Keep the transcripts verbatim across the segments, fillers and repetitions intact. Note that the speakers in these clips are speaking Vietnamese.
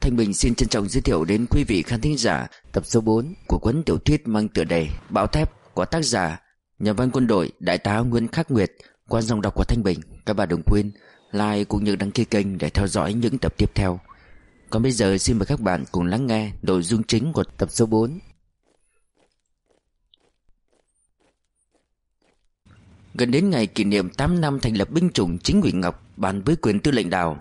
Thanh Bình xin trân trọng giới thiệu đến quý vị khán thính giả tập số bốn của cuốn tiểu thuyết mang tựa đề Bão Thép của tác giả nhà văn quân đội Đại tá Nguyễn Khắc Nguyệt qua giọng đọc của Thanh Bình. Các bạn đừng quên like cũng như đăng ký kênh để theo dõi những tập tiếp theo. Còn bây giờ xin mời các bạn cùng lắng nghe nội dung chính của tập số bốn. Gần đến ngày kỷ niệm tám năm thành lập binh chủng, chính ủy Ngọc bàn với quyền tư lệnh Đào: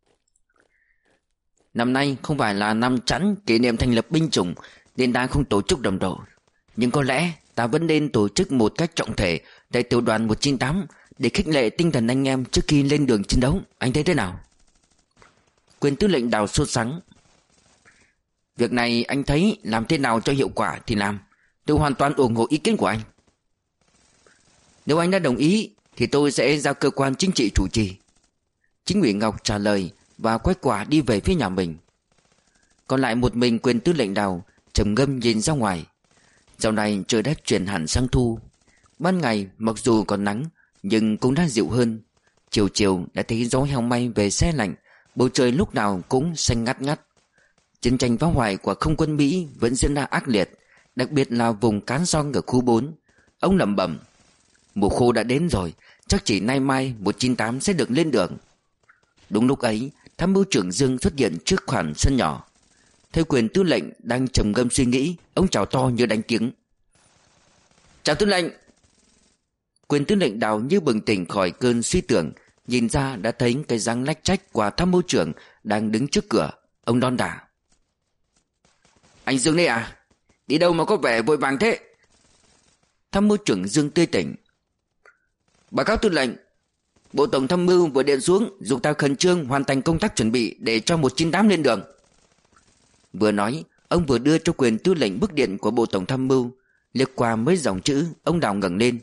năm nay không phải là năm chẵn kỷ niệm thành lập binh chủng nên ta không tổ chức đồng độ, nhưng có lẽ ta vẫn nên tổ chức một cách trọng thể tại tiểu đoàn một chín tám để khích lệ tinh thần anh em trước khi lên đường chiến đấu. Anh thấy thế nào? Quyền tư lệnh Đào sốt sắng: việc này anh thấy làm thế nào cho hiệu quả thì làm. Tôi hoàn toàn ủng hộ ý kiến của anh. Nếu anh đã đồng ý thì tôi sẽ giao cơ quan chính trị chủ trì. Chính ủy Ngọc trả lời và quay quả đi về phía nhà mình. Còn lại một mình quyền tư lệnh Đào trầm ngâm nhìn ra ngoài. Dạo này trời đã chuyển hẳn sang thu. Ban ngày mặc dù còn nắng nhưng cũng đã dịu hơn. Chiều chiều đã thấy gió heo may về se lạnh. Bầu trời lúc nào cũng xanh ngắt ngắt. Chiến tranh phá hoại của không quân Mỹ vẫn diễn ra ác liệt, đặc biệt là vùng Cán Song ở khu bốn. Ông lẩm bẩm: mùa khô đã đến rồi, chắc chỉ nay mai một chín tám sẽ được lên đường. Đúng lúc ấy, tham mưu trưởng Dương xuất hiện trước khoảng sân nhỏ. Thấy quyền tư lệnh đang trầm ngâm suy nghĩ, ông chào to như đánh tiếng: chào tư lệnh. Quyền tư lệnh Đào như bừng tỉnh khỏi cơn suy tưởng, nhìn ra đã thấy cái dáng lách trách của tham mưu trưởng đang đứng trước cửa. Ông đon đả: anh Dương đây à? Đi đâu mà có vẻ vội vàng thế? Tham mưu trưởng Dương tươi tỉnh: báo cáo tư lệnh, Bộ Tổng tham mưu vừa điện xuống dục ta khẩn trương hoàn thành công tác chuẩn bị để cho một chín tám lên đường. Vừa nói, ông vừa đưa cho quyền tư lệnh bức điện của Bộ Tổng tham mưu. Liếc qua mấy dòng chữ, ông Đào ngẩng lên: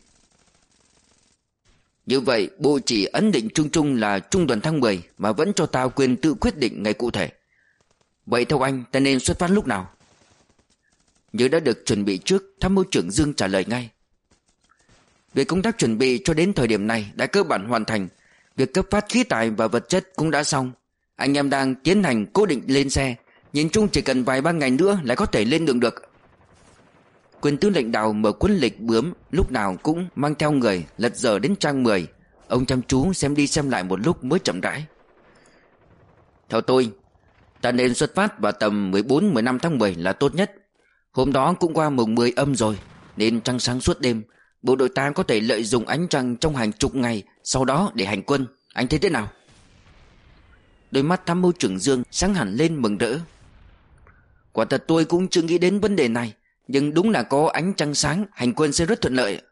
như vậy Bộ chỉ ấn định chung chung là trung tuần tháng mười mà vẫn cho ta quyền tự quyết định ngày cụ thể. Vậy theo anh ta nên xuất phát lúc nào? Như đã được chuẩn bị trước, tham mưu trưởng Dương trả lời ngay: về công tác chuẩn bị cho đến thời điểm này đã cơ bản hoàn thành. Việc cấp phát khí tài và vật chất cũng đã xong. Anh em đang tiến hành cố định lên xe. Nhìn chung chỉ cần vài ba ngày nữa là có thể lên đường được. Quyền tư lệnh Đào mở cuốn lịch bướm lúc nào cũng mang theo người, lật dở đến trang mười. Ông chăm chú xem đi xem lại một lúc mới chậm rãi: theo tôi, ta nên xuất phát vào tầm mười bốn mười lăm tháng mười là tốt nhất. Hôm đó cũng qua mùng mười âm rồi, nên trăng sáng suốt đêm. Bộ đội ta có thể lợi dụng ánh trăng trong hàng chục ngày sau đó để hành quân. Anh thấy thế nào? Đôi mắt tham mưu trưởng Dương sáng hẳn lên mừng rỡ: quả thật tôi cũng chưa nghĩ đến vấn đề này, nhưng đúng là có ánh trăng sáng, hành quân sẽ rất thuận lợi.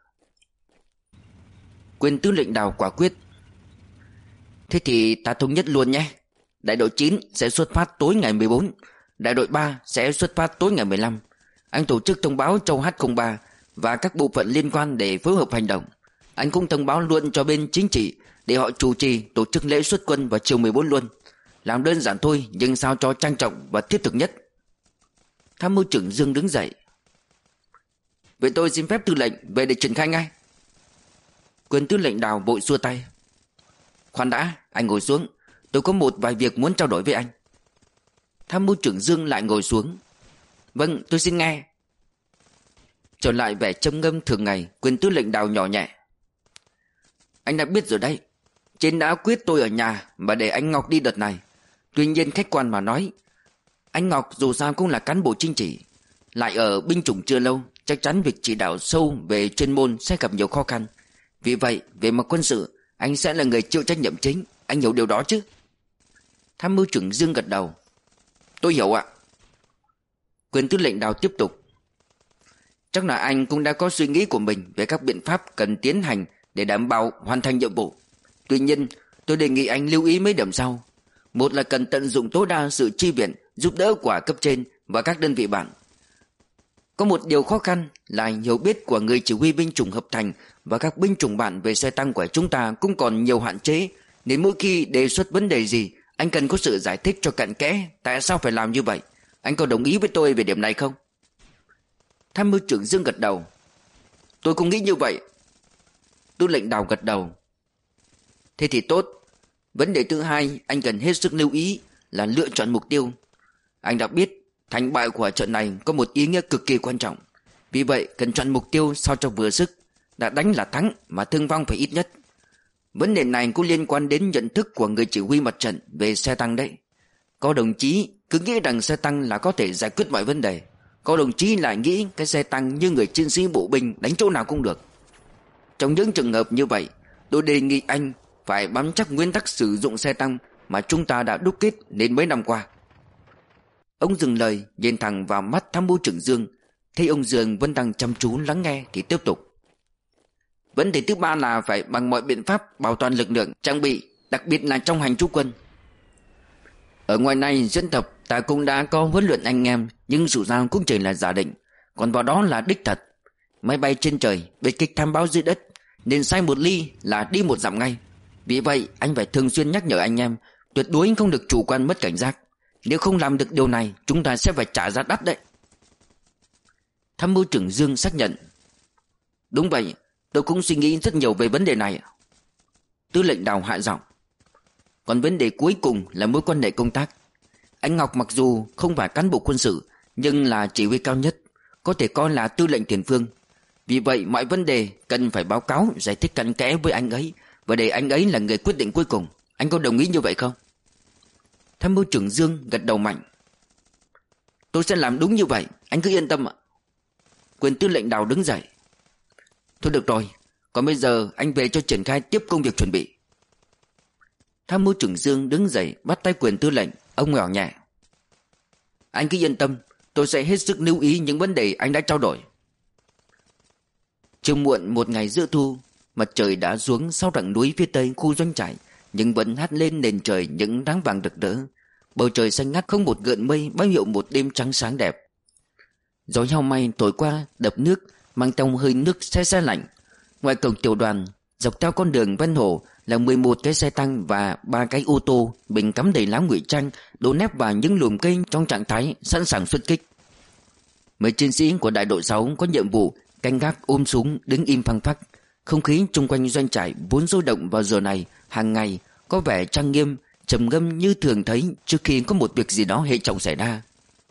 Quyền tư lệnh Đào quả quyết: thế thì ta thống nhất luôn nhé. Đại đội chín sẽ xuất phát tối ngày mười bốn, đại đội ba sẽ xuất phát tối ngày mười lăm. Anh tổ chức thông báo cho H không ba và các bộ phận liên quan để phối hợp hành động. Anh cũng thông báo luôn cho bên chính trị để họ chủ trì tổ chức lễ xuất quân vào chiều mười bốn luôn. Làm đơn giản thôi nhưng sao cho trang trọng và thiết thực nhất. Tham mưu trưởng Dương đứng dậy: vậy tôi xin phép tư lệnh về để triển khai ngay. Quyền tư lệnh Đào vội xua tay: khoan đã, anh ngồi xuống. Tôi có một vài việc muốn trao đổi với anh. Tham mưu trưởng Dương lại ngồi xuống: vâng, tôi xin nghe. Trở lại vẻ trầm ngâm thường ngày, quyền tư lệnh Đào nhỏ nhẹ: anh đã biết rồi đấy. Trên đã quyết tôi ở nhà mà để anh Ngọc đi đợt này. Tuy nhiên khách quan mà nói, anh Ngọc dù sao cũng là cán bộ chính trị, lại ở binh chủng chưa lâu, chắc chắn việc chỉ đạo sâu về chuyên môn sẽ gặp nhiều khó khăn. Vì vậy, về mặt quân sự, anh sẽ là người chịu trách nhiệm chính. Anh hiểu điều đó chứ? Tham mưu trưởng Dương gật đầu: tôi hiểu ạ. Quyền tư lệnh Đào tiếp tục: chắc là anh cũng đã có suy nghĩ của mình về các biện pháp cần tiến hành để đảm bảo hoàn thành nhiệm vụ. Tuy nhiên, tôi đề nghị anh lưu ý mấy điểm sau. Một là cần tận dụng tối đa sự chi viện, giúp đỡ của cấp trên và các đơn vị bạn. Có một điều khó khăn là hiểu biết của người chỉ huy binh chủng hợp thành và các binh chủng bạn về xe tăng của chúng ta cũng còn nhiều hạn chế, nên mỗi khi đề xuất vấn đề gì, anh cần có sự giải thích cho cặn kẽ tại sao phải làm như vậy. Anh có đồng ý với tôi về điểm này không? Tham mưu trưởng Dương gật đầu: tôi cũng nghĩ như vậy. Tư lệnh Đào gật đầu: thế thì tốt. Vấn đề thứ hai anh cần hết sức lưu ý là lựa chọn mục tiêu. Anh đã biết thành bại của trận này có một ý nghĩa cực kỳ quan trọng. Vì vậy cần chọn mục tiêu sao cho vừa sức. Đã đánh là thắng mà thương vong phải ít nhất. Vấn đề này cũng liên quan đến nhận thức của người chỉ huy mặt trận về xe tăng đấy. Có đồng chí cứ nghĩ rằng xe tăng là có thể giải quyết mọi vấn đề. Có đồng chí lại nghĩ cái xe tăng như người chiến sĩ bộ binh đánh chỗ nào cũng được. Trong những trường hợp như vậy, tôi đề nghị anh phải bám chắc nguyên tắc sử dụng xe tăng mà chúng ta đã đúc kết nên mấy năm qua. Ông dừng lời, nhìn thẳng vào mắt tham mưu trưởng Dương. Thấy ông Dương vẫn đang chăm chú lắng nghe thì tiếp tục. Vấn đề thứ ba là phải bằng mọi biện pháp bảo toàn lực lượng, trang bị, đặc biệt là trong hành trú quân. Ở ngoài này diễn tập ta cũng đã có huấn luyện anh em, nhưng dù sao cũng chỉ là giả định. Còn vào đó là đích thật. Máy bay trên trời, biệt kích tham báo dưới đất, nên sai một ly là đi một dặm ngay. Vì vậy anh phải thường xuyên nhắc nhở anh em, tuyệt đối không được chủ quan mất cảnh giác. Nếu không làm được điều này, chúng ta sẽ phải trả giá đắt đấy. Tham mưu trưởng Dương xác nhận. Đúng vậy, tôi cũng suy nghĩ rất nhiều về vấn đề này. Tư lệnh Đào hạ giọng. Còn vấn đề cuối cùng là mối quan hệ công tác. Anh Ngọc mặc dù không phải cán bộ quân sự, nhưng là chỉ huy cao nhất, có thể coi là tư lệnh tiền phương. Vì vậy mọi vấn đề cần phải báo cáo, giải thích cặn kẽ với anh ấy, và để anh ấy là người quyết định cuối cùng. Anh có đồng ý như vậy không? Tham mưu trưởng Dương gật đầu mạnh. Tôi sẽ làm đúng như vậy, anh cứ yên tâm ạ. Quyền tư lệnh Đào đứng dậy. Thôi được rồi, còn bây giờ anh về cho triển khai tiếp công việc chuẩn bị. Tham mưu trưởng Dương đứng dậy bắt tay quyền tư lệnh. Ông nhỏ nhẹ. Anh cứ yên tâm, tôi sẽ hết sức lưu ý những vấn đề anh đã trao đổi. Chiều muộn một ngày giữa thu, mặt trời đã xuống sau rặng núi phía tây khu doanh trại, nhưng vẫn hắt lên nền trời những nắng vàng rực rỡ. Bầu trời xanh ngắt không một gợn mây, báo hiệu một đêm trắng sáng đẹp. Gió heo may thổi qua đập nước, mang theo hơi nước se se lạnh. Ngoài cổng tiểu đoàn, dọc theo con đường ven hồ là mười một cái xe tăng và ba cái ô tô bình cắm đầy lá ngụy trang, đổ nép vào những lùm cây trong trạng thái sẵn sàng xuất kích. Mấy chiến sĩ của đại đội sáu có nhiệm vụ canh gác ôm súng đứng im phăng phắc. Không khí chung quanh doanh trại vốn sôi động vào giờ này hàng ngày có vẻ trang nghiêm, trầm ngâm như thường thấy trước khi có một việc gì đó hệ trọng xảy ra.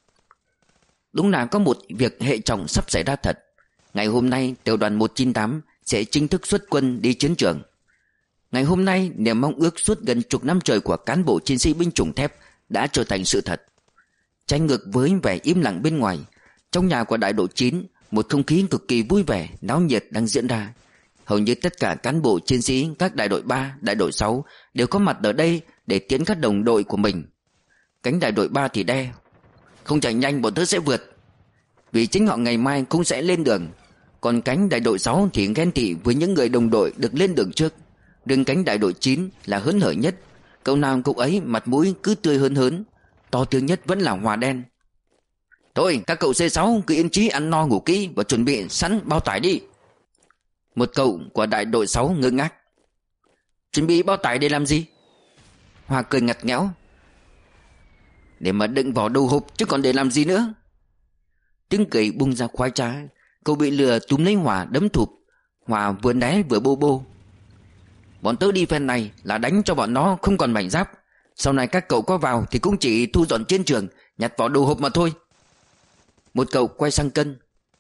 Đúng là có một việc hệ trọng sắp xảy ra thật. Ngày hôm nay tiểu đoàn một chín tám sẽ chính thức xuất quân đi chiến trường. Ngày hôm nay niềm mong ước suốt gần chục năm trời của cán bộ chiến sĩ binh chủng thép đã trở thành sự thật. Trái ngược với vẻ im lặng bên ngoài, trong nhà của đại đội chín, một không khí cực kỳ vui vẻ, náo nhiệt đang diễn ra. Hầu như tất cả cán bộ chiến sĩ các đại đội ba, đại đội sáu đều có mặt ở đây để tiễn các đồng đội của mình. Cánh đại đội ba thì đe: không chạy nhanh bọn tớ sẽ vượt, vì chính họ ngày mai cũng sẽ lên đường. Còn cánh đại đội sáu thì ghen tị với những người đồng đội được lên đường trước. Riêng cánh đại đội chín là hớn hở nhất, câu nào câu ấy mặt mũi cứ tươi hơn hớn. To tiếng nhất vẫn là Hòa đen. Thôi các cậu C sáu cứ yên trí ăn no ngủ kỹ và chuẩn bị sẵn bao tải đi. Một cậu của đại đội sáu ngơ ngác. Chuẩn bị bao tải để làm gì? Hòa cười ngặt nghẽo. Để mà đựng vào đầu hộp chứ còn để làm gì nữa. Tiếng cười bung ra khoái trá. Cậu bị lừa túm lấy Hòa đấm thụp. Hòa vừa né vừa bô bô. Bọn tớ đi phen này là đánh cho bọn nó không còn mảnh giáp. Sau này các cậu có vào thì cũng chỉ thu dọn chiến trường, nhặt vào đồ hộp mà thôi. Một cậu quay sang Cân.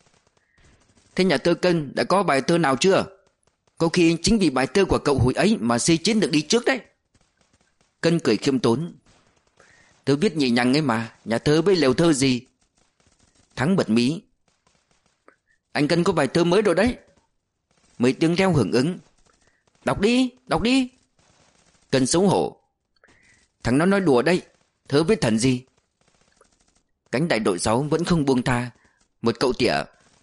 Thế nhà thơ Cân đã có bài thơ nào chưa? Có khi chính vì bài thơ của cậu hồi ấy mà xây chiến được đi trước đấy. Cân cười khiêm tốn. Tớ biết nhị nhằng ấy mà, nhà thơ với lều thơ gì? Thắng bật mí. Anh Cân có bài thơ mới rồi đấy. Mấy tiếng reo hưởng ứng. Đọc đi, đọc đi. Cân xấu hổ. Thằng nó nói đùa đây, thơ viết thần gì? Cánh đại đội sáu vẫn không buông tha. Một cậu tỉa.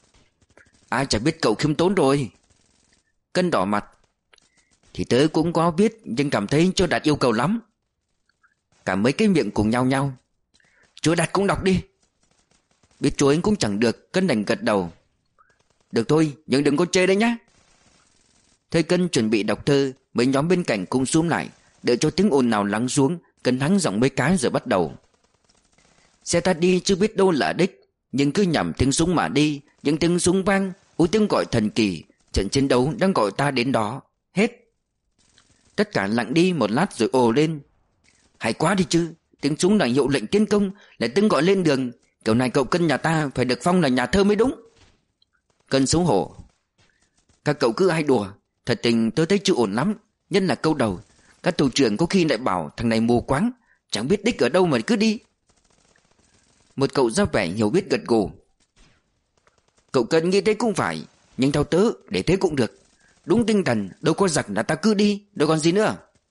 Ai chả biết cậu khiêm tốn rồi. Cân đỏ mặt. Thì tớ cũng có biết, nhưng cảm thấy chưa đạt yêu cầu lắm. Cả mấy cái miệng cùng nhau nhau. Chúa Đạt cũng đọc đi. Biết chúa anh cũng chẳng được, Cân đành gật đầu. Được thôi, nhưng đừng có chê đấy nhá. Thấy Cân chuẩn bị đọc thơ, mấy nhóm bên cạnh cũng xuống lại, đợi cho tiếng ồn nào lắng xuống. Cân hắng giọng mấy cái rồi bắt đầu. Xe ta đi chưa biết đâu là đích, nhưng cứ nhằm tiếng súng mà đi. Những tiếng súng vang, ôi tiếng gọi thần kỳ. Trận chiến đấu đang gọi ta đến đó. Hết. Tất cả lặng đi một lát rồi ồ lên. Hay quá đi chứ, Tiếng súng là hiệu lệnh tiến công, lại tiếng gọi lên đường. Kiểu này cậu Cân nhà ta phải được phong là nhà thơ mới đúng. Cân xấu hổ: Các cậu cứ hay đùa, thật tình tôi thấy chưa ổn lắm. Nhất là câu đầu, các tổ trưởng có khi lại bảo thằng này mù quáng, chẳng biết đích ở đâu mà cứ đi. Một cậu ra vẻ hiểu biết gật gù: Cậu Cân nghĩ thế cũng phải, nhưng theo tớ để thế cũng được. Đúng tinh thần, đâu có giặc là ta cứ đi, đâu còn gì nữa.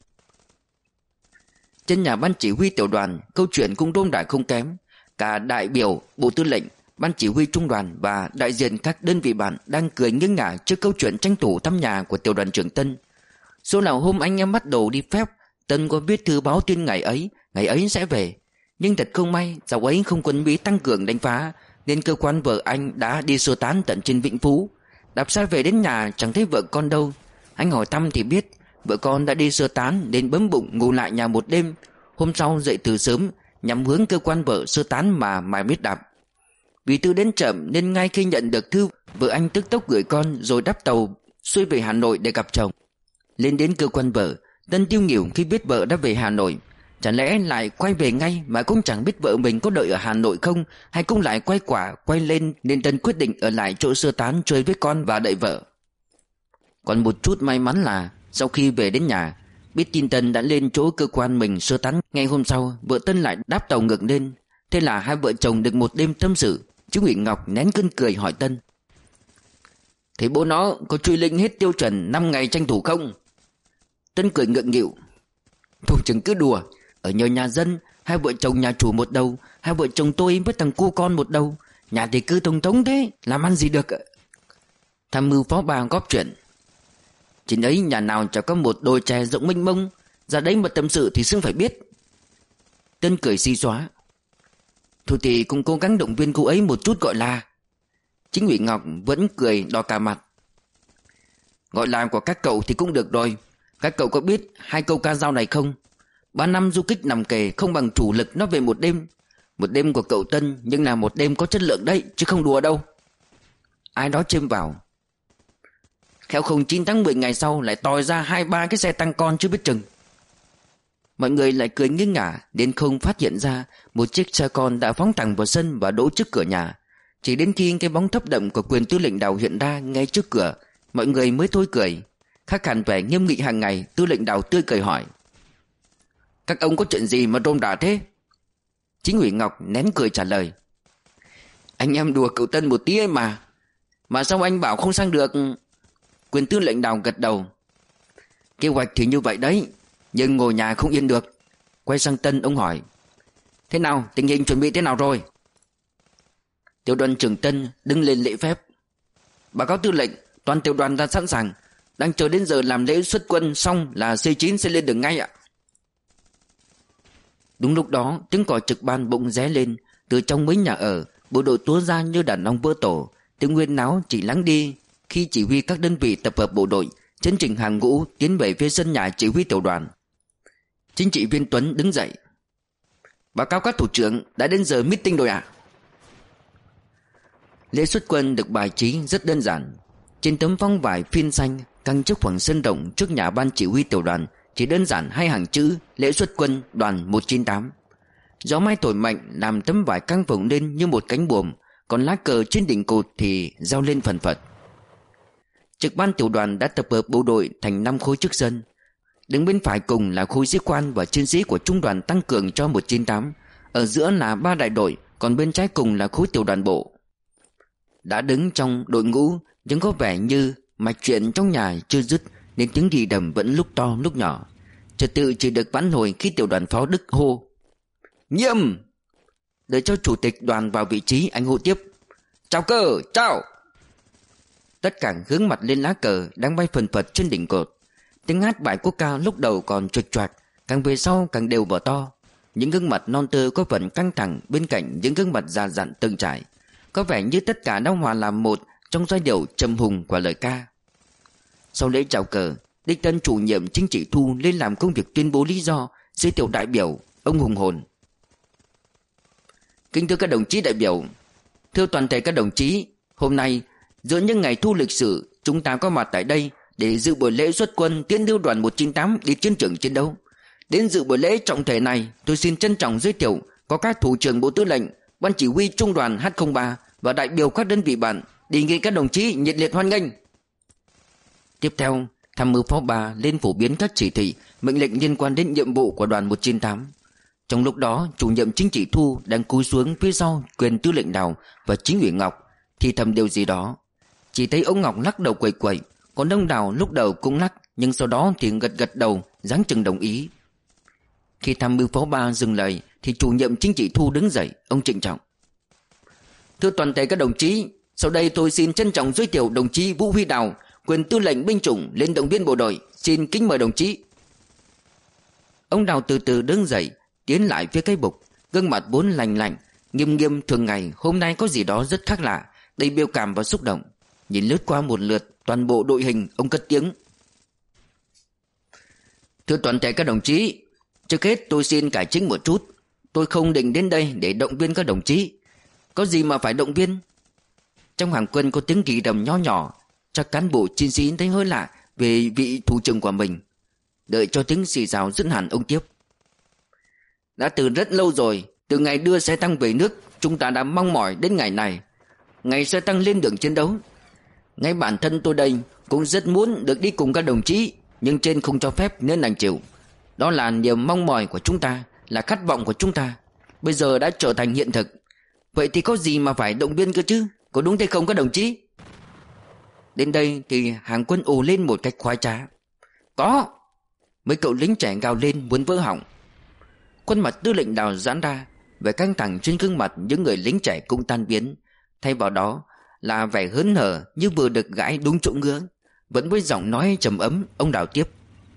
Trên nhà ban chỉ huy tiểu đoàn, câu chuyện cũng đôn đại không kém. Cả đại biểu, bộ tư lệnh, ban chỉ huy trung đoàn và đại diện các đơn vị bạn đang cười nghiêng ngả trước câu chuyện tranh thủ thăm nhà của tiểu đoàn trưởng Tân. Số nào hôm anh em bắt đầu đi phép, Tân có viết thư báo tin ngày ấy, ngày ấy sẽ về. Nhưng thật không may, dạo ấy không quân Mỹ tăng cường đánh phá, nên cơ quan vợ anh đã đi sơ tán tận trên Vĩnh Phú. Đạp xe về đến nhà chẳng thấy vợ con đâu. Anh hỏi thăm thì biết vợ con đã đi sơ tán nên bấm bụng ngủ lại nhà một đêm. Hôm sau dậy từ sớm nhằm hướng cơ quan vợ sơ tán mà mải miết đạp. Vì thư đến chậm nên ngay khi nhận được thư, vợ anh tức tốc gửi con rồi đáp tàu xuôi về Hà Nội để gặp chồng. Lên đến cơ quan vợ, Tân tiêu nghỉu khi biết vợ đã về Hà Nội. Chẳng lẽ lại quay về ngay mà cũng chẳng biết vợ mình có đợi ở Hà Nội không, hay cũng lại quay quả quay lên, nên Tân quyết định ở lại chỗ sơ tán chơi với con và đợi vợ. Còn một chút may mắn là sau khi về đến nhà, biết tin Tân đã lên chỗ cơ quan mình sơ tán, ngày hôm sau vợ Tân lại đáp tàu ngược lên. Thế là hai vợ chồng được một đêm tâm sự. Chú Nguyễn Ngọc nén cơn cười hỏi Tân: Thế bố nó có truy linh hết tiêu chuẩn năm ngày tranh thủ không? Tân cười ngượng nghịu: Thôi chừng cứ đùa, ở nhờ nhà dân, hai vợ chồng nhà chủ một đầu, hai vợ chồng tôi với thằng cu con một đầu. Nhà thì cứ thống thống thế, làm ăn gì được. Tham mưu phó bà góp chuyện: Trên ấy nhà nào chẳng có một đồi chè rộng mênh mông, ra đấy mà tâm sự thì xưng phải biết. Tân cười xi xóa: Thôi thì cũng cố gắng động viên cô ấy một chút gọi là. Chính ủy Ngọc vẫn cười đỏ cả mặt: Gọi là của các cậu thì cũng được rồi. Các cậu có biết hai câu ca dao này không? Ba năm du kích nằm kề không bằng chủ lực nó về một đêm. Một đêm của cậu Tân nhưng là một đêm có chất lượng đấy, chứ không đùa đâu. Ai đó chêm vào: Khéo không chín tháng mười ngày sau lại tòi ra hai ba cái xe tăng con chứ biết chừng. Mọi người lại cười nghiêng ngả đến không phát hiện ra một chiếc xe con đã phóng thẳng vào sân và đỗ trước cửa nhà. Chỉ đến khi cái bóng thấp đậm của quyền tư lệnh Đào hiện ra ngay trước cửa, mọi người mới thôi cười. Khác hẳn vẻ nghiêm nghị hàng ngày, tư lệnh Đào tươi cười hỏi: Các ông có chuyện gì mà rôm rả thế? Chính ủy Ngọc nén cười trả lời: Anh em đùa cậu Tân một tí ấy mà. Mà sao anh bảo không sang được? Quyền tư lệnh Đào gật đầu: Kế hoạch thì như vậy đấy, nhưng ngồi nhà không yên được. Quay sang Tân, ông hỏi: Thế nào, tình hình chuẩn bị thế nào rồi? Tiểu đoàn trưởng Tân đứng lên lễ phép: Báo cáo tư lệnh, toàn tiểu đoàn đã sẵn sàng, đang chờ đến giờ làm lễ xuất quân xong là C chín sẽ lên đường ngay ạ. Đúng lúc đó, tiếng còi trực ban bỗng ré lên. Từ trong mấy nhà ở, bộ đội túa ra như đàn ong vỡ tổ. Tiếng huyên náo chỉ lắng đi khi chỉ huy các đơn vị tập hợp bộ đội chấn chỉnh hàng ngũ tiến về phía sân nhà chỉ huy tiểu đoàn. Chính trị viên Tuấn đứng dậy: Báo cáo các thủ trưởng, đã đến giờ meeting rồi ạ. Lễ xuất quân được bài trí rất đơn giản. Trên tấm phong vải phiên xanh căng trước khoảng sân rộng trước nhà ban chỉ huy tiểu đoàn chỉ đơn giản hai hàng chữ: Lễ xuất quân đoàn một chín tám. Gió mai thổi mạnh làm tấm vải căng phồng lên như một cánh buồm, còn lá cờ trên đỉnh cột thì reo lên phần phật. Trực ban tiểu đoàn đã tập hợp bộ đội thành năm khối trước sân. Đứng bên phải cùng là khối sĩ quan và chiến sĩ của trung đoàn tăng cường cho một chín tám. Ở giữa là ba đại đội, còn bên trái cùng là khối tiểu đoàn bộ. Đã đứng trong đội ngũ nhưng có vẻ như mạch chuyện trong nhà chưa dứt, nên tiếng rì đầm vẫn lúc to lúc nhỏ. Trật tự chỉ được vãn hồi khi tiểu đoàn phó Đức hô: Nghiêm! Đợi cho chủ tịch đoàn vào vị trí, anh hô tiếp: Chào cờ, chào! Tất cả hướng mặt lên lá cờ đang bay phần phật trên đỉnh cột. Tiếng hát bài quốc ca lúc đầu còn chuệch choạc, càng về sau càng đều và to. Những gương mặt non tơ có phần căng thẳng bên cạnh những gương mặt già dặn từng trải, có vẻ như tất cả đã hòa làm một trong giai điệu trầm hùng của lời ca. Sau lễ chào cờ, đích thân chủ nhiệm chính trị Thu lên làm công việc tuyên bố lý do. Giới thiệu đại biểu, ông hùng hồn: Kính thưa các đồng chí đại biểu, thưa toàn thể các đồng chí, hôm nay giữa những ngày thu lịch sử, chúng ta có mặt tại đây để dự buổi lễ xuất quân tiến đưa đoàn một chín tám đi chiến trường chiến đấu. Đến dự buổi lễ trọng thể này, tôi xin trân trọng giới thiệu có các thủ trưởng bộ tư lệnh, ban chỉ huy trung đoàn H không ba và đại biểu các đơn vị bạn. Đề nghị các đồng chí nhiệt liệt hoan nghênh. Tiếp theo, tham mưu phó ba lên phổ biến các chỉ thị, mệnh lệnh liên quan đến nhiệm vụ của đoàn một chín tám. Trong lúc đó, chủ nhiệm chính trị Thu đang cúi xuống phía sau quyền tư lệnh Đào và chính ủy Ngọc thì thầm điều gì đó. Chỉ thấy ông Ngọc lắc đầu quẩy quẩy, còn ông Đào lúc đầu cũng lắc, nhưng sau đó thì gật gật đầu, dáng chừng đồng ý. Khi tham mưu phó ba dừng lời thì chủ nhiệm chính trị Thu đứng dậy, ông trịnh trọng: Thưa toàn thể các đồng chí, sau đây tôi xin trân trọng giới thiệu đồng chí Vũ Huy Đào, quyền tư lệnh binh chủng lên động viên bộ đội, xin kính mời đồng chí. Ông Đào từ từ đứng dậy, tiến lại phía cái bục, gương mặt vốn lành lạnh, nghiêm nghiêm thường ngày, hôm nay có gì đó rất khác lạ, đầy biểu cảm và xúc động. Nhìn lướt qua một lượt toàn bộ đội hình, ông cất tiếng: Thưa toàn thể các đồng chí, trước hết tôi xin cải chính một chút. Tôi không định đến đây để động viên các đồng chí. Có gì mà phải động viên? Trong hàng quân có tiếng kỳ đầm nho nhỏ, chắc cán bộ chiến sĩ thấy hơi lạ về vị thủ trưởng của mình. Đợi cho tiếng xì xào dứt hẳn, ông tiếp: Đã từ rất lâu rồi, từ ngày đưa xe tăng về nước, chúng ta đã mong mỏi đến ngày này, ngày xe tăng lên đường chiến đấu. Ngay bản thân tôi đây cũng rất muốn được đi cùng các đồng chí, nhưng trên không cho phép nên đành chịu. Đó là niềm mong mỏi của chúng ta, là khát vọng của chúng ta, bây giờ đã trở thành hiện thực. Vậy thì có gì mà phải động viên cơ chứ, có đúng thế không các đồng chí? Đến đây thì hàng quân ồ lên một cách khoái trá. Có! Mấy cậu lính trẻ gào lên muốn vỡ họng. Khuôn mặt tư lệnh Đào giãn ra, vẻ căng thẳng trên gương mặt những người lính trẻ cũng tan biến. Thay vào đó là vẻ hớn hở như vừa được gãi đúng chỗ ngứa. Vẫn với giọng nói trầm ấm, ông Đào tiếp: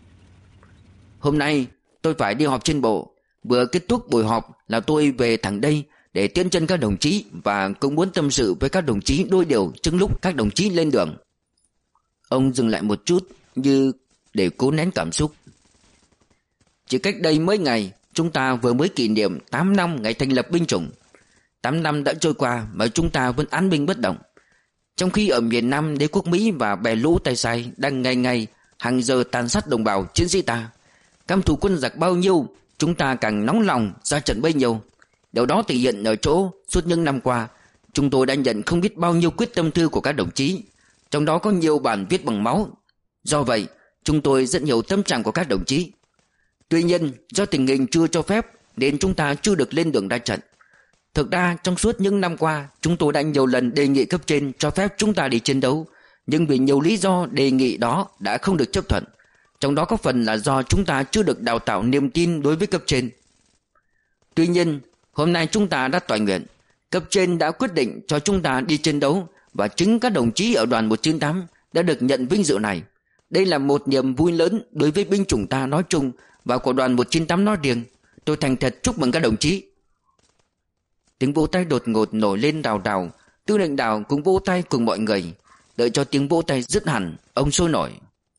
Hôm nay tôi phải đi họp trên bộ. Vừa kết thúc buổi họp là tôi về thẳng đây để tiễn chân các đồng chí, và cũng muốn tâm sự với các đồng chí đôi điều trước lúc các đồng chí lên đường. Ông dừng lại một chút như để cố nén cảm xúc. Chỉ cách đây mấy ngày, chúng ta vừa mới kỷ niệm tám năm ngày thành lập binh chủng. Tám năm đã trôi qua mà chúng ta vẫn án binh bất động. Trong khi ở miền Nam, đế quốc Mỹ và bè lũ tay sai đang ngày ngày hàng giờ tàn sát đồng bào chiến sĩ ta. Căm thù quân giặc bao nhiêu, chúng ta càng nóng lòng ra trận bấy nhiêu. Điều đó thể hiện ở chỗ suốt những năm qua, chúng tôi đã nhận không biết bao nhiêu quyết tâm thư của các đồng chí, trong đó có nhiều bản viết bằng máu. Do vậy, chúng tôi rất hiểu tâm trạng của các đồng chí. Tuy nhiên, do tình hình chưa cho phép nên chúng ta chưa được lên đường ra trận. Thực ra, trong suốt những năm qua, chúng tôi đã nhiều lần đề nghị cấp trên cho phép chúng ta đi chiến đấu, nhưng vì nhiều lý do đề nghị đó đã không được chấp thuận. Trong đó có phần là do chúng ta chưa được đào tạo niềm tin đối với cấp trên. Tuy nhiên, hôm nay chúng ta đã toại nguyện, cấp trên đã quyết định cho chúng ta đi chiến đấu, và chính các đồng chí ở đoàn một chín tám đã được nhận vinh dự này. Đây là một niềm vui lớn đối với binh chủng ta nói chung và của đoàn một chín tám nói riêng. Tôi thành thật chúc mừng các đồng chí. Tiếng vỗ tay đột ngột nổi lên rào rào. Tư lệnh Đào cũng vỗ tay cùng mọi người. Đợi cho tiếng vỗ tay dứt hẳn, ông sôi nổi: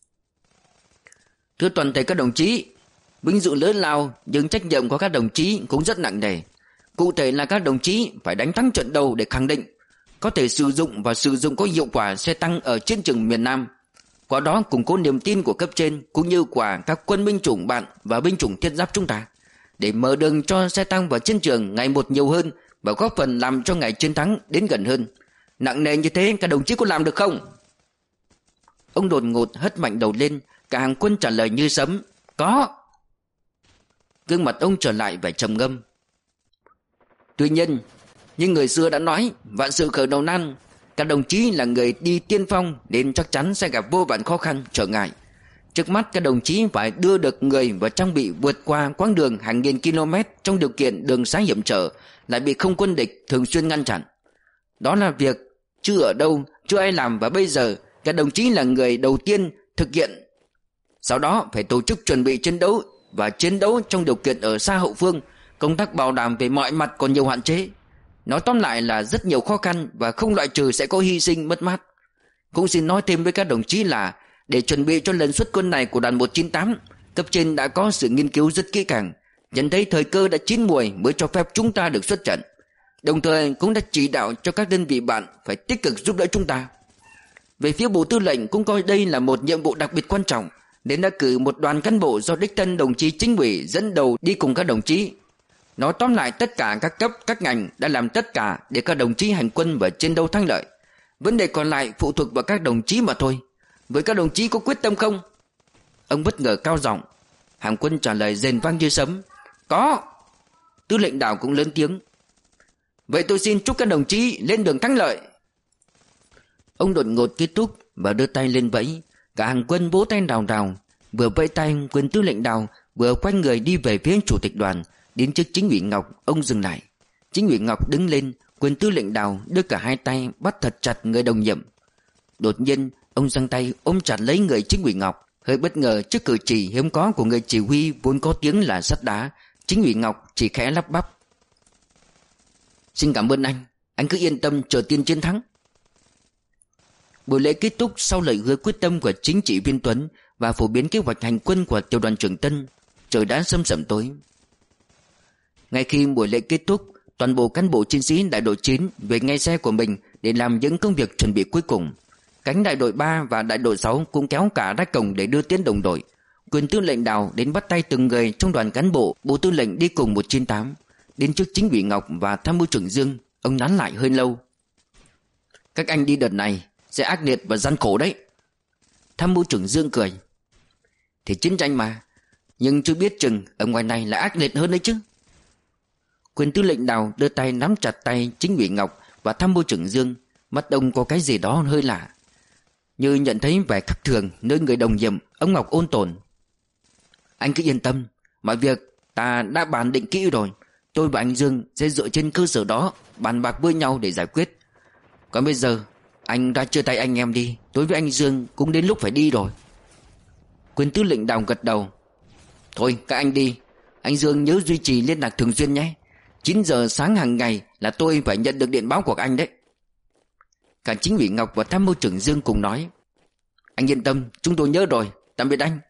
Thưa toàn thể các đồng chí, vinh dự lớn lao nhưng trách nhiệm của các đồng chí cũng rất nặng nề. Cụ thể là các đồng chí phải đánh thắng trận đầu để khẳng định có thể sử dụng và sử dụng có hiệu quả xe tăng ở chiến trường miền Nam, qua đó củng cố niềm tin của cấp trên cũng như của các quân binh chủng bạn và binh chủng thiết giáp chúng ta, để mở đường cho xe tăng vào chiến trường ngày một nhiều hơn và góp phần làm cho ngày chiến thắng đến gần hơn. Nặng nề như thế các đồng chí có làm được không? Ông đột ngột hất mạnh đầu lên, cả hàng quân trả lời như sấm: Có. Gương mặt ông trở lại vẻ trầm ngâm. Tuy nhiên, như người xưa đã nói, vạn sự khởi đầu nan. Các đồng chí là người đi tiên phong nên chắc chắn sẽ gặp vô vàn khó khăn, trở ngại. Trước mắt các đồng chí phải đưa được người và trang bị vượt qua quãng đường hàng nghìn km trong điều kiện đường xá hiểm trở, lại bị không quân địch thường xuyên ngăn chặn. Đó là việc chưa ở đâu, chưa ai làm, và bây giờ các đồng chí là người đầu tiên thực hiện. Sau đó phải tổ chức chuẩn bị chiến đấu và chiến đấu trong điều kiện ở xa hậu phương. Công tác bảo đảm về mọi mặt còn nhiều hạn chế. Nói tóm lại là rất nhiều khó khăn và không loại trừ sẽ có hy sinh mất mát. Cũng xin nói thêm với các đồng chí là để chuẩn bị cho lần xuất quân này của đoàn một chín tám, cấp trên đã có sự nghiên cứu rất kỹ càng, nhận thấy thời cơ đã chín muồi mới cho phép chúng ta được xuất trận. Đồng thời cũng đã chỉ đạo cho các đơn vị bạn phải tích cực giúp đỡ chúng ta. Về phía Bộ Tư lệnh cũng coi đây là một nhiệm vụ đặc biệt quan trọng, nên đã cử một đoàn cán bộ do đích thân đồng chí chính ủy dẫn đầu đi cùng các đồng chí. Nói tóm lại, tất cả các cấp, các ngành đã làm tất cả để các đồng chí hành quân và chiến đấu thắng lợi. Vấn đề còn lại phụ thuộc vào các đồng chí mà thôi. Với các đồng chí có quyết tâm không? Ông bất ngờ cao giọng. Hàng quân trả lời rền vang như sấm. Có. Tư lệnh Đào cũng lớn tiếng. Vậy tôi xin chúc các đồng chí lên đường thắng lợi. Ông đột ngột kết thúc và đưa tay lên vẫy. Cả hàng quân vỗ tay rào rào. Vừa vẫy tay, quyền tư lệnh Đào vừa quay người đi về phía chủ tịch đoàn. Đến trước chính ủy Ngọc, ông dừng lại. Chính ủy Ngọc đứng lên, quyền tư lệnh Đào đưa cả hai tay bắt thật chặt người đồng nhiệm. Đột nhiên, ông giang tay ôm chặt lấy người chính ủy Ngọc. Hơi bất ngờ trước cử chỉ hiếm có của người chỉ huy vốn có tiếng là sắt đá. Chính ủy Ngọc chỉ khẽ lắp bắp. Xin cảm ơn anh, anh cứ yên tâm chờ tin chiến thắng. Buổi lễ kết thúc sau lời hứa quyết tâm của chính trị viên Tuấn và phổ biến kế hoạch hành quân của tiểu đoàn trưởng Tân. Trời đã sầm sẩm tối. Ngay khi buổi lễ kết thúc, toàn bộ cán bộ chiến sĩ đại đội chín về ngay xe của mình để làm những công việc chuẩn bị cuối cùng. Cánh đại đội ba và đại đội sáu cũng kéo cả ra cổng để đưa tiến đồng đội. Quyền tư lệnh Đào đến bắt tay từng người trong đoàn cán bộ bộ tư lệnh đi cùng một chín tám. Đến trước chính ủy Ngọc và tham mưu trưởng Dương, ông nán lại hơi lâu. Các anh đi đợt này sẽ ác liệt và gian khổ đấy. Tham mưu trưởng Dương cười. Thì chiến tranh mà, nhưng chưa biết chừng ở ngoài này là ác liệt hơn đấy chứ. Quyền tư lệnh Đào đưa tay nắm chặt tay chính ủy Ngọc và tham mưu trưởng Dương. Mắt ông có cái gì đó hơi lạ, như nhận thấy vẻ khác thường nơi người đồng nhiệm. Ông Ngọc ôn tồn. Anh cứ yên tâm, mọi việc ta đã bàn định kỹ rồi. Tôi và anh Dương sẽ dựa trên cơ sở đó bàn bạc với nhau để giải quyết. Còn bây giờ anh ra chia tay anh em đi. Tôi với anh Dương cũng đến lúc phải đi rồi. Quyền tư lệnh Đào gật đầu. Thôi các anh đi. Anh Dương nhớ duy trì liên lạc thường xuyên nhé. Chín giờ sáng hàng ngày là tôi phải nhận được điện báo của anh đấy. Cả chính ủy Ngọc và tham mưu trưởng Dương cùng nói. Anh yên tâm, chúng tôi nhớ rồi. Tạm biệt anh.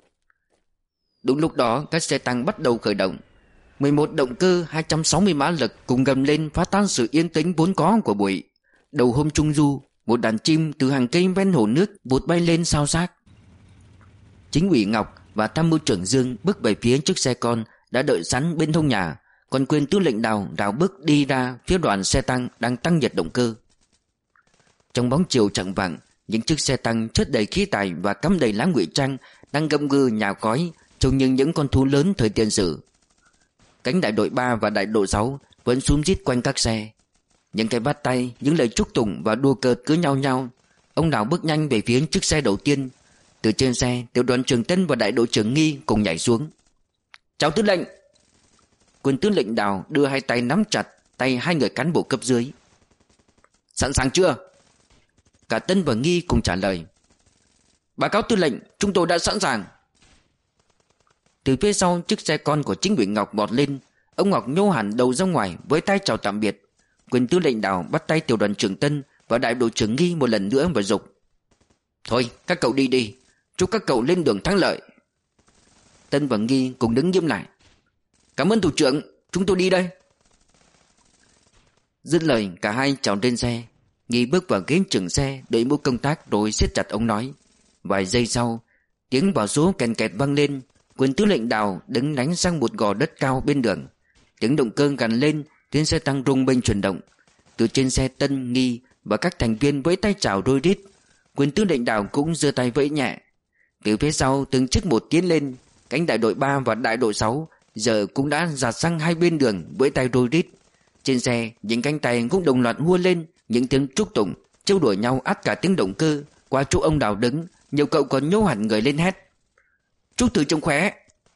Đúng lúc đó các xe tăng bắt đầu khởi động. mười một động cơ hai trăm sáu mươi mã lực cùng gầm lên phá tan sự yên tĩnh vốn có của buổi đầu hôm trung du. Một đàn chim từ hàng cây ven hồ nước vụt bay lên sao xác. Chính ủy Ngọc và tham mưu trưởng Dương bước về phía chiếc xe con đã đợi sẵn bên hông nhà. Còn quyền tư lệnh Đào rào bước đi ra phía đoàn xe tăng đang tăng nhiệt động cơ. Trong bóng chiều chạng vạng, những chiếc xe tăng chất đầy khí tài và cắm đầy lá ngụy trang đang gầm gừ nhào khói, trông như những con thú lớn thời tiền sử. Cánh đại đội ba và đại đội sáu vẫn xúm rít quanh các xe. Những cái bắt tay, những lời chúc tụng và đùa cợt cứ nhau nhau. Ông Đào bước nhanh về phía chiếc xe đầu tiên. Từ trên xe, tiểu đoàn trưởng Tân và đại đội trưởng Nghi cùng nhảy xuống. Chào tư lệnh. Quyền tư lệnh Đào đưa hai tay nắm chặt tay hai người cán bộ cấp dưới. Sẵn sàng chưa? Cả Tân và Nghi cùng trả lời. Báo cáo tư lệnh, chúng tôi đã sẵn sàng. Từ phía sau chiếc xe con của chính ủy Ngọc vọt lên. Ông Ngọc nhô hẳn đầu ra ngoài với tay chào tạm biệt. Quyền tư lệnh Đào bắt tay tiểu đoàn trưởng Tân và đại đội trưởng Nghi một lần nữa và dục. Thôi các cậu đi đi. Chúc các cậu lên đường thắng lợi. Tân và Nghi cùng đứng nghiêm lại. Cảm ơn thủ trưởng, chúng tôi đi đây. Dứt lời cả hai trèo lên xe. Nghi bước vào ghế trưởng xe đợi mũ công tác rồi siết chặt ống nói. Vài giây sau, tiếng vào số kèn kẹt vang lên. Quyền tư lệnh Đào đứng đánh sang một gò đất cao bên đường. Tiếng động cơ gằn lên, tiếng xe tăng rung bênh chuyển động. Từ trên xe Tân, Nghi và các thành viên với tay chào đôi rít. Quyền tư lệnh Đào cũng giơ tay vẫy nhẹ. Từ phía sau từng chiếc một tiến lên. Cánh đại đội ba và đại đội sáu giờ cũng đã dạt sang hai bên đường với tay đôi rít. Trên xe những cánh tay cũng đồng loạt hua lên. Những tiếng chúc tụng trêu đuổi nhau át cả tiếng động cơ. Qua chỗ ông Đào đứng, nhiều cậu còn nhô hẳn người lên hét. Chúc từ trông khỏe.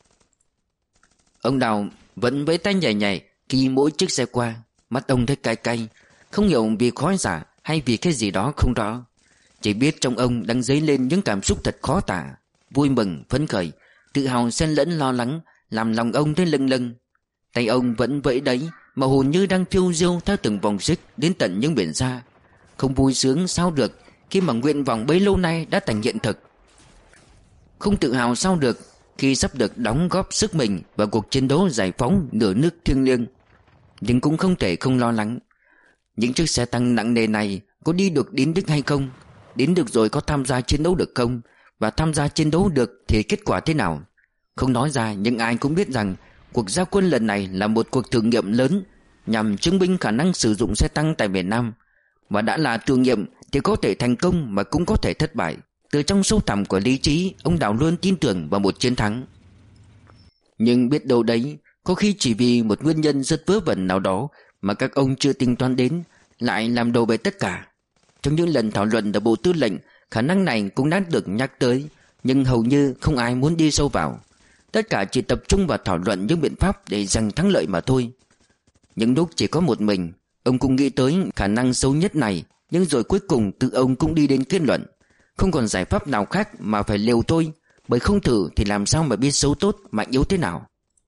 Ông Đào vẫn với tay nhảy nhảy khi mỗi chiếc xe qua. Mắt ông thấy cay cay, không hiểu vì khói giả hay vì cái gì đó không rõ. Chỉ biết trong ông đang dấy lên những cảm xúc thật khó tả. Vui mừng, phấn khởi, tự hào xen lẫn lo lắng, làm lòng ông thấy lâng lâng. Tay ông vẫn vẫy đấy, mà hồn như đang phiêu diêu theo từng vòng xích đến tận những biển xa. Không vui sướng sao được khi mà nguyện vọng bấy lâu nay đã thành hiện thực. Không tự hào sao được khi sắp được đóng góp sức mình vào cuộc chiến đấu giải phóng nửa nước thiêng liêng. Nhưng cũng không thể không lo lắng. Những chiếc xe tăng nặng nề này có đi được đến đích hay không? Đến được rồi có tham gia chiến đấu được không? và tham gia chiến đấu được thì kết quả thế nào. Không nói ra nhưng ai cũng biết rằng cuộc giao quân lần này là một cuộc thử nghiệm lớn nhằm chứng minh khả năng sử dụng xe tăng tại miền Nam. Và đã là thử nghiệm thì có thể thành công mà cũng có thể thất bại. Từ trong sâu thẳm của lý trí, ông Đào luôn tin tưởng vào một chiến thắng. Nhưng biết đâu đấy, có khi chỉ vì một nguyên nhân rất vớ vẩn nào đó mà các ông chưa tính toán đến, lại làm đổ bể tất cả. Trong những lần thảo luận ở Bộ Tư lệnh, khả năng này cũng đã được nhắc tới, nhưng hầu như không ai muốn đi sâu vào. Tất cả chỉ tập trung vào thảo luận những biện pháp để giành thắng lợi mà thôi. Những lúc chỉ có một mình, ông cũng nghĩ tới khả năng xấu nhất này, nhưng rồi cuối cùng tự ông cũng đi đến kết luận không còn giải pháp nào khác mà phải liều thôi, bởi không thử thì làm sao mà biết xấu tốt, mạnh yếu thế nào.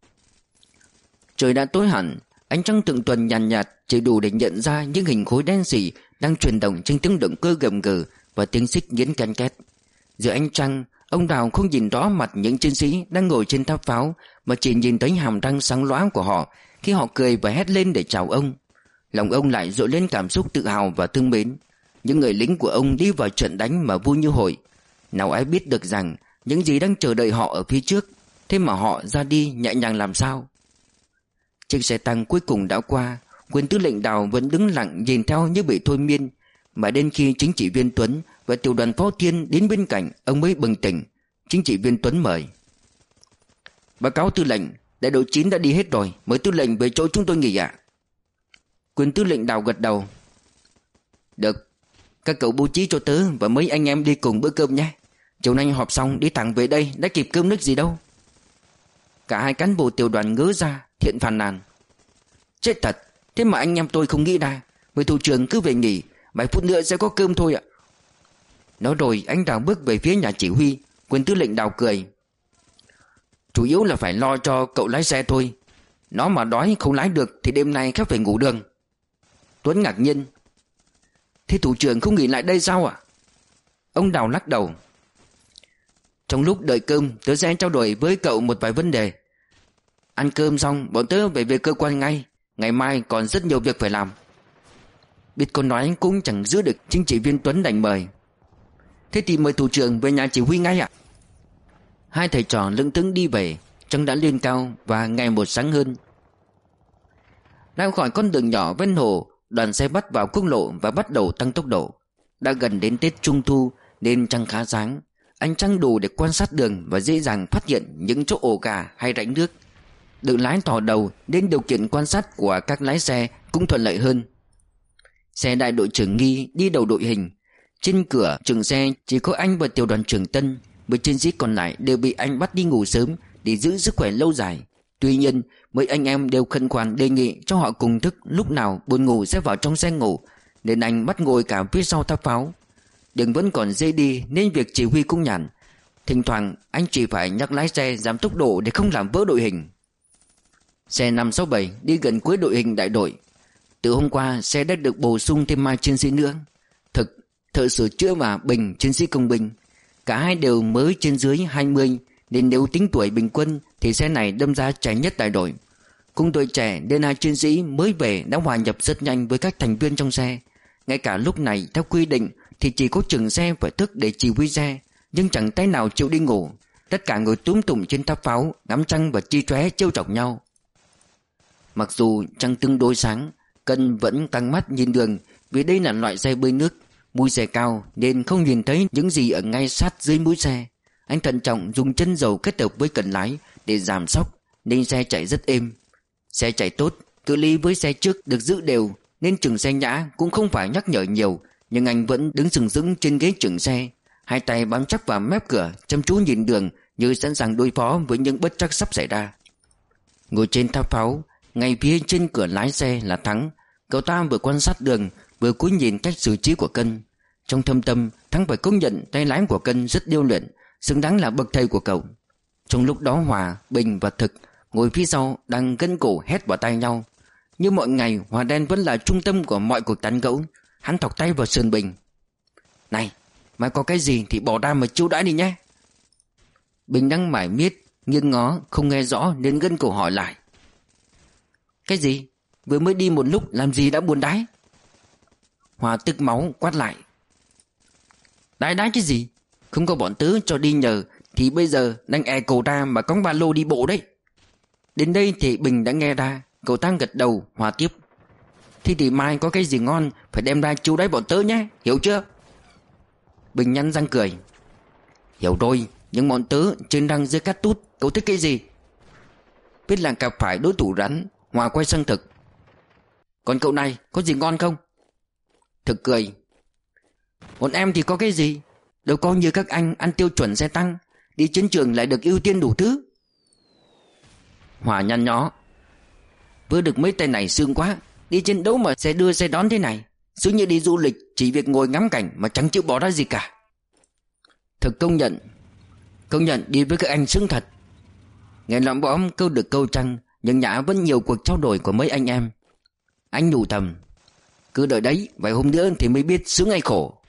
Trời đã tối hẳn, ánh trăng thượng tuần nhàn nhạt, nhạt chỉ đủ để nhận ra những hình khối đen sì đang chuyển động trên tiếng động cơ gầm gừ và tiếng xích nghiến ken két. Giữa ánh trăng, ông Đào không nhìn rõ mặt những chiến sĩ đang ngồi trên tháp pháo, mà chỉ nhìn thấy hàm răng sáng loáng của họ khi họ cười và hét lên để chào ông. Lòng ông lại dội lên cảm xúc tự hào và thương mến. Những người lính của ông đi vào trận đánh mà vui như hội. Nào ai biết được rằng những gì đang chờ đợi họ ở phía trước, thế mà họ ra đi nhẹ nhàng làm sao. Chiếc xe tăng cuối cùng đã qua. Quyền tư lệnh Đào vẫn đứng lặng nhìn theo như bị thôi miên, mà đến khi chính trị viên Tuấn và tiểu đoàn Phó Thiên đến bên cạnh, ông mới bừng tỉnh. Chính trị viên Tuấn mời: báo cáo tư lệnh, đại đội chín đã đi hết rồi, mời tư lệnh về chỗ chúng tôi nghỉ ạ. Quyền tư lệnh Đào gật đầu: được, các cậu bố trí cho tớ và mấy anh em đi cùng bữa cơm nhé. Chiều nay họp xong đi thẳng về đây, đã kịp cơm nước gì đâu. Cả hai cán bộ tiểu đoàn ngớ ra. Thiện phàn nàn: chết thật, thế mà anh em tôi không nghĩ ra. Mời thủ trưởng cứ về nghỉ, vài phút nữa sẽ có cơm thôi ạ. Nói rồi anh Đào bước về phía nhà chỉ huy. Quyền tư lệnh Đào cười: chủ yếu là phải lo cho cậu lái xe thôi. Nó mà đói không lái được thì đêm nay khác phải ngủ đường. Tuấn ngạc nhiên: thế thủ trưởng không nghỉ lại đây sao ạ? Ông Đào lắc đầu: trong lúc đợi cơm tớ sẽ trao đổi với cậu một vài vấn đề. Ăn cơm xong bọn tớ về về cơ quan ngay. Ngày mai còn rất nhiều việc phải làm. Biết con nói cũng chẳng giữ được, chính trị viên Tuấn đành mời: thế thì mời thủ trưởng về nhà chỉ huy ngay ạ. Hai thầy trò lững thững đi về. Trăng đã lên cao và ngày một sáng hơn. Ra khỏi con đường nhỏ ven hồ, đoàn xe bắt vào quốc lộ và bắt đầu tăng tốc độ. Đã gần đến Tết Trung Thu nên trăng khá sáng. Ánh trăng đủ để quan sát đường và dễ dàng phát hiện những chỗ ổ gà hay rãnh nước. Được lái thò đầu nên điều kiện quan sát của các lái xe cũng thuận lợi hơn. Xe đại đội trưởng Nghi đi đầu đội hình. Trên cửa trường xe chỉ có anh và tiểu đoàn trưởng Tân. Mấy chiến sĩ còn lại đều bị anh bắt đi ngủ sớm để giữ sức khỏe lâu dài. Tuy nhiên mấy anh em đều khẩn khoản đề nghị cho họ cùng thức, lúc nào buồn ngủ sẽ vào trong xe ngủ, nên anh bắt ngồi cả phía sau tháp pháo. Đường vẫn còn dễ đi nên việc chỉ huy cũng nhàn. Thỉnh thoảng anh chỉ phải nhắc lái xe giảm tốc độ để không làm vỡ đội hình. Xe năm sáu bảy đi gần cuối đội hình đại đội. Từ hôm qua xe đã được bổ sung thêm hai chiến sĩ nữa. Thực, thợ sửa chữa và Bình, chiến sĩ công binh. Cả hai đều mới trên dưới hai mươi, nên nếu tính tuổi bình quân thì xe này đâm ra trẻ nhất đại đội. Cùng tuổi trẻ nên hai chiến sĩ mới về đã hòa nhập rất nhanh với các thành viên trong xe. Ngay cả lúc này theo quy định thì chỉ có trưởng xe phải thức để chỉ huy xe, nhưng chẳng tay nào chịu đi ngủ. Tất cả ngồi túm tụm trên tháp pháo, ngắm trăng và chi chóe trêu chọc nhau. Mặc dù trăng tương đối sáng, Cân vẫn căng mắt nhìn đường, vì đây là loại xe bơi nước. Mũi xe cao nên không nhìn thấy những gì ở ngay sát dưới mũi xe. Anh thận trọng dùng chân dầu kết hợp với cần lái để giảm sóc, nên xe chạy rất êm. Xe chạy tốt, cự ly với xe trước được giữ đều, nên trưởng xe Nhã cũng không phải nhắc nhở nhiều. Nhưng anh vẫn đứng sừng sững trên ghế trưởng xe, hai tay bám chắc vào mép cửa, chăm chú nhìn đường như sẵn sàng đối phó với những bất trắc sắp xảy ra. Ngồi trên tháp pháo, ngay phía trên cửa lái xe là Thắng. Cậu ta vừa quan sát đường vừa cúi nhìn cách xử trí của Cân. Trong thâm tâm, Thắng phải công nhận tay lái của Cân rất điêu luyện, xứng đáng là bậc thầy của cậu. Trong lúc đó Hòa, Bình và Thực ngồi phía sau đang gân cổ hét vào tai nhau. Như mọi ngày, Hòa Đen vẫn là trung tâm của mọi cuộc tán gẫu. Hắn thọc tay vào sườn Bình: này, mày có cái gì thì bỏ ra mà chiêu đãi đi nhé. Bình đang mải miết nghiêng ngó không nghe rõ nên gân cổ hỏi lại: cái gì? Vừa mới đi một lúc làm gì đã buồn đái? Hòa tức máu quát lại: đái đái cái gì? Không có bọn tớ cho đi nhờ thì bây giờ đang e cậu ta mà cõng ba lô đi bộ đấy. Đến đây thì Bình đã nghe ra. Cậu ta gật đầu hòa tiếp. Thế thì mai có cái gì ngon phải đem ra chiêu đãi bọn tớ nhé, hiểu chưa? Bình nhăn răng cười. Hiểu rồi, nhưng bọn tớ trên răng dưới cắt tút. Cậu thích cái gì? Biết là gặp phải đối thủ rắn, Hòa quay sang Thực. Còn cậu này có gì ngon không? Thực cười. Bọn em thì có cái gì? Đâu có như các anh ăn tiêu chuẩn xe tăng, đi chiến trường lại được ưu tiên đủ thứ. Hòa nhăn nhó. Vừa được mấy tay này sương quá. Đi chiến đấu mà xe đưa xe đón thế này, giống như đi du lịch chỉ việc ngồi ngắm cảnh mà chẳng chịu bỏ ra gì cả. Thực công nhận. Công nhận đi với các anh sướng thật. Nghe lỏm bõm câu được câu trăng, nhưng Nhã vẫn nhiều cuộc trao đổi của mấy anh em. Anh nhủ thầm. Cứ đợi đấy, vài hôm nữa thì mới biết sướng hay khổ.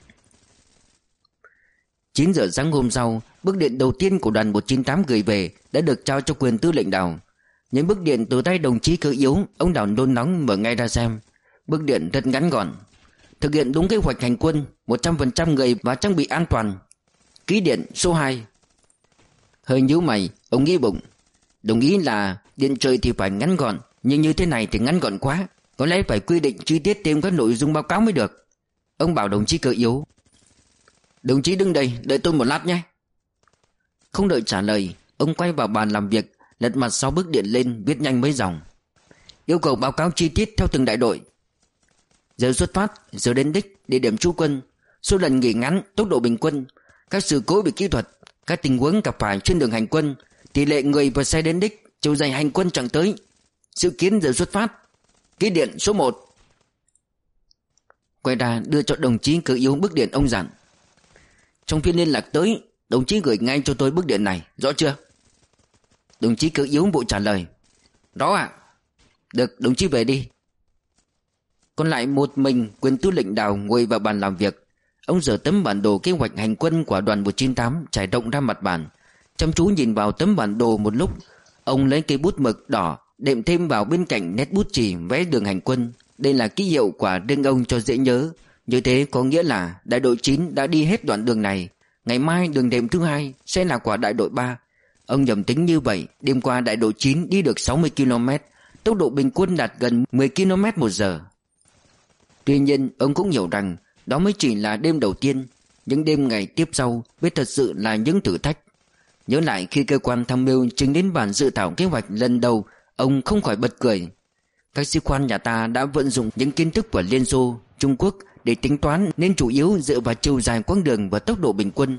Chín giờ sáng hôm sau, bức điện đầu tiên của đoàn một chín tám gửi về đã được trao cho quyền tư lệnh Đào. Những bức điện từ tay đồng chí Cơ Yếu, ông Đào nôn nóng mở ngay ra xem. Bức điện rất ngắn gọn. Thực hiện đúng kế hoạch hành quân, một trăm phần trăm người và trang bị an toàn. Ký điện số hai. Hơi nhíu mày, ông nghĩ bụng. Đồng ý là điện trời thì phải ngắn gọn, nhưng như thế này thì ngắn gọn quá. Có lẽ phải quy định chi tiết thêm các nội dung báo cáo mới được. Ông bảo đồng chí Cơ Yếu. Đồng chí đứng đây, đợi tôi một lát nhé. Không đợi trả lời, ông quay vào bàn làm việc, lật mặt sau bức điện lên, viết nhanh mấy dòng. Yêu cầu báo cáo chi tiết theo từng đại đội. Giờ xuất phát, giờ đến đích, địa điểm trú quân, số lần nghỉ ngắn, tốc độ bình quân, các sự cố về kỹ thuật, các tình huống gặp phải trên đường hành quân, tỷ lệ người và xe đến đích, chiều dài hành quân chẳng tới. Dự kiến giờ xuất phát. Ký điện số một. Quay ra đưa cho đồng chí Cơ Yếu bức điện, ông dặn. Trong phiên liên lạc tới, đồng chí gửi ngay cho tôi bức điện này, rõ chưa? Đồng chí Cơ Yếu vội trả lời. Rõ ạ. Được, đồng chí về đi. Còn lại một mình quyền tư lệnh Đào ngồi vào bàn làm việc. Ông giở tấm bản đồ kế hoạch hành quân của đoàn một chín tám trải rộng ra mặt bàn, chăm chú nhìn vào tấm bản đồ một lúc. Ông lấy cây bút mực đỏ đệm thêm vào bên cạnh nét bút chì vẽ đường hành quân. Đây là ký hiệu của riêng ông cho dễ nhớ. Như thế có nghĩa là đại đội chín đã đi hết đoạn đường này. Ngày mai đường đệm thứ hai sẽ là của đại đội ba. Ông nhầm tính như vậy. Đêm qua đại đội chín đi được sáu mươi ki lô mét, tốc độ bình quân đạt gần mười ki lô mét một giờ. Tuy nhiên ông cũng hiểu rằng đó mới chỉ là đêm đầu tiên. Những đêm ngày tiếp sau mới thật sự là những thử thách. Nhớ lại khi cơ quan tham mưu trình đến bản dự thảo kế hoạch lần đầu, ông không khỏi bật cười. Các sĩ quan nhà ta đã vận dụng những kiến thức của Liên Xô, Trung Quốc để tính toán, nên chủ yếu dựa vào chiều dài quãng đường và tốc độ bình quân.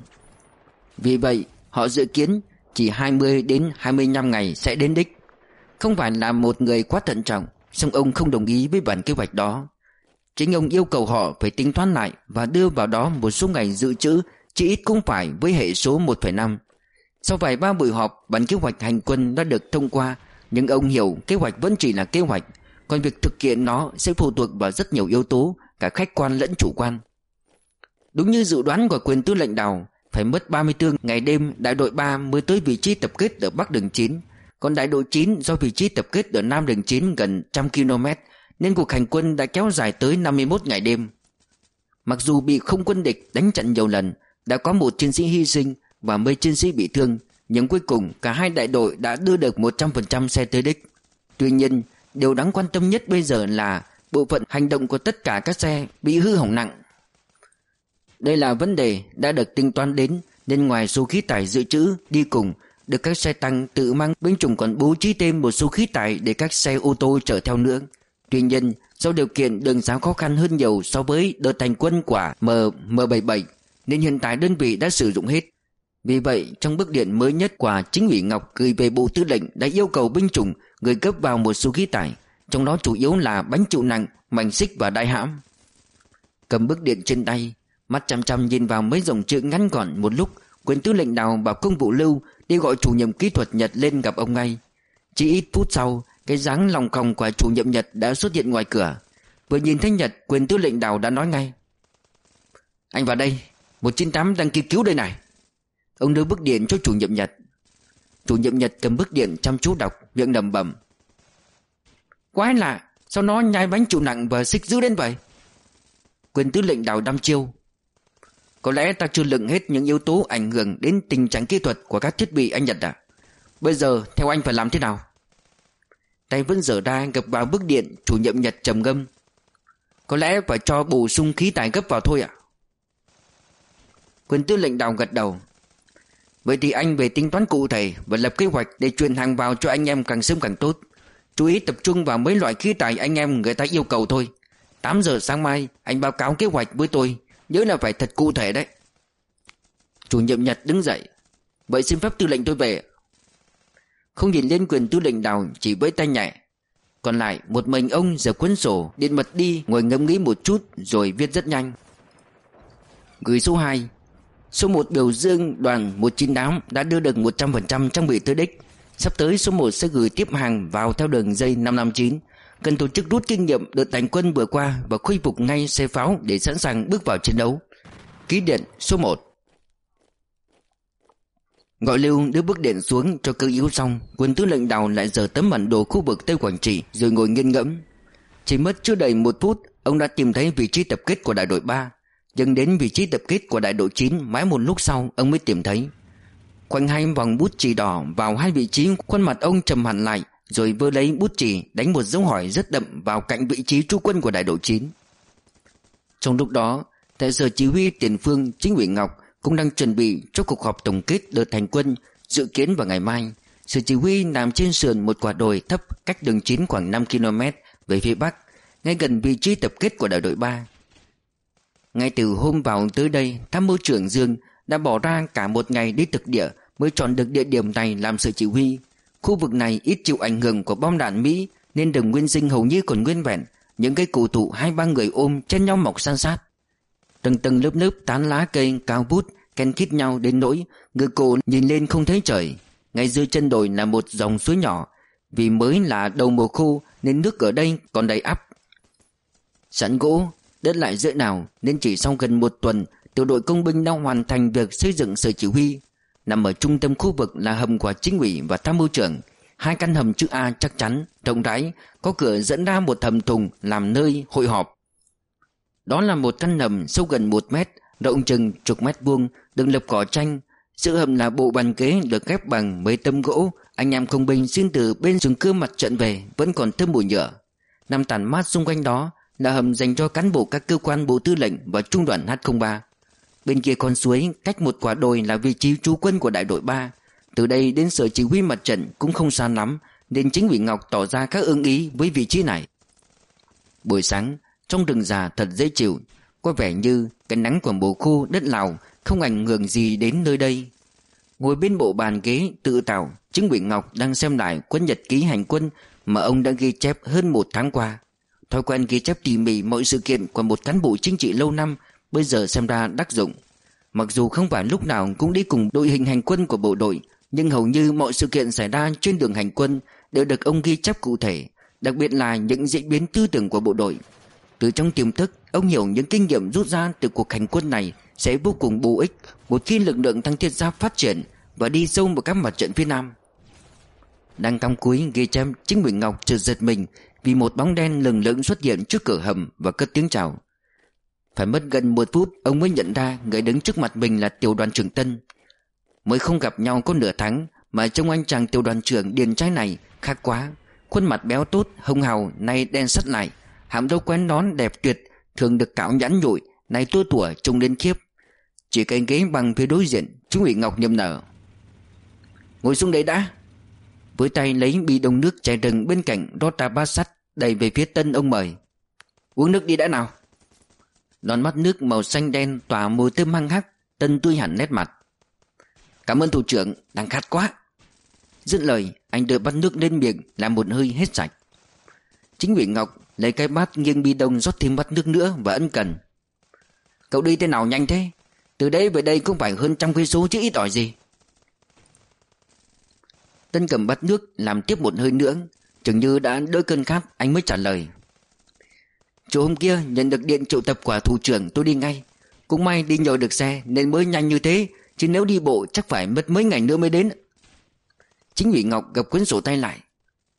Vì vậy họ dự kiến chỉ hai mươi đến hai mươi lăm ngày sẽ đến đích. Không phải là một người quá thận trọng, song ông không đồng ý với bản kế hoạch đó. Chính ông yêu cầu họ phải tính toán lại và đưa vào đó một số ngày dự trữ, chỉ ít cũng phải với hệ số một phẩy năm. Sau vài ba buổi họp, bản kế hoạch hành quân đã được thông qua, nhưng ông hiểu kế hoạch vẫn chỉ là kế hoạch, còn việc thực hiện nó sẽ phụ thuộc vào rất nhiều yếu tố, cả khách quan lẫn chủ quan. Đúng như dự đoán của quyền tư lệnh Đào, phải mất ba mươi tư ngày đêm đại đội ba mới tới vị trí tập kết ở Bắc đường chín. Còn đại đội chín do vị trí tập kết ở Nam đường chín gần một trăm ki lô mét, nên cuộc hành quân đã kéo dài tới năm mươi mốt ngày đêm. Mặc dù bị không quân địch đánh chặn nhiều lần, đã có một chiến sĩ hy sinh và mấy chiến sĩ bị thương, nhưng cuối cùng cả hai đại đội đã đưa được một trăm phần trăm xe tới đích. Tuy nhiên, điều đáng quan tâm nhất bây giờ là bộ phận hành động của tất cả các xe bị hư hỏng nặng. Đây là vấn đề đã được tính toán đến, nên ngoài số khí tải dự trữ đi cùng, được các xe tăng tự mang, binh chủng còn bố trí thêm một số khí tải để các xe ô tô chở theo nữa. Tuy nhiên, do điều kiện đường xá khó khăn hơn nhiều so với đợt hành quân của M M77, nên hiện tại đơn vị đã sử dụng hết. Vì vậy, trong bức điện mới nhất của chính ủy Ngọc gửi về Bộ Tư lệnh đã yêu cầu binh chủng gửi cấp vào một số khí tải, trong đó chủ yếu là bánh chịu nặng, mảnh xích và đai hãm. Cầm bức điện trên tay, mắt chăm chăm nhìn vào mấy dòng chữ ngắn gọn một lúc, quyền tư lệnh Đào bảo công vụ Lưu đi gọi chủ nhiệm kỹ thuật Nhật lên gặp ông ngay. Chỉ ít phút sau, cái dáng lòng còng của chủ nhiệm Nhật đã xuất hiện ngoài cửa. Vừa nhìn thấy Nhật, quyền tư lệnh Đào đã nói ngay: Anh vào đây, một chín tám đang kêu cứu đây này. Ông đưa bức điện cho chủ nhiệm Nhật. Chủ nhiệm Nhật cầm bức điện chăm chú đọc, miệng lẩm bẩm: Quái lạ, sao nó nhai bánh chịu nặng và xích dữ đến vậy? Quyền tư lệnh Đào đăm chiêu: Có lẽ ta chưa lượng hết những yếu tố ảnh hưởng đến tình trạng kỹ thuật của các thiết bị anh Nhật à? Bây giờ theo anh phải làm thế nào? Tay vẫn giở ra gập vào bức điện. Chủ nhiệm Nhật trầm ngâm. Có lẽ phải cho bổ sung khí tải gấp vào thôi ạ. Quân tư lệnh Đào gật đầu. Vậy thì anh về tính toán cụ thể và lập kế hoạch để chuyển hàng vào cho anh em càng sớm càng tốt. Chú ý tập trung vào mấy loại khí tải anh em người ta yêu cầu thôi. Tám giờ sáng mai anh báo cáo kế hoạch với tôi. Nhớ là phải thật cụ thể đấy. Chủ nhiệm Nhật đứng dậy. Vậy xin phép tư lệnh tôi về. Không nhìn lên quyền tư lệnh Đào, chỉ với tay nhẹ. Còn lại một mình ông giờ cuốn sổ điện mật đi, ngồi ngẫm nghĩ một chút rồi viết rất nhanh. Gửi số hai. Số một biểu dương đoàn một chín tám đã đưa được một trăm phần trăm trang bị tới đích. Sắp tới số một sẽ gửi tiếp hàng vào theo đường dây năm năm chín. Cần tổ chức rút kinh nghiệm đợt đánh quân vừa qua và khôi phục ngay xe pháo để sẵn sàng bước vào chiến đấu. Ký điện số một. Gọi Lưu đưa bức điện xuống cho cơ yếu xong, quân tư lệnh Đào lại giở tấm bản đồ khu vực Tây Quảng Trị rồi ngồi nghiên ngẫm. Chỉ mất chưa đầy một phút, ông đã tìm thấy vị trí tập kết của đại đội ba. Nhưng đến vị trí tập kết của đại đội chín mãi một lúc sau ông mới tìm thấy. Quanh hai vòng bút chì đỏ vào hai vị trí, khuôn mặt ông trầm hẳn lại, rồi vơ lấy bút chì đánh một dấu hỏi rất đậm vào cạnh vị trí trú quân của đại đội chín. Trong lúc đó, tại sở chỉ huy tiền phương, chính ủy Ngọc cũng đang chuẩn bị cho cuộc họp tổng kết đợt hành quân dự kiến vào ngày mai. Sở chỉ huy nằm trên sườn một quả đồi thấp cách đường chín khoảng năm ki lô mét về phía bắc, ngay gần vị trí tập kết của đại đội ba. Ngay từ hôm vào tới đây, tham mưu trưởng Dương đã bỏ ra cả một ngày đi thực địa mới chọn được địa điểm này làm sở chỉ huy. Khu vực này ít chịu ảnh hưởng của bom đạn Mỹ nên rừng nguyên sinh hầu như còn nguyên vẹn, những cây cổ thụ hai ba người ôm chen nhau mọc san sát. Tầng tầng lớp lớp tán lá cây cao vút ken khít nhau đến nỗi người cổ nhìn lên không thấy trời. Ngay dưới chân đồi là một dòng suối nhỏ, vì mới là đầu mùa khô nên nước ở đây còn đầy ắp. Sẵn gỗ, đất lại dễ nào nên chỉ sau gần một tuần, tiểu đội công binh đã hoàn thành việc xây dựng sở chỉ huy. Nằm ở trung tâm khu vực là hầm của chính ủy và tham mưu trưởng. Hai căn hầm chữ A chắc chắn, rộng rãi, có cửa dẫn ra một hầm thùng làm nơi hội họp. Đó là một căn hầm sâu gần một mét, rộng chừng chục mét vuông, được lập cỏ tranh. Giữa hầm là bộ bàn ghế được ghép bằng mấy tấm gỗ. Anh em công binh xin từ bên trường cưa mặt trận về vẫn còn thơm mùi nhựa. Nằm tản mát xung quanh đó là hầm dành cho cán bộ các cơ quan bộ tư lệnh và trung đoàn H không ba. Bên kia con suối cách một quả đồi là vị trí trú quân của đại đội ba. Từ đây đến sở chỉ huy mặt trận cũng không xa lắm, nên chính ủy Ngọc tỏ ra các ưng ý với vị trí này. Buổi sáng trong rừng già thật dễ chịu, có vẻ như cái nắng của mùa khô đất Lào không ảnh hưởng gì đến nơi đây. Ngồi bên bộ bàn ghế tự tạo, chính ủy Ngọc đang xem lại cuốn nhật ký hành quân mà ông đã ghi chép hơn một tháng qua. Thói quen ghi chép tỉ mỉ mọi sự kiện của một cán bộ chính trị lâu năm bây giờ xem ra đắc dụng. Mặc dù không phải lúc nào cũng đi cùng đội hình hành quân của bộ đội, nhưng hầu như mọi sự kiện xảy ra trên đường hành quân đều được ông ghi chép cụ thể, đặc biệt là những diễn biến tư tưởng của bộ đội. Từ trong tiềm thức, ông hiểu những kinh nghiệm rút ra từ cuộc hành quân này sẽ vô cùng bổ ích một khi lực lượng Tăng Thiết Giáp phát triển và đi sâu vào các mặt trận phía Nam. Đang cắm cúi ghi chép, chính ủy Ngọc chợt giật mình vì một bóng đen lừng lững xuất hiện trước cửa hầm và cất tiếng chào. Phải mất gần một phút ông mới nhận ra người đứng trước mặt mình là tiểu đoàn trưởng Tân. Mới không gặp nhau có nửa tháng mà trông anh chàng tiểu đoàn trưởng điền trai này khác quá. Khuôn mặt béo tốt hồng hào nay đen sắt lại, hàm râu quén nón đẹp tuyệt, thường được cạo nhẵn nhụi, nay tua tủa trông đến khiếp. Chỉ cái ghế bằng phía đối diện, chính ủy Ngọc nhầm nở. Ngồi xuống đấy đã. Với tay lấy bi đông nước chai rừng bên cạnh rót ra bát sắt đầy về phía Tân, ông mời. Uống nước đi đã nào. Đón mắt nước màu xanh đen tỏa mùi thơm hăng hắc, Tân tươi hẳn nét mặt. Cảm ơn thủ trưởng, đang khát quá. Dứt lời anh đưa bát nước lên miệng làm một hơi hết sạch. Chính ủy Ngọc lấy cái bát nghiêng bi đông rót thêm bát nước nữa và ân cần. Cậu đi thế nào nhanh thế? Từ đây về đây cũng phải hơn trăm cây số chứ ít ỏi gì. Tân cầm bát nước làm tiếp một hơi nữa, chừng như đã đỡ cơn khát, anh mới trả lời. Chiều hôm kia nhận được điện triệu tập của thủ trưởng tôi đi ngay. Cũng may đi nhờ được xe nên mới nhanh như thế, chứ nếu đi bộ chắc phải mất mấy ngày nữa mới đến. Chính ủy Ngọc gập cuốn sổ tay lại.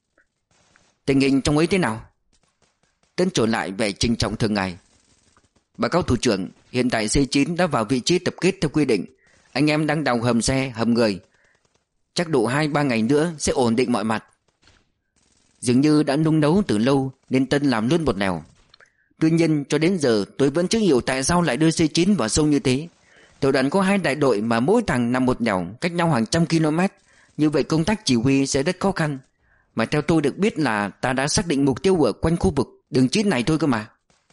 Tình hình trong ấy thế nào? Tân trở lại vẻ trinh trọng thường ngày. Báo cáo thủ trưởng, hiện tại C chín đã vào vị trí tập kết theo quy định. Anh em đang đào hầm xe, hầm người. Chắc độ hai ba ngày nữa sẽ ổn định mọi mặt. Dường như đã nung nấu từ lâu nên Tân làm luôn một nẻo. Tuy nhiên cho đến giờ tôi vẫn chưa hiểu tại sao lại đưa C chín vào sâu như thế. Tiểu đoàn có hai đại đội mà mỗi thằng nằm một nẻo, cách nhau hàng trăm km. Như vậy công tác chỉ huy sẽ rất khó khăn. Mà theo tôi được biết là ta đã xác định mục tiêu ở quanh khu vực đường chín này thôi cơ mà.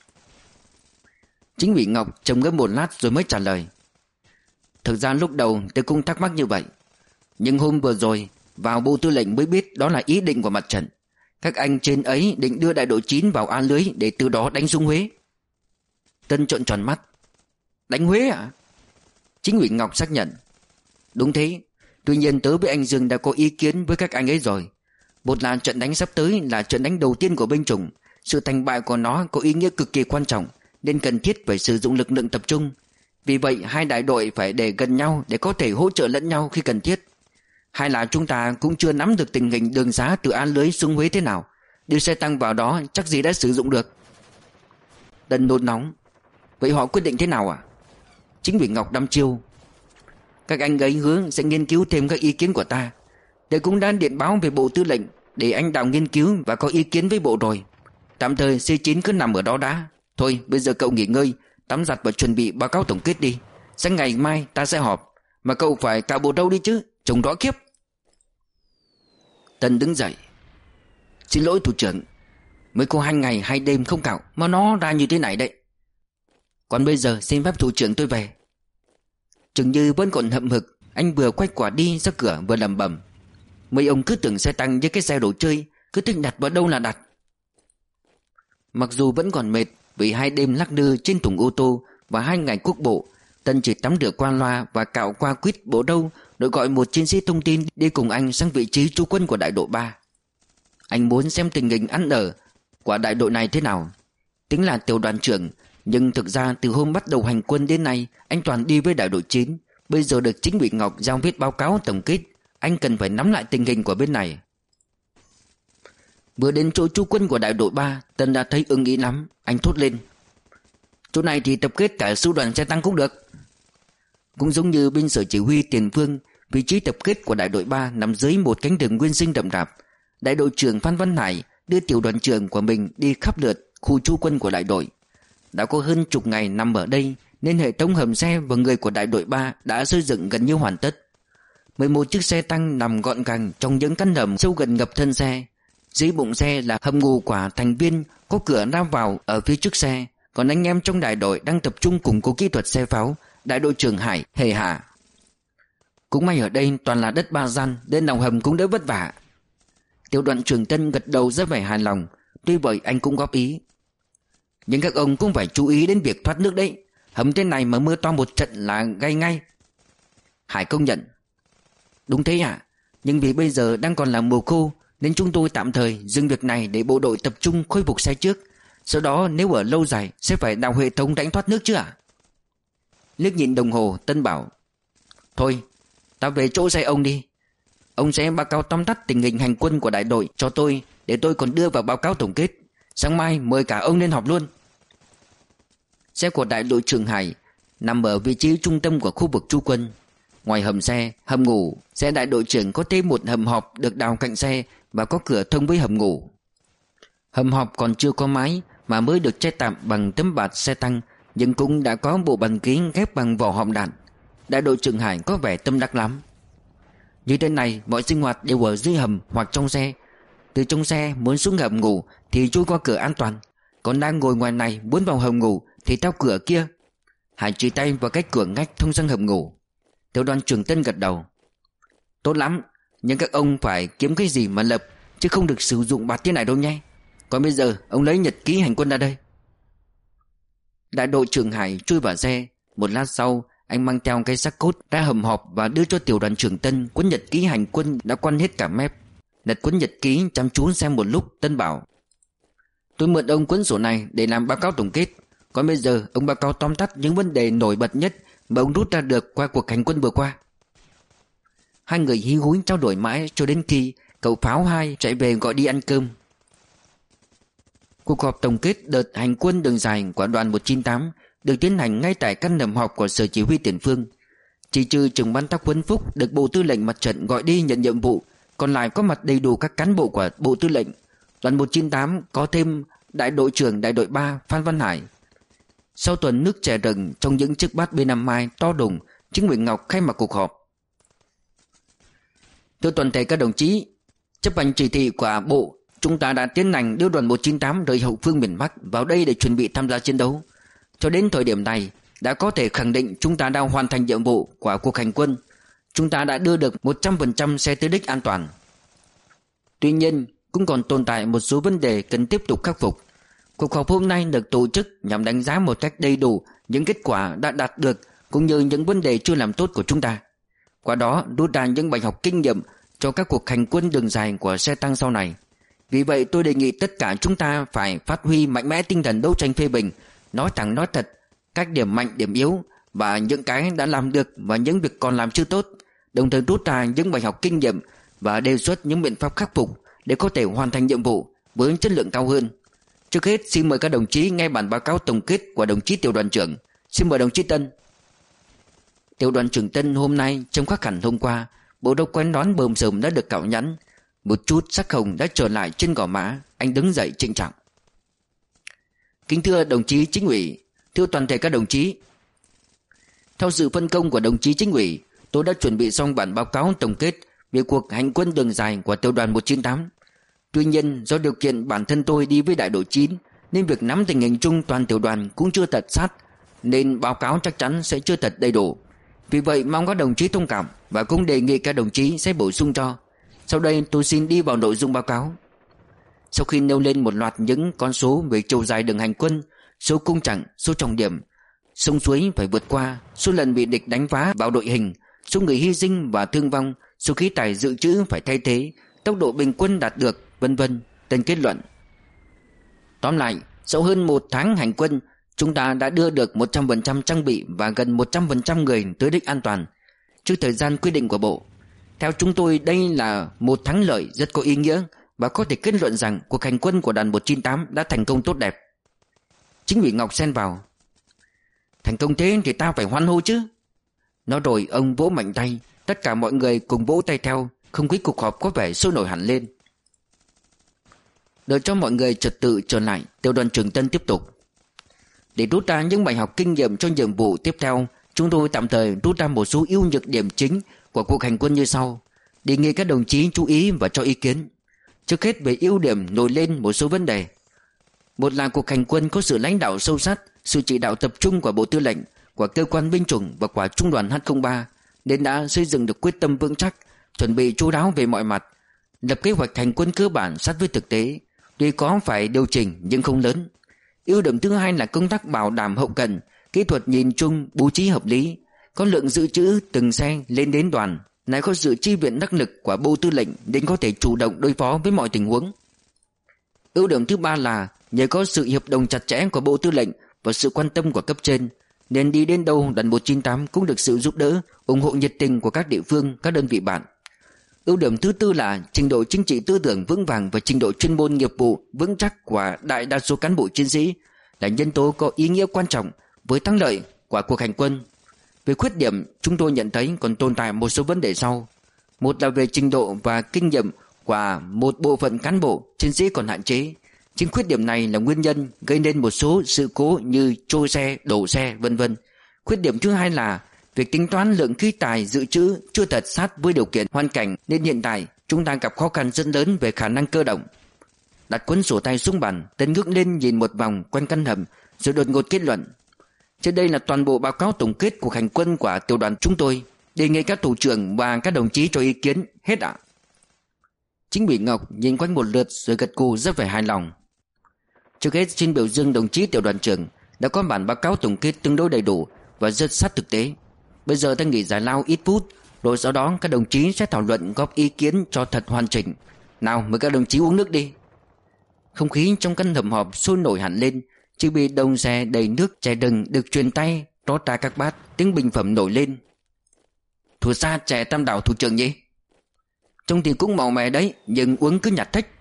Chính ủy Ngọc trầm ngâm một lát rồi mới trả lời. Thực ra lúc đầu tôi cũng thắc mắc như vậy. Nhưng hôm vừa rồi vào bộ tư lệnh mới biết đó là ý định của mặt trận. Các anh trên ấy định đưa đại đội chín vào a lưới để từ đó đánh xuống Huế. Tân trợn tròn mắt. Đánh Huế à? Chính ủy Ngọc xác nhận. Đúng thế. Tuy nhiên tớ với anh Dương đã có ý kiến với các anh ấy rồi. Một là trận đánh sắp tới là trận đánh đầu tiên của binh chủng. Sự thành bại của nó có ý nghĩa cực kỳ quan trọng, nên cần thiết phải sử dụng lực lượng tập trung. Vì vậy hai đại đội phải để gần nhau để có thể hỗ trợ lẫn nhau khi cần thiết. Hay là chúng ta cũng chưa nắm được tình hình đường xá từ An Lưới xuống Huế thế nào. Đưa xe tăng vào đó chắc gì đã sử dụng được. Tân nôn nóng. Vậy họ quyết định thế nào à? Chính ủy Ngọc đăm chiêu. Các anh ấy hứa sẽ nghiên cứu thêm các ý kiến của ta. Tôi cũng đã điện báo về bộ tư lệnh để anh Đào nghiên cứu và có ý kiến với bộ rồi. Tạm thời C chín cứ nằm ở đó đã. Thôi bây giờ cậu nghỉ ngơi, tắm giặt và chuẩn bị báo cáo tổng kết đi. Sáng ngày mai ta sẽ họp. Mà cậu phải cạo bộ râu đi chứ, trông rõ khiếp. Tân đứng dậy. Xin lỗi thủ trưởng, mới có hai ngày hai đêm không cạo mà nó ra như thế này đấy. Còn bây giờ xin phép thủ trưởng tôi về. Chừng như vẫn còn hậm hực, anh vừa quay quả đi ra cửa vừa lẩm bẩm. Mấy ông cứ tưởng xe tăng như cái xe đồ chơi, cứ thích đặt vào đâu là đặt. Mặc dù vẫn còn mệt vì hai đêm lắc lư trên thùng ô tô và hai ngày quốc bộ, Tân chỉ tắm rửa qua loa và cạo qua quýt bộ râu, rồi gọi một chiến sĩ thông tin đi cùng anh sang vị trí trú quân của đại đội ba. Anh muốn xem tình hình ăn ở của đại đội này thế nào. Tính là tiểu đoàn trưởng, nhưng thực ra từ hôm bắt đầu hành quân đến nay anh toàn đi với đại đội chín. Bây giờ được chính ủy Ngọc giao viết báo cáo tổng kết, anh cần phải nắm lại tình hình của bên này. Vừa đến chỗ trú quân của đại đội ba, Tân đã thấy ưng ý lắm. Anh thốt lên. Chỗ này thì tập kết cả sư đoàn xe tăng cũng được. Cũng giống như bên sở chỉ huy tiền phương, vị trí tập kết của đại đội ba nằm dưới một cánh rừng nguyên sinh rậm rạp. Đại đội trưởng Phan Văn Hải đưa tiểu đoàn trưởng của mình đi khắp lượt khu trú quân của đại đội. Đã có hơn chục ngày nằm ở đây nên hệ thống hầm xe và người của đại đội ba đã xây dựng gần như hoàn tất. mười một chiếc xe tăng nằm gọn gàng trong những căn hầm sâu gần ngập thân xe. Dưới bụng xe là hầm ngủ của thành viên, có cửa ra vào ở phía trước xe. Còn anh em trong đại đội đang tập trung củng cố kỹ thuật xe pháo. Đại đội trưởng Hải hề hả. Cũng may ở đây toàn là đất ba gian nên đào hầm cũng đỡ vất vả. Tiểu đoàn trưởng Tân gật đầu rất vẻ hài lòng. Tuy vậy anh cũng góp ý. Nhưng các ông cũng phải chú ý đến việc thoát nước đấy. Hầm thế này mà mưa to một trận là gây ngay. Hải công nhận. Đúng thế ạ. Nhưng vì bây giờ đang còn là mùa khô nên chúng tôi tạm thời dừng việc này để bộ đội tập trung khôi phục xe trước. Sau đó nếu ở lâu dài sẽ phải đào hệ thống đánh thoát nước chứ ạ? Liếc nhìn đồng hồ, Tân bảo. Thôi, ta về chỗ xe ông đi. Ông sẽ báo cáo tóm tắt tình hình hành quân của đại đội cho tôi, để tôi còn đưa vào báo cáo tổng kết. Sáng mai mời cả ông lên họp luôn. Xe của đại đội trưởng Hải nằm ở vị trí trung tâm của khu vực trú quân. Ngoài hầm xe, hầm ngủ, xe đại đội trưởng có thêm một hầm họp được đào cạnh xe và có cửa thông với hầm ngủ. Hầm họp còn chưa có mái mà mới được che tạm bằng tấm bạt xe tăng, nhưng cũng đã có bộ bàn ghế ghép bằng vỏ hòm đạn. Đại đội trưởng Hải có vẻ tâm đắc lắm. Như thế này mọi sinh hoạt đều ở dưới hầm hoặc trong xe. Từ trong xe muốn xuống hầm ngủ thì chui qua cửa an toàn, còn đang ngồi ngoài này muốn vào hầm ngủ thì theo cửa kia. Hải chỉ tay vào cách cửa ngách thông sang hầm ngủ. Tiểu đoàn trưởng Tân gật đầu. Tốt lắm, nhưng các ông phải kiếm cái gì mà lập, chứ không được sử dụng bạt thế này đâu nhé. Còn bây giờ ông lấy nhật ký hành quân ra đây. Đại đội trưởng Hải chui vào xe. Một lát sau anh mang theo cái xác cốt ra hầm họp và đưa cho tiểu đoàn trưởng Tân cuốn nhật ký hành quân đã quăn hết cả mép. Lật cuốn nhật ký chăm chú xem một lúc, Tân bảo. Tôi mượn ông cuốn sổ này để làm báo cáo tổng kết. Còn bây giờ ông báo cáo tóm tắt những vấn đề nổi bật nhất mà ông rút ra được qua cuộc hành quân vừa qua. Hai người hí húi trao đổi mãi cho đến khi cậu Pháo hai chạy về gọi đi ăn cơm. Cuộc họp tổng kết đợt hành quân đường dài của đoàn một chín tám được tiến hành ngay tại căn hầm họp của Sở Chỉ huy Tiền Phương. Chỉ trừ trưởng ban tác Huấn Phúc được Bộ Tư lệnh Mặt trận gọi đi nhận nhiệm vụ, còn lại có mặt đầy đủ các cán bộ của Bộ Tư lệnh. Đoàn một chín tám có thêm đại đội trưởng đại đội ba Phan Văn Hải. Sau tuần nước chè rừng trong những chiếc bát bê năm mai to đùng, Chính ủy Ngọc khai mạc cuộc họp. Thưa toàn thể các đồng chí, chấp hành chỉ thị của Bộ, chúng ta đã tiến hành đưa đoàn một chín tám rời hậu phương miền Bắc vào đây để chuẩn bị tham gia chiến đấu. Cho đến thời điểm này, đã có thể khẳng định chúng ta đang hoàn thành nhiệm vụ của cuộc hành quân. Chúng ta đã đưa được một trăm phần trăm xe tới đích an toàn. Tuy nhiên, cũng còn tồn tại một số vấn đề cần tiếp tục khắc phục. Cuộc họp hôm nay được tổ chức nhằm đánh giá một cách đầy đủ những kết quả đã đạt được cũng như những vấn đề chưa làm tốt của chúng ta. Qua đó rút ra những bài học kinh nghiệm cho các cuộc hành quân đường dài của xe tăng sau này. Vì vậy tôi đề nghị tất cả chúng ta phải phát huy mạnh mẽ tinh thần đấu tranh phê bình, nói thẳng nói thật, các điểm mạnh điểm yếu và những cái đã làm được và những việc còn làm chưa tốt, đồng thời rút ra những bài học kinh nghiệm và đề xuất những biện pháp khắc phục để có thể hoàn thành nhiệm vụ với chất lượng cao hơn. Trước hết xin mời các đồng chí nghe bản báo cáo tổng kết của đồng chí tiểu đoàn trưởng. Xin mời đồng chí Tân. Tiểu đoàn trưởng Tân hôm nay trông khác hẳn hôm qua. Bộ râu quén nón bờm sờm đã được cạo nhẵn, một chút sắc hồng đã trở lại trên gò má. Anh đứng dậy trịnh trọng. Kính thưa đồng chí chính ủy, thưa toàn thể các đồng chí, theo sự phân công của đồng chí chính ủy, tôi đã chuẩn bị xong bản báo cáo tổng kết về cuộc hành quân đường dài của tiểu đoàn một chín tám. Tuy nhiên do điều kiện bản thân tôi đi với đại đội chín nên việc nắm tình hình chung toàn tiểu đoàn cũng chưa thật sát, nên báo cáo chắc chắn sẽ chưa thật đầy đủ. Vì vậy mong các đồng chí thông cảm và cũng đề nghị các đồng chí sẽ bổ sung cho. Sau đây tôi xin đi vào nội dung báo cáo. Sau khi nêu lên một loạt những con số về chiều dài đường hành quân, số cung chặng, số trọng điểm, sông suối phải vượt qua, số lần bị địch đánh phá vào đội hình, số người hy sinh và thương vong, số khí tài dự trữ phải thay thế, tốc độ bình quân đạt được, vân vân, tên kết luận. Tóm lại, sau hơn một tháng hành quân, chúng ta đã đưa được một trăm phần trăm trang bị và gần một trăm phần trăm người tới đích an toàn trước thời gian quy định của Bộ. Theo chúng tôi, đây là một thắng lợi rất có ý nghĩa và có thể kết luận rằng cuộc hành quân của đoàn một chín tám đã thành công tốt đẹp. Chính ủy Ngọc xen vào. Thành công thế thì ta phải hoan hô chứ. Nói rồi ông vỗ mạnh tay, tất cả mọi người cùng vỗ tay theo, không khí cuộc họp có vẻ sôi nổi hẳn lên. Đợi cho mọi người trật tự trở lại, tiểu đoàn trưởng Tân tiếp tục. Để rút ra những bài học kinh nghiệm cho nhiệm vụ tiếp theo, chúng tôi tạm thời rút ra một số ưu nhược điểm chính của cuộc hành quân như sau. Đề nghị các đồng chí chú ý và cho ý kiến. Trước hết về ưu điểm nổi lên một số vấn đề. Một là cuộc hành quân có sự lãnh đạo sâu sắc, sự chỉ đạo tập trung của Bộ Tư lệnh, của cơ quan binh chủng và của trung đoàn H không ba, nên đã xây dựng được quyết tâm vững chắc, chuẩn bị chu đáo về mọi mặt, lập kế hoạch hành quân cơ bản sát với thực tế, tuy có phải điều chỉnh nhưng không lớn. Ưu điểm thứ hai là công tác bảo đảm hậu cần, kỹ thuật nhìn chung bố trí hợp lý, có lượng dự trữ từng xe lên đến đoàn, lại có sự chi viện đắc lực của Bộ Tư lệnh nên có thể chủ động đối phó với mọi tình huống. Ưu điểm thứ ba là nhờ có sự hiệp đồng chặt chẽ của Bộ Tư lệnh và sự quan tâm của cấp trên, nên đi đến đâu đoàn một chín tám cũng được sự giúp đỡ, ủng hộ nhiệt tình của các địa phương, các đơn vị bạn. Ưu điểm thứ tư là trình độ chính trị tư tưởng vững vàng và trình độ chuyên môn nghiệp vụ vững chắc của đại đa số cán bộ chiến sĩ là nhân tố có ý nghĩa quan trọng với thắng lợi của cuộc hành quân. Về khuyết điểm, chúng tôi nhận thấy còn tồn tại một số vấn đề sau. Một là về trình độ và kinh nghiệm của một bộ phận cán bộ chiến sĩ còn hạn chế. Chính khuyết điểm này là nguyên nhân gây nên một số sự cố như trôi xe, đổ xe, vân vân. Khuyết điểm thứ hai là việc tính toán lượng khí tài dự trữ chưa thật sát với điều kiện hoàn cảnh, nên hiện tại chúng ta gặp khó khăn rất lớn về khả năng cơ động. Đặt cuốn sổ tay xuống bàn, Tân ngước lên nhìn một vòng quanh căn hầm rồi đột ngột kết luận. Trên đây là toàn bộ báo cáo tổng kết cuộc hành quân của tiểu đoàn chúng tôi. Đề nghị các thủ trưởng và các đồng chí cho ý kiến. Hết ạ. Chính ủy Ngọc nhìn quanh một lượt rồi gật gù rất vẻ hài lòng. Trước hết xin biểu dương đồng chí tiểu đoàn trưởng đã có bản báo cáo tổng kết tương đối đầy đủ và rất sát thực tế. Bây giờ ta nghỉ giải lao ít phút, rồi sau đó các đồng chí sẽ thảo luận góp ý kiến cho thật hoàn chỉnh. Nào, mời các đồng chí uống nước đi. Không khí trong căn hầm họp sôi nổi hẳn lên. Chiếc bi đông xe đầy nước chè đừng được truyền tay rót ra các bát, tiếng bình phẩm nổi lên. Thua xa chè Tam Đảo thủ trưởng nhỉ? Trông thì cũng màu mè đấy, nhưng uống cứ nhạt thách.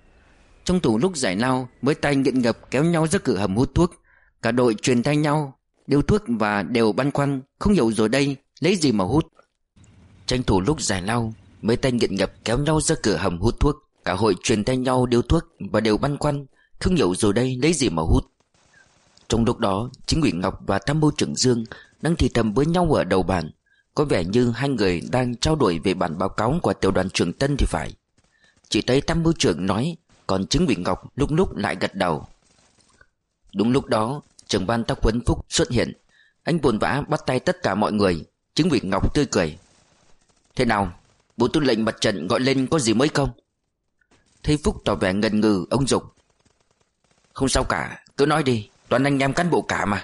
Trong tủ lúc giải lao, với tay nghiện ngập kéo nhau ra cửa hầm hút thuốc. Cả đội truyền tay nhau, điếu thuốc và đều băn khoăn không hiểu rồi đây lấy gì mà hút. Tranh thủ lúc giải lao, mấy tay nghiện ngập kéo nhau ra cửa hầm hút thuốc. Cả hội truyền tay nhau điếu thuốc và đều băn khoăn không hiểu rồi đây lấy gì mà hút. Trong lúc đó, chính ủy Ngọc và tham mưu trưởng Dương đang thì thầm với nhau ở đầu bàn. Có vẻ như hai người đang trao đổi về bản báo cáo của tiểu đoàn trưởng Tân thì phải. Chỉ thấy tham mưu trưởng nói, còn chính ủy Ngọc lúc lúc lại gật đầu. Đúng lúc đó, trưởng ban tác huấn Phúc xuất hiện. Anh vội vã bắt tay tất cả mọi người. Chính ủy Ngọc tươi cười. Thế nào, bộ tư lệnh mặt trận gọi lên có gì mới không? Thấy Phúc tỏ vẻ ngần ngừ, ông dục. Không sao cả, cứ nói đi, toàn anh em cán bộ cả mà.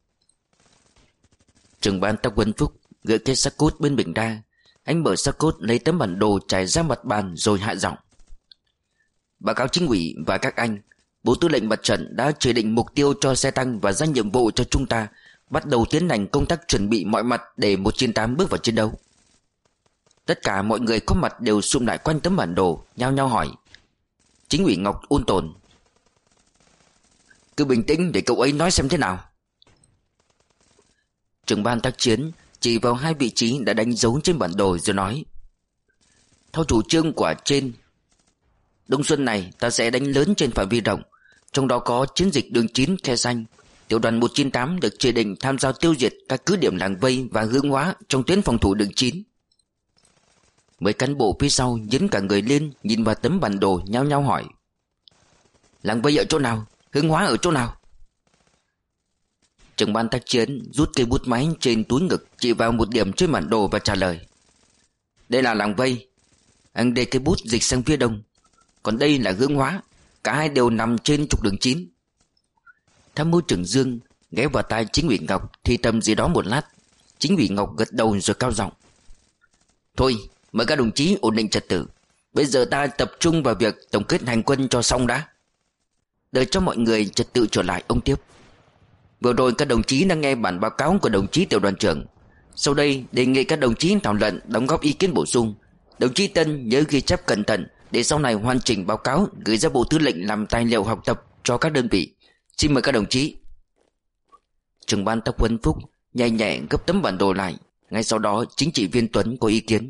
Trưởng ban tác huấn Phúc gỡ cái xác cốt bên mình ra. Anh mở xác cốt lấy tấm bản đồ trải ra mặt bàn rồi hạ giọng. Báo cáo chính ủy và các anh, bộ tư lệnh mặt trận đã chỉ định mục tiêu cho xe tăng và ra nhiệm vụ cho chúng ta bắt đầu tiến hành công tác chuẩn bị mọi mặt để một chín tám bước vào chiến đấu. Tất cả mọi người có mặt đều sum lại quanh tấm bản đồ, nhao nhao hỏi. Chính ủy Ngọc ôn tồn. Cứ bình tĩnh để cậu ấy nói xem thế nào. Trưởng ban tác chiến chỉ vào hai vị trí đã đánh dấu trên bản đồ rồi nói. Theo chủ trương của trên, đông xuân này ta sẽ đánh lớn trên phạm vi rộng, trong đó có chiến dịch đường chín Khe Xanh. Tiểu đoàn một chín tám được chỉ định tham gia tiêu diệt các cứ điểm làng vây và hướng hóa trong tuyến phòng thủ đường chín. Mấy cán bộ phía sau nhấn cả người lên, nhìn vào tấm bản đồ nhao nhao hỏi. Làng vây ở chỗ nào? Hướng hóa ở chỗ nào? Trưởng ban tác chiến rút cây bút máy trên túi ngực chỉ vào một điểm trên bản đồ và trả lời. Đây là làng vây. Anh để cây bút dịch sang phía đông. Còn đây là hướng hóa. Cả hai đều nằm trên trục đường chín. Tham mưu trưởng Dương ghé vào tai chính ủy Ngọc thì thầm gì đó một lát. Chính ủy Ngọc gật đầu rồi cao giọng. Thôi, mời các đồng chí ổn định trật tự. Bây giờ ta tập trung vào việc tổng kết hành quân cho xong đã. Đợi cho mọi người trật tự trở lại, ông tiếp. Vừa rồi các đồng chí đang nghe bản báo cáo của đồng chí tiểu đoàn trưởng. Sau đây đề nghị các đồng chí thảo luận, đóng góp ý kiến bổ sung. Đồng chí Tân nhớ ghi chép cẩn thận để sau này hoàn chỉnh báo cáo gửi ra bộ tư lệnh làm tài liệu học tập cho các đơn vị. Xin mời các đồng chí. Trưởng ban tác huấn Phúc nhẹ nhẹ gấp tấm bản đồ lại. Ngay sau đó chính trị viên Tuấn có ý kiến.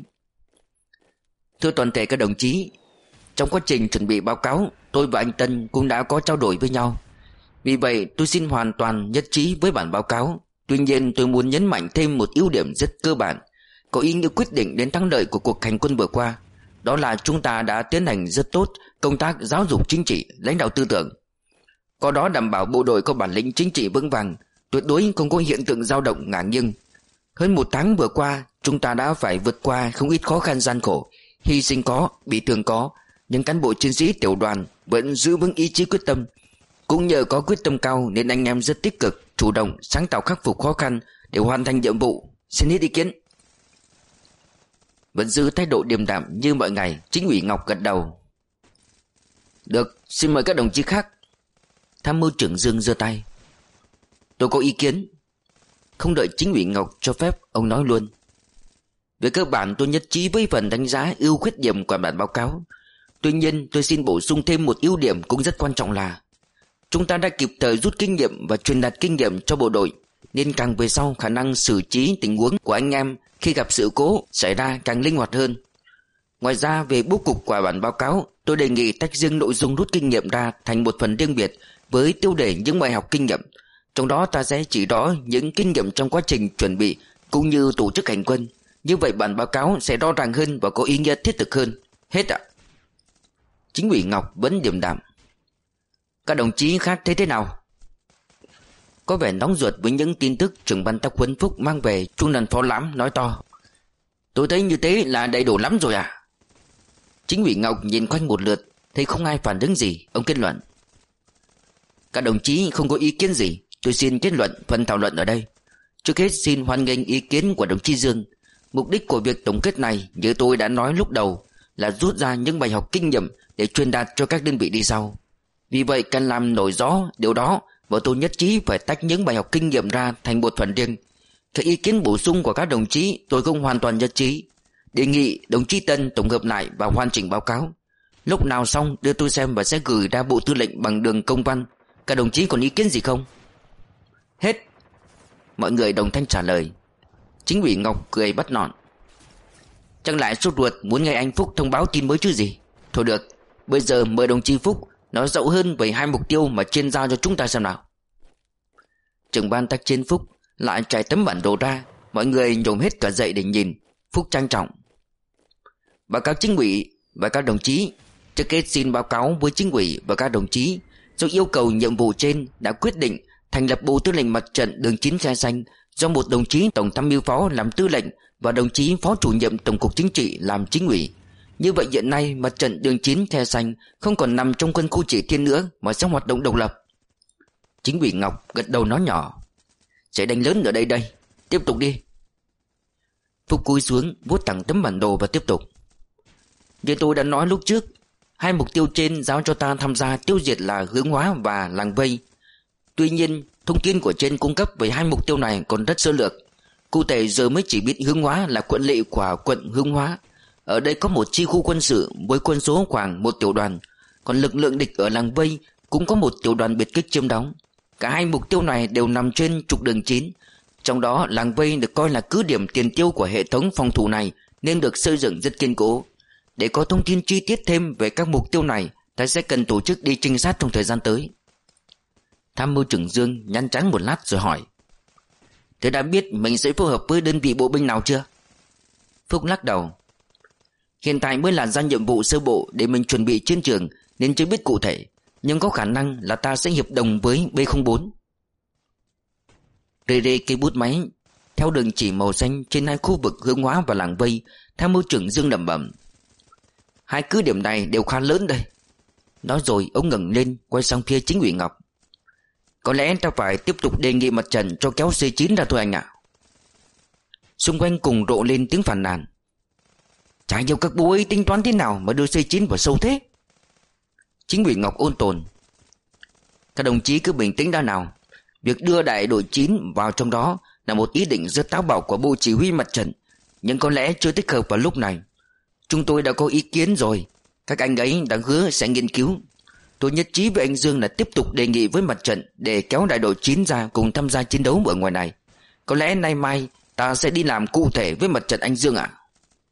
Thưa toàn thể các đồng chí, trong quá trình chuẩn bị báo cáo, tôi và anh Tân cũng đã có trao đổi với nhau. Vì vậy tôi xin hoàn toàn nhất trí với bản báo cáo. Tuy nhiên tôi muốn nhấn mạnh thêm một ưu điểm rất cơ bản, có ý nghĩa quyết định đến thắng lợi của cuộc hành quân vừa qua. Đó là chúng ta đã tiến hành rất tốt công tác giáo dục chính trị, lãnh đạo tư tưởng. Có đó đảm bảo bộ đội có bản lĩnh chính trị vững vàng, tuyệt đối không có hiện tượng dao động ngả nghiêng. Hơn một tháng vừa qua, chúng ta đã phải vượt qua không ít khó khăn gian khổ, hy sinh có, bị thương có, nhưng cán bộ chiến sĩ tiểu đoàn vẫn giữ vững ý chí quyết tâm. Cũng nhờ có quyết tâm cao nên anh em rất tích cực, chủ động, sáng tạo khắc phục khó khăn để hoàn thành nhiệm vụ. Xin hết ý kiến. Vẫn giữ thái độ điềm đạm như mọi ngày, chính ủy Ngọc gật đầu. Được, xin mời các đồng chí khác. Tham mưu trưởng Dương giơ tay. Tôi có ý kiến. Không đợi chính ủy Ngọc cho phép, ông nói luôn. Về cơ bản tôi nhất trí với phần đánh giá ưu khuyết điểm của bản báo cáo. Tuy nhiên tôi xin bổ sung thêm một ưu điểm cũng rất quan trọng là chúng ta đã kịp thời rút kinh nghiệm và truyền đạt kinh nghiệm cho bộ đội, nên càng về sau khả năng xử trí tình huống của anh em khi gặp sự cố xảy ra càng linh hoạt hơn. Ngoài ra về bố cục của bản báo cáo, tôi đề nghị tách riêng nội dung rút kinh nghiệm ra thành một phần riêng biệt với tiêu đề những bài học kinh nghiệm. Trong đó ta sẽ chỉ rõ những kinh nghiệm trong quá trình chuẩn bị cũng như tổ chức hành quân. Như vậy bản báo cáo sẽ rõ ràng hơn và có ý nghĩa thiết thực hơn. Hết ạ. Chính ủy Ngọc vẫn điềm đạm. Các đồng chí khác thấy thế nào? Có vẻ nóng ruột với những tin tức trưởng ban tác huấn Phúc mang về, Trung đoàn Phó Lãm nói to. Tôi thấy như thế là đầy đủ lắm rồi à? Chính ủy Ngọc nhìn quanh một lượt, thấy không ai phản ứng gì, ông kết luận. Các đồng chí không có ý kiến gì, tôi xin kết luận phần thảo luận ở đây. Trước hết xin hoan nghênh ý kiến của đồng chí Dương. Mục đích của việc tổng kết này, như tôi đã nói lúc đầu, là rút ra những bài học kinh nghiệm để truyền đạt cho các đơn vị đi sau. Vì vậy cần làm nổi rõ điều đó, và tôi nhất trí phải tách những bài học kinh nghiệm ra thành một phần riêng. Các ý kiến bổ sung của các đồng chí tôi cũng hoàn toàn nhất trí. Đề nghị đồng chí Tân tổng hợp lại và hoàn chỉnh báo cáo. Lúc nào xong đưa tôi xem và sẽ gửi ra bộ tư lệnh bằng đường công văn. Các đồng chí còn ý kiến gì không? Hết. Mọi người đồng thanh trả lời. Chính ủy Ngọc cười bắt nọn. Chẳng lại sốt ruột muốn nghe anh Phúc thông báo tin mới chứ gì. Thôi được, bây giờ mời đồng chí Phúc nói rõ hơn về hai mục tiêu mà trên giao cho chúng ta xem nào. Trưởng ban tác chiến Phúc lại trải tấm bản đồ ra. Mọi người nhổm hết cả dậy để nhìn. Phúc trang trọng. Báo cáo chính ủy và các đồng chí, trước hết xin báo cáo với chính ủy và các đồng chí, do yêu cầu nhiệm vụ trên đã quyết định thành lập Bộ Tư lệnh Mặt trận Đường chín Khe Xanh do một đồng chí Tổng tham mưu phó làm tư lệnh và đồng chí Phó chủ nhiệm Tổng cục Chính trị làm chính ủy. Như vậy hiện nay Mặt trận Đường chín Khe Xanh không còn nằm trong quân khu Chỉ Thiên nữa mà sẽ hoạt động độc lập. Chính ủy Ngọc gật đầu nói nhỏ. Sẽ đánh lớn ở đây đây, tiếp tục đi. Phúc cúi xuống vuốt thẳng tấm bản đồ và tiếp tục. Như tôi đã nói lúc trước, hai mục tiêu trên giao cho ta tham gia tiêu diệt là Hướng Hóa và Làng Vây. Tuy nhiên, thông tin của trên cung cấp về hai mục tiêu này còn rất sơ lược. Cụ thể giờ mới chỉ biết Hướng Hóa là quận lỵ của quận Hướng Hóa. Ở đây có một chi khu quân sự với quân số khoảng một tiểu đoàn. Còn lực lượng địch ở Làng Vây cũng có một tiểu đoàn biệt kích chiếm đóng. Cả hai mục tiêu này đều nằm trên trục đường chín. Trong đó Làng Vây được coi là cứ điểm tiền tiêu của hệ thống phòng thủ này nên được xây dựng rất kiên cố. Để có thông tin chi tiết thêm về các mục tiêu này, ta sẽ cần tổ chức đi trinh sát trong thời gian tới. Tham mưu trưởng Dương nhăn trán một lát rồi hỏi. Thế đã biết mình sẽ phối hợp với đơn vị bộ binh nào chưa? Phúc lắc đầu. Hiện tại mới là ra nhiệm vụ sơ bộ để mình chuẩn bị chiến trường nên chưa biết cụ thể, nhưng có khả năng là ta sẽ hiệp đồng với B không bốn. Rê rê cây bút máy theo đường chỉ màu xanh trên hai khu vực Hướng Hóa và Làng Vây. Tham mưu trưởng Dương lẩm bẩm. Hai cứ điểm này đều khá lớn đây. Nói rồi ông ngẩng lên quay sang phía chính ủy Ngọc. Có lẽ ta phải tiếp tục đề nghị Mặt trận cho kéo C chín ra thôi anh ạ. Xung quanh cùng rộ lên tiếng phàn nàn. Chả hiểu các bố ấy tính toán thế nào mà đưa C chín vào sâu thế. Chính ủy Ngọc ôn tồn. Các đồng chí cứ bình tĩnh đã nào. Việc đưa đại đội chín vào trong đó là một ý định rất táo bạo của Bộ Chỉ huy Mặt trận, nhưng có lẽ chưa thích hợp vào lúc này. Chúng tôi đã có ý kiến rồi. Các anh ấy đã hứa sẽ nghiên cứu. Tôi nhất trí với anh Dương là tiếp tục đề nghị với Mặt trận để kéo đại đội chín ra cùng tham gia chiến đấu ở ngoài này. Có lẽ nay mai ta sẽ đi làm cụ thể với Mặt trận anh Dương ạ. À?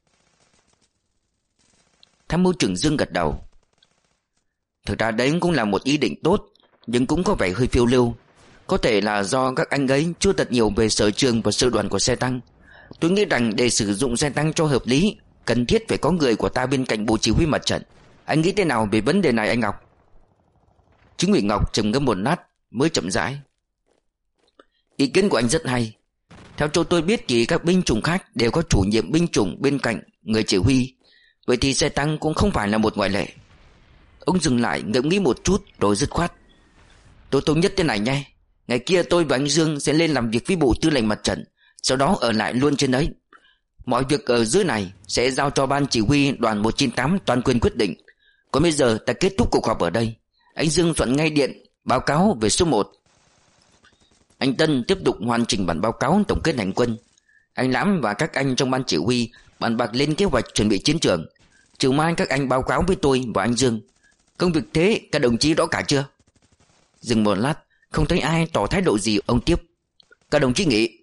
Tham mưu trưởng Dương gật đầu. Thực ra đấy cũng là một ý định tốt, nhưng cũng có vẻ hơi phiêu lưu. Có thể là do các anh ấy chưa thật nhiều về sở trường và sư đoàn của xe tăng. Tôi nghĩ rằng để sử dụng xe tăng cho hợp lý, cần thiết phải có người của ta bên cạnh Bộ Chỉ huy Mặt trận. Anh nghĩ thế nào về vấn đề này anh Ngọc? Chính ủy Ngọc trầm ngâm một lát mới chậm rãi. Ý kiến của anh rất hay. Theo chỗ tôi biết thì các binh chủng khác đều có chủ nhiệm binh chủng bên cạnh người chỉ huy. Vậy thì xe tăng cũng không phải là một ngoại lệ. Ông dừng lại ngẫm nghĩ một chút rồi dứt khoát. Tôi thống nhất thế này nhé. Ngày kia tôi và anh Dương sẽ lên làm việc với Bộ Tư lệnh Mặt trận, sau đó ở lại luôn trên đấy. Mọi việc ở dưới này sẽ giao cho ban chỉ huy đoàn một chín tám toàn quyền quyết định. Còn bây giờ ta kết thúc cuộc họp ở đây. Anh Dương soạn ngay điện báo cáo về số một. Anh Tân tiếp tục hoàn chỉnh bản báo cáo tổng kết hành quân. Anh Lãm và các anh trong ban chỉ huy bàn bạc lên kế hoạch chuẩn bị chiến trường. Chiều mai các anh báo cáo với tôi và anh Dương. Công việc thế các đồng chí rõ cả chưa? Dừng một lát, không thấy ai tỏ thái độ gì, ông tiếp. Các đồng chí nghỉ.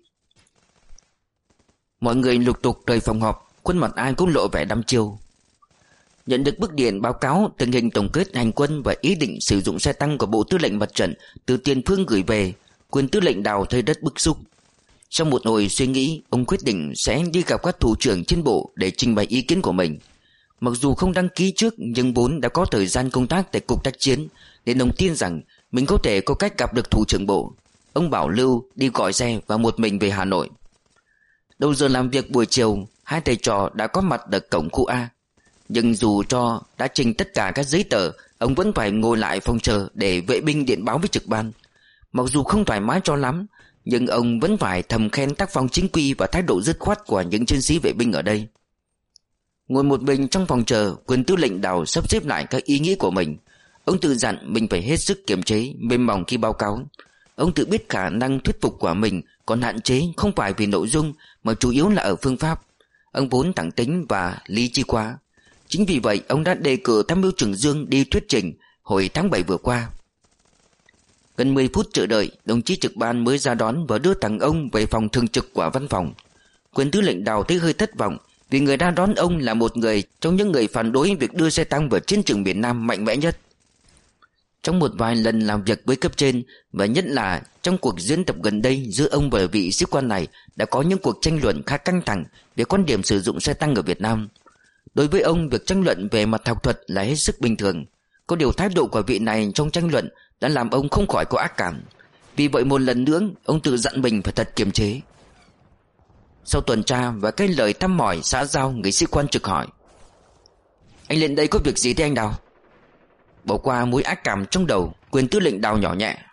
Mọi người lục tục rời phòng họp, khuôn mặt ai cũng lộ vẻ đăm chiêu. Nhận được bức điện báo cáo tình hình tổng kết hành quân và ý định sử dụng xe tăng của Bộ Tư lệnh Mặt trận từ Tiền Phương gửi về, quyền tư lệnh Đào thấy rất bức xúc. Sau một hồi suy nghĩ, ông quyết định sẽ đi gặp các thủ trưởng trên bộ để trình bày ý kiến của mình. Mặc dù không đăng ký trước, nhưng vốn đã có thời gian công tác tại cục tác chiến, nên ông tin rằng mình có thể có cách gặp được thủ trưởng bộ. Ông bảo Lưu đi gọi xe và một mình về Hà Nội. Đầu giờ làm việc buổi chiều, hai thầy trò đã có mặt ở cổng khu A. Nhưng dù cho đã trình tất cả các giấy tờ, ông vẫn phải ngồi lại phòng chờ để vệ binh điện báo với trực ban. Mặc dù không thoải mái cho lắm, nhưng ông vẫn phải thầm khen tác phong chính quy và thái độ dứt khoát của những chiến sĩ vệ binh ở đây. Ngồi một mình trong phòng chờ, quyền tư lệnh Đào sắp xếp lại các ý nghĩ của mình. Ông tự dặn mình phải hết sức kiềm chế, mềm mỏng khi báo cáo. Ông tự biết khả năng thuyết phục của mình còn hạn chế không phải vì nội dung mà chủ yếu là ở phương pháp. Ông vốn thẳng tính và lý trí quá. Chính vì vậy ông đã đề cử tham mưu trưởng Dương đi thuyết trình hồi tháng bảy vừa qua. Gần mười phút chờ đợi, đồng chí trực ban mới ra đón và đưa thằng ông về phòng thường trực của văn phòng. Quyền tư lệnh Đào thấy hơi thất vọng, vì người đã đón ông là một người trong những người phản đối việc đưa xe tăng vào chiến trường miền Nam mạnh mẽ nhất. Trong một vài lần làm việc với cấp trên, và nhất là trong cuộc diễn tập gần đây giữa ông và vị sĩ quan này, đã có những cuộc tranh luận khá căng thẳng về quan điểm sử dụng xe tăng ở Việt Nam. Đối với ông, việc tranh luận về mặt học thuật là hết sức bình thường. Có điều thái độ của vị này trong tranh luận đã làm ông không khỏi có ác cảm. Vì vậy một lần nữa, ông tự dặn mình phải thật kiềm chế. Sau tuần tra và cái lời thăm hỏi xã giao, người sĩ quan trực hỏi: "Anh lên đây có việc gì thế anh Đào?" Bỏ qua mối ác cảm trong đầu, quyền tư lệnh Đào nhỏ nhẹ: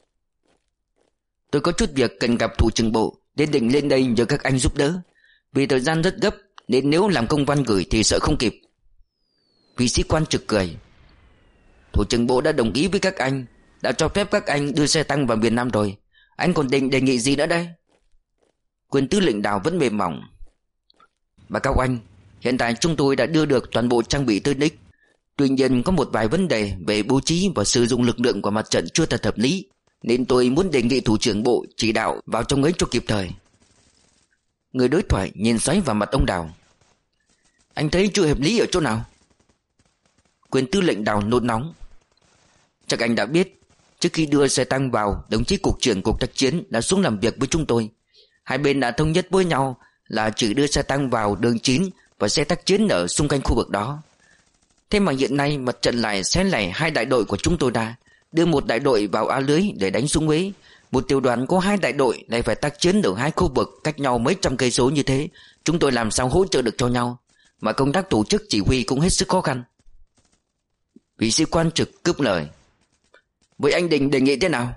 "Tôi có chút việc cần gặp thủ trưởng bộ, nên định lên đây nhờ các anh giúp đỡ. Vì thời gian rất gấp nên nếu làm công văn gửi thì sợ không kịp." Vị sĩ quan trực cười: "Thủ trưởng bộ đã đồng ý với các anh, đã cho phép các anh đưa xe tăng vào miền Nam rồi. Anh còn định đề nghị gì nữa đây?" Quyền tư lệnh Đào vẫn mềm mỏng: "Báo cáo anh, hiện tại chúng tôi đã đưa được toàn bộ trang bị tới đích. Tuy nhiên có một vài vấn đề về bố trí và sử dụng lực lượng của mặt trận chưa thật hợp lý, nên tôi muốn đề nghị thủ trưởng bộ chỉ đạo vào trong ấy cho kịp thời." Người đối thoại nhìn xoáy vào mặt ông Đào: "Anh thấy chưa hợp lý ở chỗ nào?" Quyền tư lệnh Đào nôn nóng: "Chắc anh đã biết, trước khi đưa xe tăng vào, đồng chí cục trưởng cục tác chiến đã xuống làm việc với chúng tôi. Hai bên đã thống nhất với nhau là chỉ đưa xe tăng vào đường chín và xe tác chiến ở xung quanh khu vực đó. Thế mà hiện nay mặt trận lại xé lẻ hai đại đội của chúng tôi ra, đưa một đại đội vào A Lưới để đánh xuống Huế. Một tiểu đoàn có hai đại đội lại phải tác chiến ở hai khu vực cách nhau mấy trăm cây số như thế, chúng tôi làm sao hỗ trợ được cho nhau, mà công tác tổ chức chỉ huy cũng hết sức khó khăn." Vị sĩ quan trực cướp lời: "Vậy anh định đề nghị thế nào?"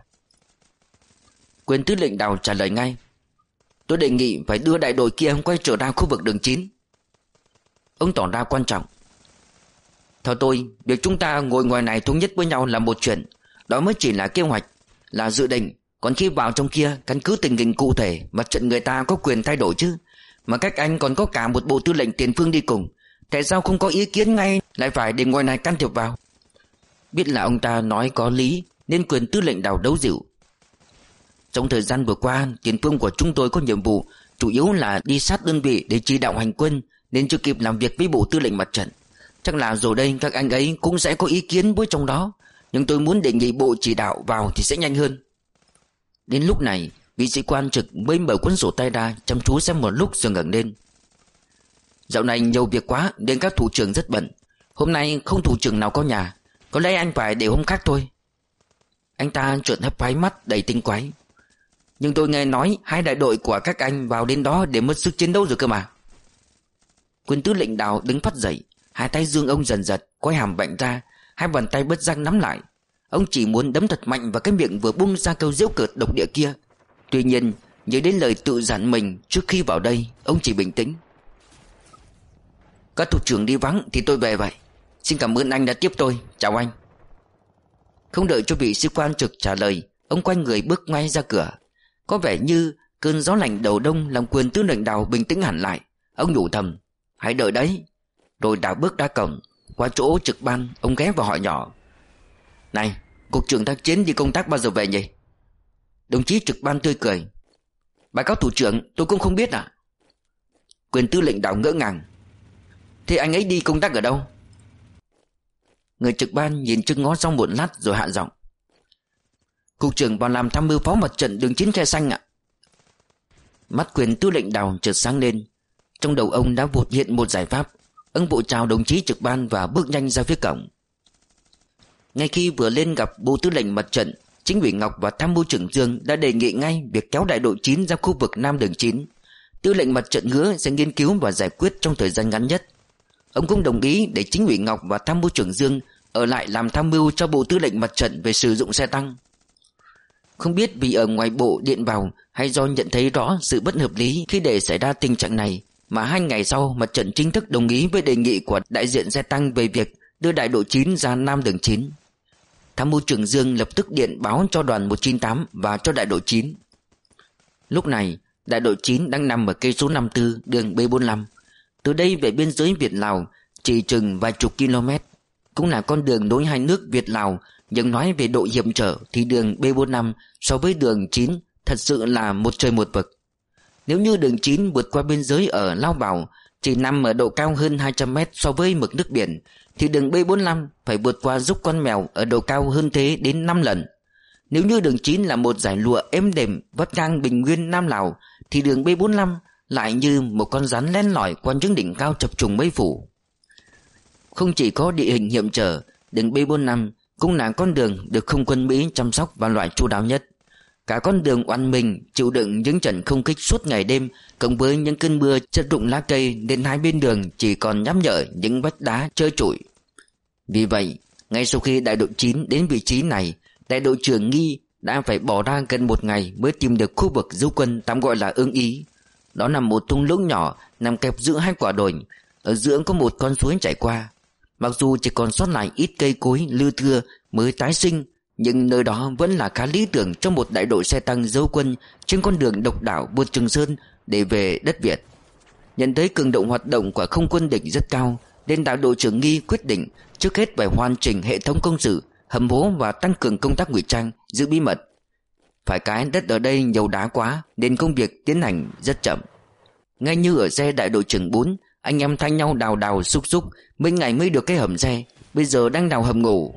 Quyền tư lệnh Đào trả lời ngay: "Tôi đề nghị phải đưa đại đội kia quay trở ra khu vực đường chín." Ông tỏ ra quan trọng: "Theo tôi, việc chúng ta ngồi ngoài này thống nhất với nhau là một chuyện, đó mới chỉ là kế hoạch, là dự định. Còn khi vào trong kia, căn cứ tình hình cụ thể, mặt trận người ta có quyền thay đổi chứ. Mà các anh còn có cả một bộ tư lệnh tiền phương đi cùng, tại sao không có ý kiến ngay lại phải để ngoài này can thiệp vào?" Biết là ông ta nói có lý, nên quyền tư lệnh Đào đấu dịu: "Trong thời gian vừa qua, tiền phương của chúng tôi có nhiệm vụ chủ yếu là đi sát đơn vị để chỉ đạo hành quân, nên chưa kịp làm việc với bộ tư lệnh mặt trận. Chắc là rồi đây các anh ấy cũng sẽ có ý kiến với trong đó, nhưng tôi muốn đề nghị bộ chỉ đạo vào thì sẽ nhanh hơn." Đến lúc này, vị sĩ quan trực mới mở cuốn sổ tay ra, chăm chú xem một lúc rồi ngẩng lên: "Dạo này nhiều việc quá nên các thủ trưởng rất bận. Hôm nay không thủ trưởng nào có nhà, có lẽ anh phải để hôm khác thôi." Anh ta trợn hấp háy mắt đầy tinh quái: "Nhưng tôi nghe nói hai đại đội của các anh vào đến đó để mất sức chiến đấu rồi cơ mà." Quyền tư lệnh Đào đứng phát dậy, hai tay dương ông dần giật, quay hàm bệnh ra, hai bàn tay bất giác nắm lại. Ông chỉ muốn đấm thật mạnh vào cái miệng vừa bung ra câu giễu cợt độc địa kia. Tuy nhiên, nhớ đến lời tự dặn mình trước khi vào đây, ông chỉ bình tĩnh: "Các thủ trưởng đi vắng thì tôi về vậy. Xin cảm ơn anh đã tiếp tôi, chào anh." Không đợi cho vị sĩ quan trực trả lời, ông quay người bước ngay ra cửa. Có vẻ như cơn gió lạnh đầu đông làm quyền tư lệnh Đào bình tĩnh hẳn lại. Ông nhủ thầm: "Hãy đợi đấy." Rồi đảo bước ra cổng. Qua chỗ trực ban, ông ghé vào hỏi nhỏ: "Này, cục trưởng tác chiến đi công tác bao giờ về nhỉ?" Đồng chí trực ban tươi cười: "Báo cáo thủ trưởng, tôi cũng không biết ạ." Quyền tư lệnh Đào ngỡ ngàng: "Thế anh ấy đi công tác ở đâu?" Người trực ban nhìn chưng ngó xong một lát rồi hạ giọng: "Cục trưởng vào làm tham mưu phó mặt trận đường chín Khe Xanh ạ." Mắt quyền tư lệnh Đào chợt sáng lên. Trong đầu ông đã vụt hiện một giải pháp. Ông vội chào đồng chí trực ban và bước nhanh ra phía cổng. Ngay khi vừa lên gặp bộ tư lệnh mặt trận, chính ủy Ngọc và tham mưu trưởng Dương đã đề nghị ngay việc kéo đại đội chín ra khu vực Nam đường chín. Tư lệnh mặt trận hứa sẽ nghiên cứu và giải quyết trong thời gian ngắn nhất. Ông cũng đồng ý để chính ủy Ngọc và tham mưu trưởng Dương ở lại làm tham mưu cho bộ tư lệnh mặt trận về sử dụng xe tăng. Không biết vì ở ngoài bộ điện vào hay do nhận thấy rõ sự bất hợp lý khi để xảy ra tình trạng này, mà hai ngày sau mặt trận chính thức đồng ý với đề nghị của đại diện xe tăng về việc đưa đại đội chín ra Nam đường chín. Tham mưu trưởng Dương lập tức điện báo cho đoàn một chín tám và cho đại đội chín. Lúc này đại đội chín đang nằm ở cây số năm mươi tư đường B bốn mươi lăm. Từ đây về biên giới Việt Lào chỉ chừng vài chục km, cũng là con đường nối hai nước Việt Lào Nhưng nói về độ hiểm trở thì đường B bốn mươi lăm so với đường chín thật sự là một trời một vực. Nếu như đường chín vượt qua biên giới ở Lao Bảo chỉ nằm ở độ cao hơn hai trăm mét so với mực nước biển, thì đường B bốn mươi lăm phải vượt qua dốc Con Mèo ở độ cao hơn thế đến năm lần. Nếu như đường chín là một dải lụa êm đềm vắt ngang bình nguyên Nam Lào, thì đường B bốn mươi lăm lại như một con rắn len lỏi qua những đỉnh cao chập trùng mây phủ. Không chỉ có địa hình hiểm trở, đường B bốn mươi lăm cũng là con đường được không quân Mỹ chăm sóc và loại chu đáo nhất. Cả con đường oằn mình chịu đựng những trận không kích suốt ngày đêm, cộng với những cơn mưa chất đụng lá cây nên hai bên đường chỉ còn nhăm nhở những vách đá trơ trụi. Vì vậy, ngay sau khi đại đội chín đến vị trí này, đại đội trưởng Nghi đã phải bỏ ra gần một ngày mới tìm được khu vực du quân tạm gọi là Ưng Ý. Đó là một thung lũng nhỏ nằm kẹp giữa hai quả đồi, ở giữa có một con suối chảy qua. Mặc dù chỉ còn sót lại ít cây cối lưa thưa mới tái sinh, nhưng nơi đó vẫn là khá lý tưởng cho một đại đội xe tăng dấu quân trên con đường độc đảo vượt Trường Sơn để về đất Việt. Nhận thấy cường độ hoạt động của không quân địch rất cao, nên đại đội trưởng Nghi quyết định trước hết phải hoàn chỉnh hệ thống công sự, hầm hố và tăng cường công tác ngụy trang, giữ bí mật. Phải cái đất ở đây nhiều đá quá nên công việc tiến hành rất chậm. Ngay như ở xe đại đội trưởng bốn, anh em thay nhau đào đào xúc xúc, mấy ngày mới được cái hầm xe, bây giờ đang đào hầm ngủ.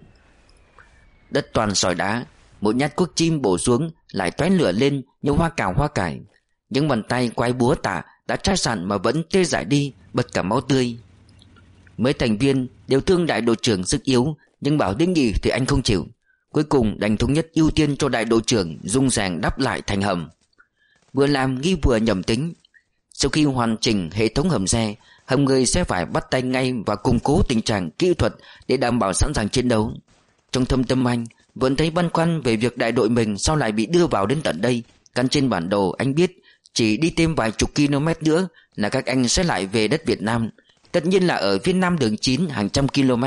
Đất toàn sỏi đá, một nhát cuốc chim bổ xuống lại tóe lửa lên như hoa cào hoa cải. Những bàn tay quái búa tạ đã chai sạn mà vẫn tê dại đi, bật cả máu tươi. Mấy thành viên đều thương đại đội trưởng sức yếu, nhưng bảo đến nghỉ thì anh không chịu. Cuối cùng đành thống nhất ưu tiên cho đại đội trưởng dung sàng đắp lại thành hầm. Vừa làm Nghi vừa nhầm tính. Sau khi hoàn chỉnh hệ thống hầm xe, hầm người sẽ phải bắt tay ngay và củng cố tình trạng kỹ thuật để đảm bảo sẵn sàng chiến đấu. Trong thâm tâm anh vẫn thấy băn khoăn về việc đại đội mình sao lại bị đưa vào đến tận đây. Căn trên bản đồ anh biết chỉ đi thêm vài chục km nữa là các anh sẽ lại về đất Việt Nam, tất nhiên là ở phía nam đường chín hàng trăm km.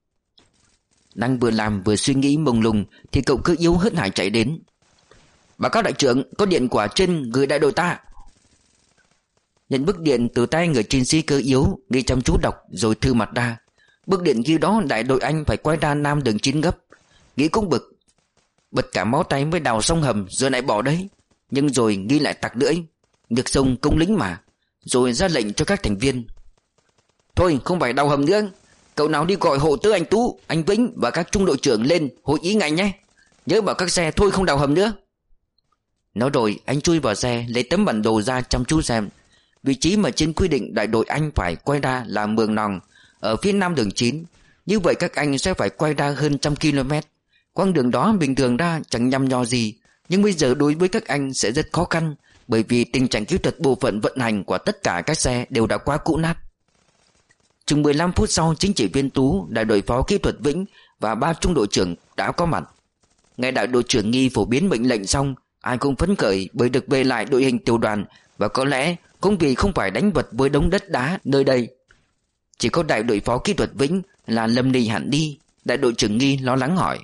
Đang vừa làm vừa suy nghĩ mông lung thì cậu cứ yếu hớt hải chạy đến. Báo cáo đại trưởng, có điện quả trên gửi đại đội ta. Nhận bức điện từ tay người chiến sĩ cơ yếu, Nghi chăm chú đọc rồi thư mặt ra. Bức điện ghi đó đại đội anh phải quay ra nam đường chín gấp. Nghĩ cũng bực, bật cả máu tay mới đào xong hầm rồi lại bỏ đấy. Nhưng rồi Nghi lại tặc lưỡi, được sông công lính mà, rồi ra lệnh cho các thành viên. Thôi không phải đào hầm nữa, cậu nào đi gọi hộ tứ anh Tú, anh Vĩnh và các trung đội trưởng lên hội ý ngay nhé. Nhớ bảo các xe thôi không đào hầm nữa. Nói rồi anh chui vào xe, lấy tấm bản đồ ra chăm chú xem. Vị trí mà trên quy định đại đội anh phải quay ra là Mường Nòng, ở phía nam đường chín. Như vậy các anh sẽ phải quay ra hơn trăm km. Quãng đường đó bình thường ra chẳng nhằm nhò gì, nhưng bây giờ đối với các anh sẽ rất khó khăn, bởi vì tình trạng kỹ thuật bộ phận vận hành của tất cả các xe đều đã quá cũ nát. Chừng mười lăm phút sau, chính trị viên Tú, đại đội phó kỹ thuật Vĩnh và ba trung đội trưởng đã có mặt. Nghe đại đội trưởng Nghi phổ biến mệnh lệnh xong, ai cũng phấn khởi bởi được về lại đội hình tiểu đoàn, và có lẽ cũng vì không phải đánh vật với đống đất đá nơi đây. Chỉ có đại đội phó kỹ thuật Vĩnh là lầm lì hẳn đi. Đại đội trưởng Nghi lo lắng hỏi: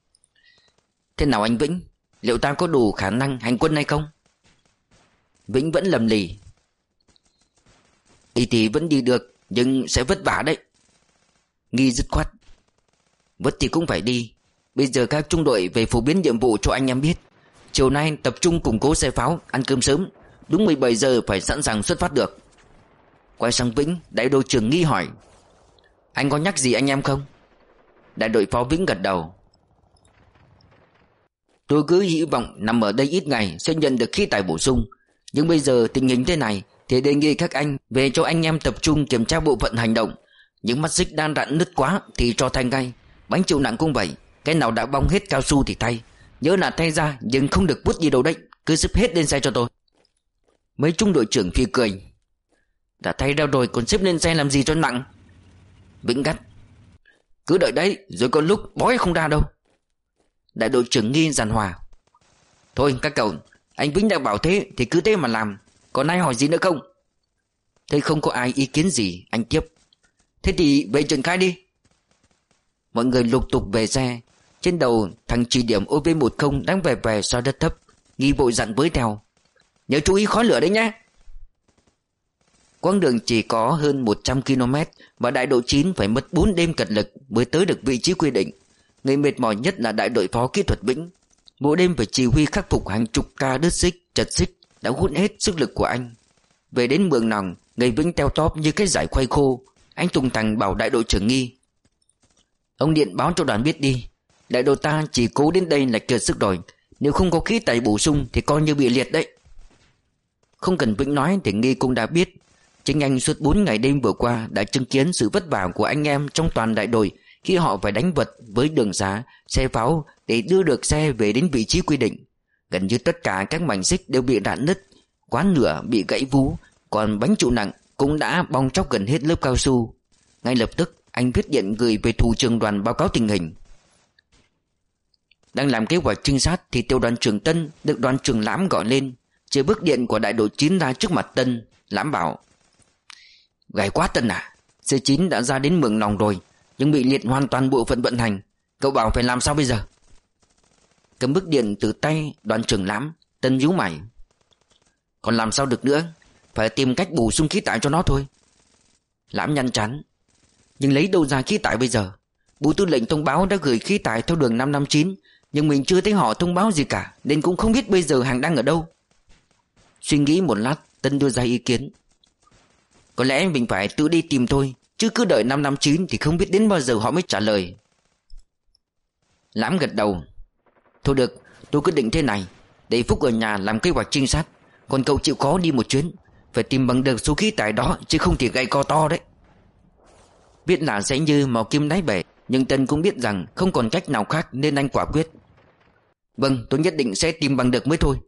Thế nào anh Vĩnh, liệu ta có đủ khả năng hành quân hay không? Vĩnh vẫn lầm lì: Đi thì vẫn đi được, nhưng sẽ vất vả đấy. Nghi dứt khoát: Vất thì cũng phải đi. Bây giờ các trung đội về phổ biến nhiệm vụ cho anh em biết. Chiều nay tập trung củng cố xe pháo, ăn cơm sớm. Đúng mười bảy giờ phải sẵn sàng xuất phát được. Quay sang Vĩnh, đại đội trưởng Nghi hỏi: Anh có nhắc gì anh em không? Đại đội phó Vĩnh gật đầu: Tôi cứ hy vọng nằm ở đây ít ngày sẽ nhận được khí tài bổ sung. Nhưng bây giờ tình hình thế này thì đề nghị các anh về cho anh em tập trung kiểm tra bộ phận hành động. Những mắt xích đang rạn nứt quá thì cho thay ngay. Bánh chịu nặng cũng vậy, cái nào đã bong hết cao su thì thay. Nhớ là thay ra nhưng không được vứt đi đâu đấy. Cứ xếp hết lên xe cho tôi. Mấy trung đội trưởng phi cười: Đã thay ra rồi còn xếp lên xe làm gì cho nặng? Vĩnh gắt: Cứ đợi đấy, rồi có lúc bói không ra đâu. Đại đội trưởng Nghi giàn hòa: Thôi các cậu, anh Vĩnh đã bảo thế thì cứ thế mà làm. Còn ai hỏi gì nữa không? Thấy không có ai ý kiến gì, anh tiếp: Thế thì về triển khai đi. Mọi người lục tục về xe. Trên đầu thằng chỉ điểm ô vê mười đang về về soi đất thấp. Nghi vội dặn với theo: Nhớ chú ý khói lửa đấy nhé. Quãng đường chỉ có hơn một trăm ki lô mét và đại đội chín phải mất bốn đêm cật lực mới tới được vị trí quy định. Người mệt mỏi nhất là đại đội phó kỹ thuật Vĩnh. Mỗi đêm phải chỉ huy khắc phục hàng chục ca đứt xích, chật xích đã hút hết sức lực của anh. Về đến Mường Nòng, người Vĩnh teo tóp như cái giải khoai khô. Anh tung tăng bảo đại đội trưởng Nghi: ông điện báo cho đoàn biết đi, đại đội ta chỉ cố đến đây là kiệt sức rồi. Nếu không có khí tài bổ sung thì coi như bị liệt đấy. Không cần Vĩnh nói thì Nghi cũng đã biết. Chính anh suốt bốn ngày đêm vừa qua đã chứng kiến sự vất vả của anh em trong toàn đại đội khi họ phải đánh vật với đường xá, xe pháo để đưa được xe về đến vị trí quy định. Gần như tất cả các mảnh xích đều bị rạn nứt, quá nửa bị gãy vú, còn bánh trụ nặng cũng đã bong tróc gần hết lớp cao su. Ngay lập tức anh viết điện gửi về thủ trưởng đoàn báo cáo tình hình. Đang làm kế hoạch trinh sát thì tiểu đoàn trưởng Tân được đoàn trưởng Lãm gọi lên. Chia bức điện của đại đội chín ra trước mặt Tân, Lãm bảo: gầy quá Tân à, C chín đã ra đến Mường Nòng rồi, nhưng bị liệt hoàn toàn bộ phận vận hành. Cậu bảo phải làm sao bây giờ? Cầm bức điện từ tay đoàn trưởng Lãm, Tân nhíu mày: còn làm sao được nữa, phải tìm cách bổ sung khí tải cho nó thôi. Lãm nhăn chán: nhưng lấy đâu ra khí tải bây giờ? Bộ tư lệnh thông báo đã gửi khí tải theo đường năm năm chín, nhưng mình chưa thấy họ thông báo gì cả, nên cũng không biết bây giờ hàng đang ở đâu. Suy nghĩ một lát, Tân đưa ra ý kiến: có lẽ mình phải tự đi tìm thôi, chứ cứ đợi năm năm chín thì không biết đến bao giờ họ mới trả lời. Lãm gật đầu: thôi được, tôi quyết định thế này, để Phúc ở nhà làm kế hoạch trinh sát, còn cậu chịu khó đi một chuyến, phải tìm bằng được số khí tải đó, chứ không thì gây co to đấy. Biết là sẽ như mò kim đáy bể, nhưng Tân cũng biết rằng không còn cách nào khác nên anh quả quyết: vâng, tôi nhất định sẽ tìm bằng được mới thôi.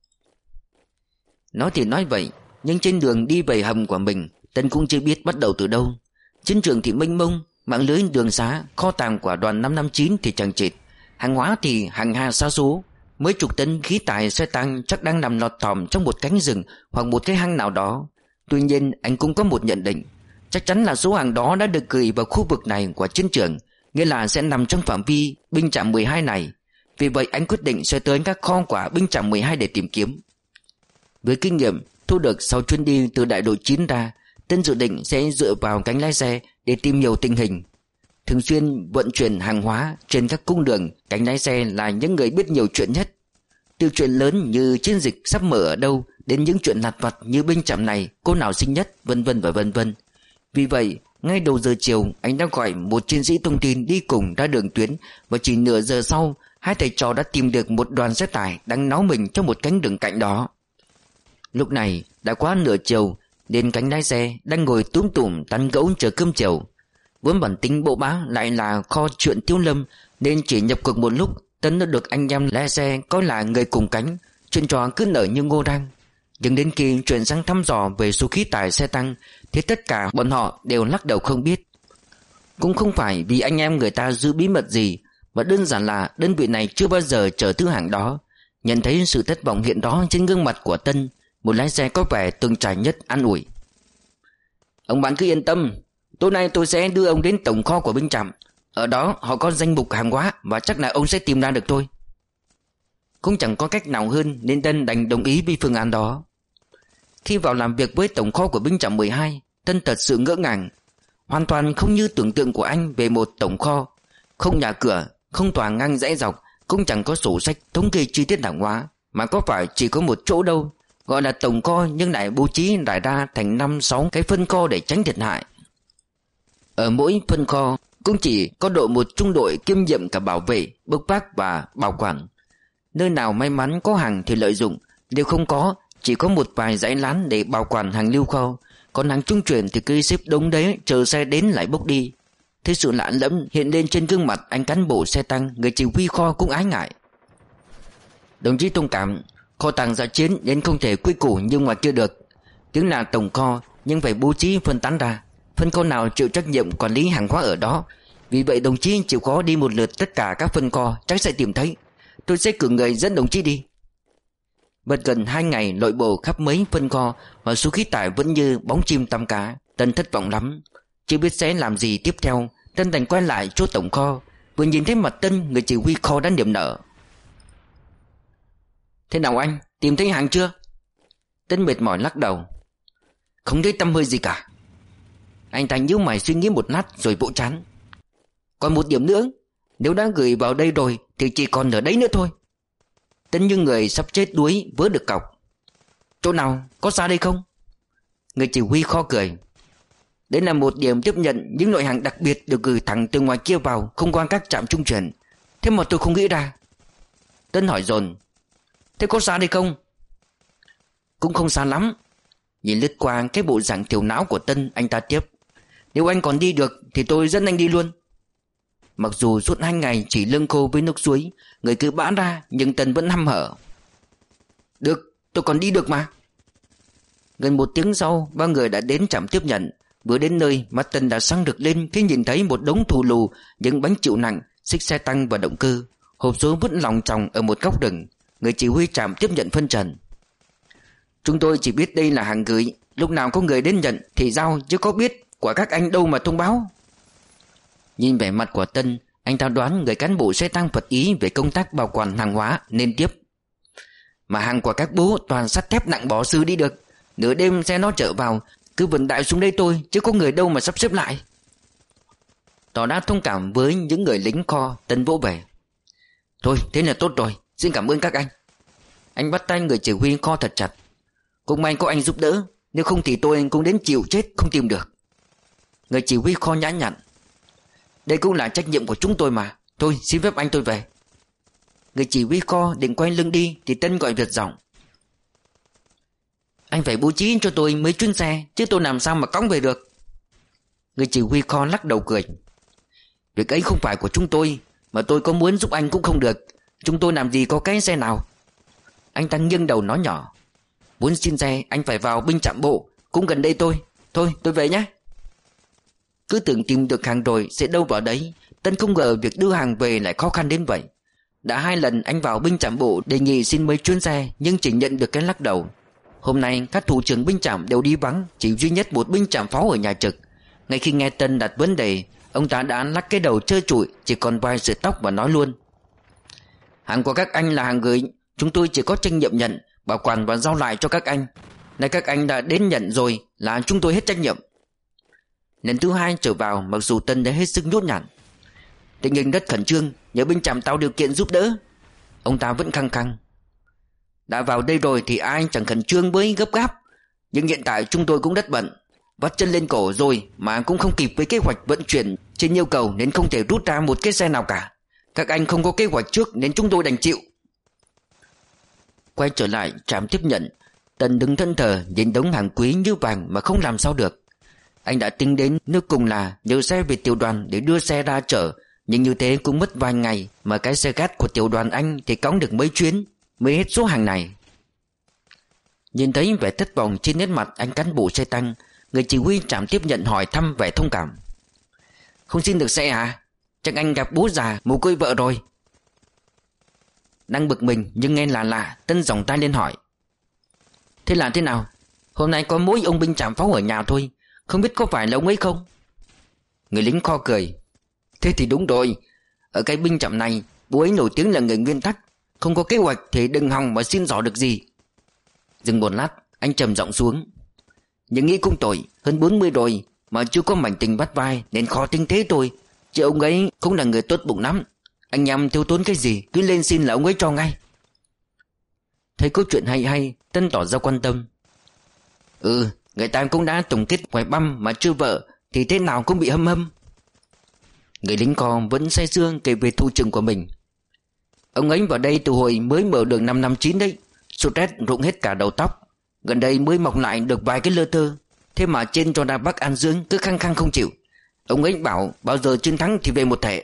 Nói thì nói vậy, nhưng trên đường đi về hầm của mình, Tân cũng chưa biết bắt đầu từ đâu. Chiến trường thì mênh mông, mạng lưới đường xá, kho tàng của đoàn năm năm chín thì chẳng chịt, hàng hóa thì hàng hà xa số. Mấy chục tấn khí tải xe tăng chắc đang nằm lọt thỏm trong một cánh rừng hoặc một cái hang nào đó. Tuy nhiên anh cũng có một nhận định: chắc chắn là số hàng đó đã được gửi vào khu vực này của chiến trường, nghĩa là sẽ nằm trong phạm vi binh trạm mười hai này. Vì vậy anh quyết định sẽ tới các kho của binh trạm mười hai để tìm kiếm. Với kinh nghiệm thu được sau chuyến đi từ đại đội chín ra, Tân dự định sẽ dựa vào cánh lái xe để tìm hiểu tình hình. Thường xuyên vận chuyển hàng hóa trên các cung đường, cánh lái xe là những người biết nhiều chuyện nhất. Từ chuyện lớn như chiến dịch sắp mở ở đâu đến những chuyện lặt vặt như binh trạm này cô nào sinh nhất, vân vân và vân vân. Vì vậy, ngay đầu giờ chiều anh đã gọi một chiến sĩ thông tin đi cùng ra đường tuyến, và chỉ nửa giờ sau, hai thầy trò đã tìm được một đoàn xe tải đang náo mình trong một cánh đường cạnh đó. Lúc này đã quá nửa chiều, nên cánh lái xe đang ngồi túm tủm tán gẫu chờ cơm chiều. Vốn bản tính bộ bá lại là kho chuyện Tiêu Lâm, nên chỉ nhập cuộc một lúc, Tân đã được anh em lái xe coi là người cùng cánh. Chuyện trò cứ nở như ngô đăng. Nhưng đến khi chuyện sang thăm dò về số khí tải xe tăng thì tất cả bọn họ đều lắc đầu không biết. Cũng không phải vì anh em người ta giữ bí mật gì, mà đơn giản là đơn vị này chưa bao giờ chở thứ hạng đó. Nhận thấy sự thất vọng hiện đó trên gương mặt của Tân, một lái xe có vẻ từng trải nhất an ủi: ông bạn cứ yên tâm, tối nay tôi sẽ đưa ông đến tổng kho của binh trạm. Ở đó họ có danh mục hàng hóa và chắc là ông sẽ tìm ra được thôi. Cũng chẳng có cách nào hơn nên Tân đành đồng ý với phương án đó. Khi vào làm việc với tổng kho của binh trạm mười hai, Tân thật sự ngỡ ngàng. Hoàn toàn không như tưởng tượng của anh về một tổng kho. Không nhà cửa, không tòa ngang dãy dọc, cũng chẳng có sổ sách thống kê chi tiết hàng hóa, mà có phải chỉ có một chỗ đâu. Gọi là tổng kho nhưng lại bố trí rải ra thành năm sáu cái phân kho để tránh thiệt hại. Ở mỗi phân kho cũng chỉ có đội một trung đội kiêm nhiệm cả bảo vệ, bốc vác và bảo quản. Nơi nào may mắn có hàng thì lợi dụng, nếu không có chỉ có một vài dãy lán để bảo quản hàng lưu kho. Còn hàng trung chuyển thì cứ xếp đống đấy, chờ xe đến lại bốc đi. Thế sự lạ lẫm hiện lên trên gương mặt anh cán bộ xe tăng, người chỉ huy kho cũng ái ngại. Đồng chí thông cảm, kho tàng dã chiến nên không thể quy củ như ngoài kia được. Tiếng là tổng kho nhưng phải bố trí phân tán ra, phân kho nào chịu trách nhiệm quản lý hàng hóa ở đó. Vì vậy đồng chí chịu khó đi một lượt tất cả các phân kho, chắc sẽ tìm thấy. Tôi sẽ cử người dẫn đồng chí đi. Mất gần hai ngày lội bộ khắp mấy phân kho mà số khí tải vẫn như bóng chim tăm cá. Tân thất vọng lắm, chưa biết sẽ làm gì tiếp theo. Tân đành quay lại chỗ tổng kho. Vừa nhìn thấy mặt Tân, người chỉ huy kho đã niềm nở: thế nào anh, tìm thấy hàng chưa? Tân mệt mỏi lắc đầu: không thấy tăm hơi gì cả. Anh ta nhíu mày suy nghĩ một lát rồi vỗ trán: còn một điểm nữa, Nếu đã gửi vào đây rồi thì chỉ còn ở đấy nữa thôi. Tân như người sắp chết đuối vớ được cọc. Chỗ nào, có xa đây không? Người chỉ huy Kho cười. Đây là một điểm tiếp nhận những loại hàng đặc biệt được gửi thẳng từ ngoài kia vào, không qua các trạm trung chuyển. Thế mà tôi không nghĩ ra. Tân hỏi dồn. Thế có xa đây không? Cũng không xa lắm. Nhìn lướt qua cái bộ dạng thiểu não của Tân, anh ta tiếp. Nếu anh còn đi được thì tôi dẫn anh đi luôn. Mặc dù suốt hai ngày chỉ lưng khô với nước suối, người cứ bã ra, nhưng Tân vẫn hăm hở. Được, tôi còn đi được mà. Gần một tiếng sau, ba người đã đến trạm tiếp nhận. Vừa đến nơi, mắt Tân đã sáng rực lên khi nhìn thấy một đống thù lù, những bánh chịu nặng, xích xe tăng và động cơ, hộp số vứt lòng tròng ở một góc rừng. Người chỉ huy trạm tiếp nhận phân trần. Chúng tôi chỉ biết đây là hàng gửi, lúc nào có người đến nhận thì giao, chứ có biết của các anh đâu mà thông báo. Nhìn vẻ mặt của Tân, anh ta đoán người cán bộ xe tăng phật ý về công tác bảo quản hàng hóa nên tiếp. Mà hàng của các bố toàn sắt thép nặng bỏ sư đi được. Nửa đêm xe nó chở vào, cứ vận đại xuống đây thôi, chứ có người đâu mà sắp xếp lại. Tỏ đã thông cảm với những người lính Kho, Tân vỗ về. Thôi thế là tốt rồi, xin cảm ơn các anh. Anh bắt tay người chỉ huy Kho thật chặt. Cũng may có anh giúp đỡ, nếu không thì tôi cũng đến chịu chết không tìm được. Người chỉ huy Kho nhã nhặn. Đây cũng là trách nhiệm của chúng tôi mà. Thôi xin phép anh tôi về. Người chỉ huy Kho định quay lưng đi thì Tân gọi Việt giọng. Anh phải bố trí cho tôi mấy chuyến xe, chứ tôi làm sao mà cõng về được. Người chỉ huy Kho lắc đầu cười. Việc ấy không phải của chúng tôi, mà tôi có muốn giúp anh cũng không được. Chúng tôi làm gì có cái xe nào. Anh ta nghiêng đầu nói nhỏ. Muốn xin xe anh phải vào binh trạm bộ, cũng gần đây thôi. Thôi tôi về nhé. Cứ tưởng tìm được hàng rồi sẽ đâu vào đấy, Tân không ngờ việc đưa hàng về lại khó khăn đến vậy. Đã hai lần anh vào binh trạm bộ đề nghị xin mấy chuyến xe, nhưng chỉ nhận được cái lắc đầu. Hôm nay các thủ trưởng binh trạm đều đi vắng, chỉ duy nhất một binh trạm phó ở nhà trực. Ngay khi nghe Tân đặt vấn đề, ông ta đã lắc cái đầu trơ trụi, chỉ còn vài sợi tóc và nói luôn. Hàng của các anh là hàng gửi, chúng tôi chỉ có trách nhiệm nhận, bảo quản và giao lại cho các anh. Nay các anh đã đến nhận rồi là chúng tôi hết trách nhiệm. Lần thứ hai trở vào, mặc dù Tân đã hết sức nhút nhát. Tình hình rất khẩn trương, nhờ binh trạm tạo điều kiện giúp đỡ. Ông ta vẫn khăng khăng. Đã vào đây rồi thì ai chẳng khẩn trương với gấp gáp. Nhưng hiện tại chúng tôi cũng rất bận, vắt chân lên cổ rồi mà cũng không kịp với kế hoạch vận chuyển trên yêu cầu, nên không thể rút ra một cái xe nào cả. Các anh không có kế hoạch trước nên chúng tôi đành chịu. Quay trở lại trạm tiếp nhận, Tân đứng thẫn thờ nhìn đống hàng quý như vàng mà không làm sao được. Anh đã tính đến nước cùng là nhờ xe về tiểu đoàn để đưa xe ra chở, nhưng như thế cũng mất vài ngày, mà cái xe gát của tiểu đoàn anh thì cõng được mấy chuyến mới hết số hàng này. Nhìn thấy vẻ thất vọng trên nét mặt anh cán bộ xe tăng, người chỉ huy trạm tiếp nhận hỏi thăm vẻ thông cảm. Không xin được xe à? Chắc anh gặp bố già mù côi vợ rồi. Đang bực mình nhưng nghe là lạ, Tân giỏng tay lên hỏi. Thế là thế nào? Hôm nay có mỗi ông binh trạm phó ở nhà thôi, không biết có phải là ông ấy không? Người lính Kho cười. Thế thì đúng rồi, ở cái binh trạm này bố ấy nổi tiếng là người nguyên tắc, không có kế hoạch thì đừng hòng mà xin rõ được gì. Dừng một lát, anh trầm giọng xuống. Nhưng nghĩ cũng tội, hơn bốn mươi rồi mà chưa có mảnh tình bắt vai nên khó tính thế thôi. Chứ ông ấy cũng là người tốt bụng lắm. Anh nhằm thiếu tốn cái gì cứ lên xin là ông ấy cho ngay. Thấy câu chuyện hay hay, Tân tỏ ra quan tâm. Ừ, người ta cũng đã tổng kết ngoài băm mà chưa vợ thì thế nào cũng bị hâm hâm. Người lính Kho vẫn say sưa kể về thủ trưởng của mình. Ông ấy vào đây từ hồi mới mở đường năm năm chín đấy. Sốt rét rụng hết cả đầu tóc. Gần đây mới mọc lại được vài cái lơ thơ. Thế mà trên cho ra Bắc An Dương cứ khăng khăng không chịu. Ông ấy bảo bao giờ chiến thắng thì về một thể.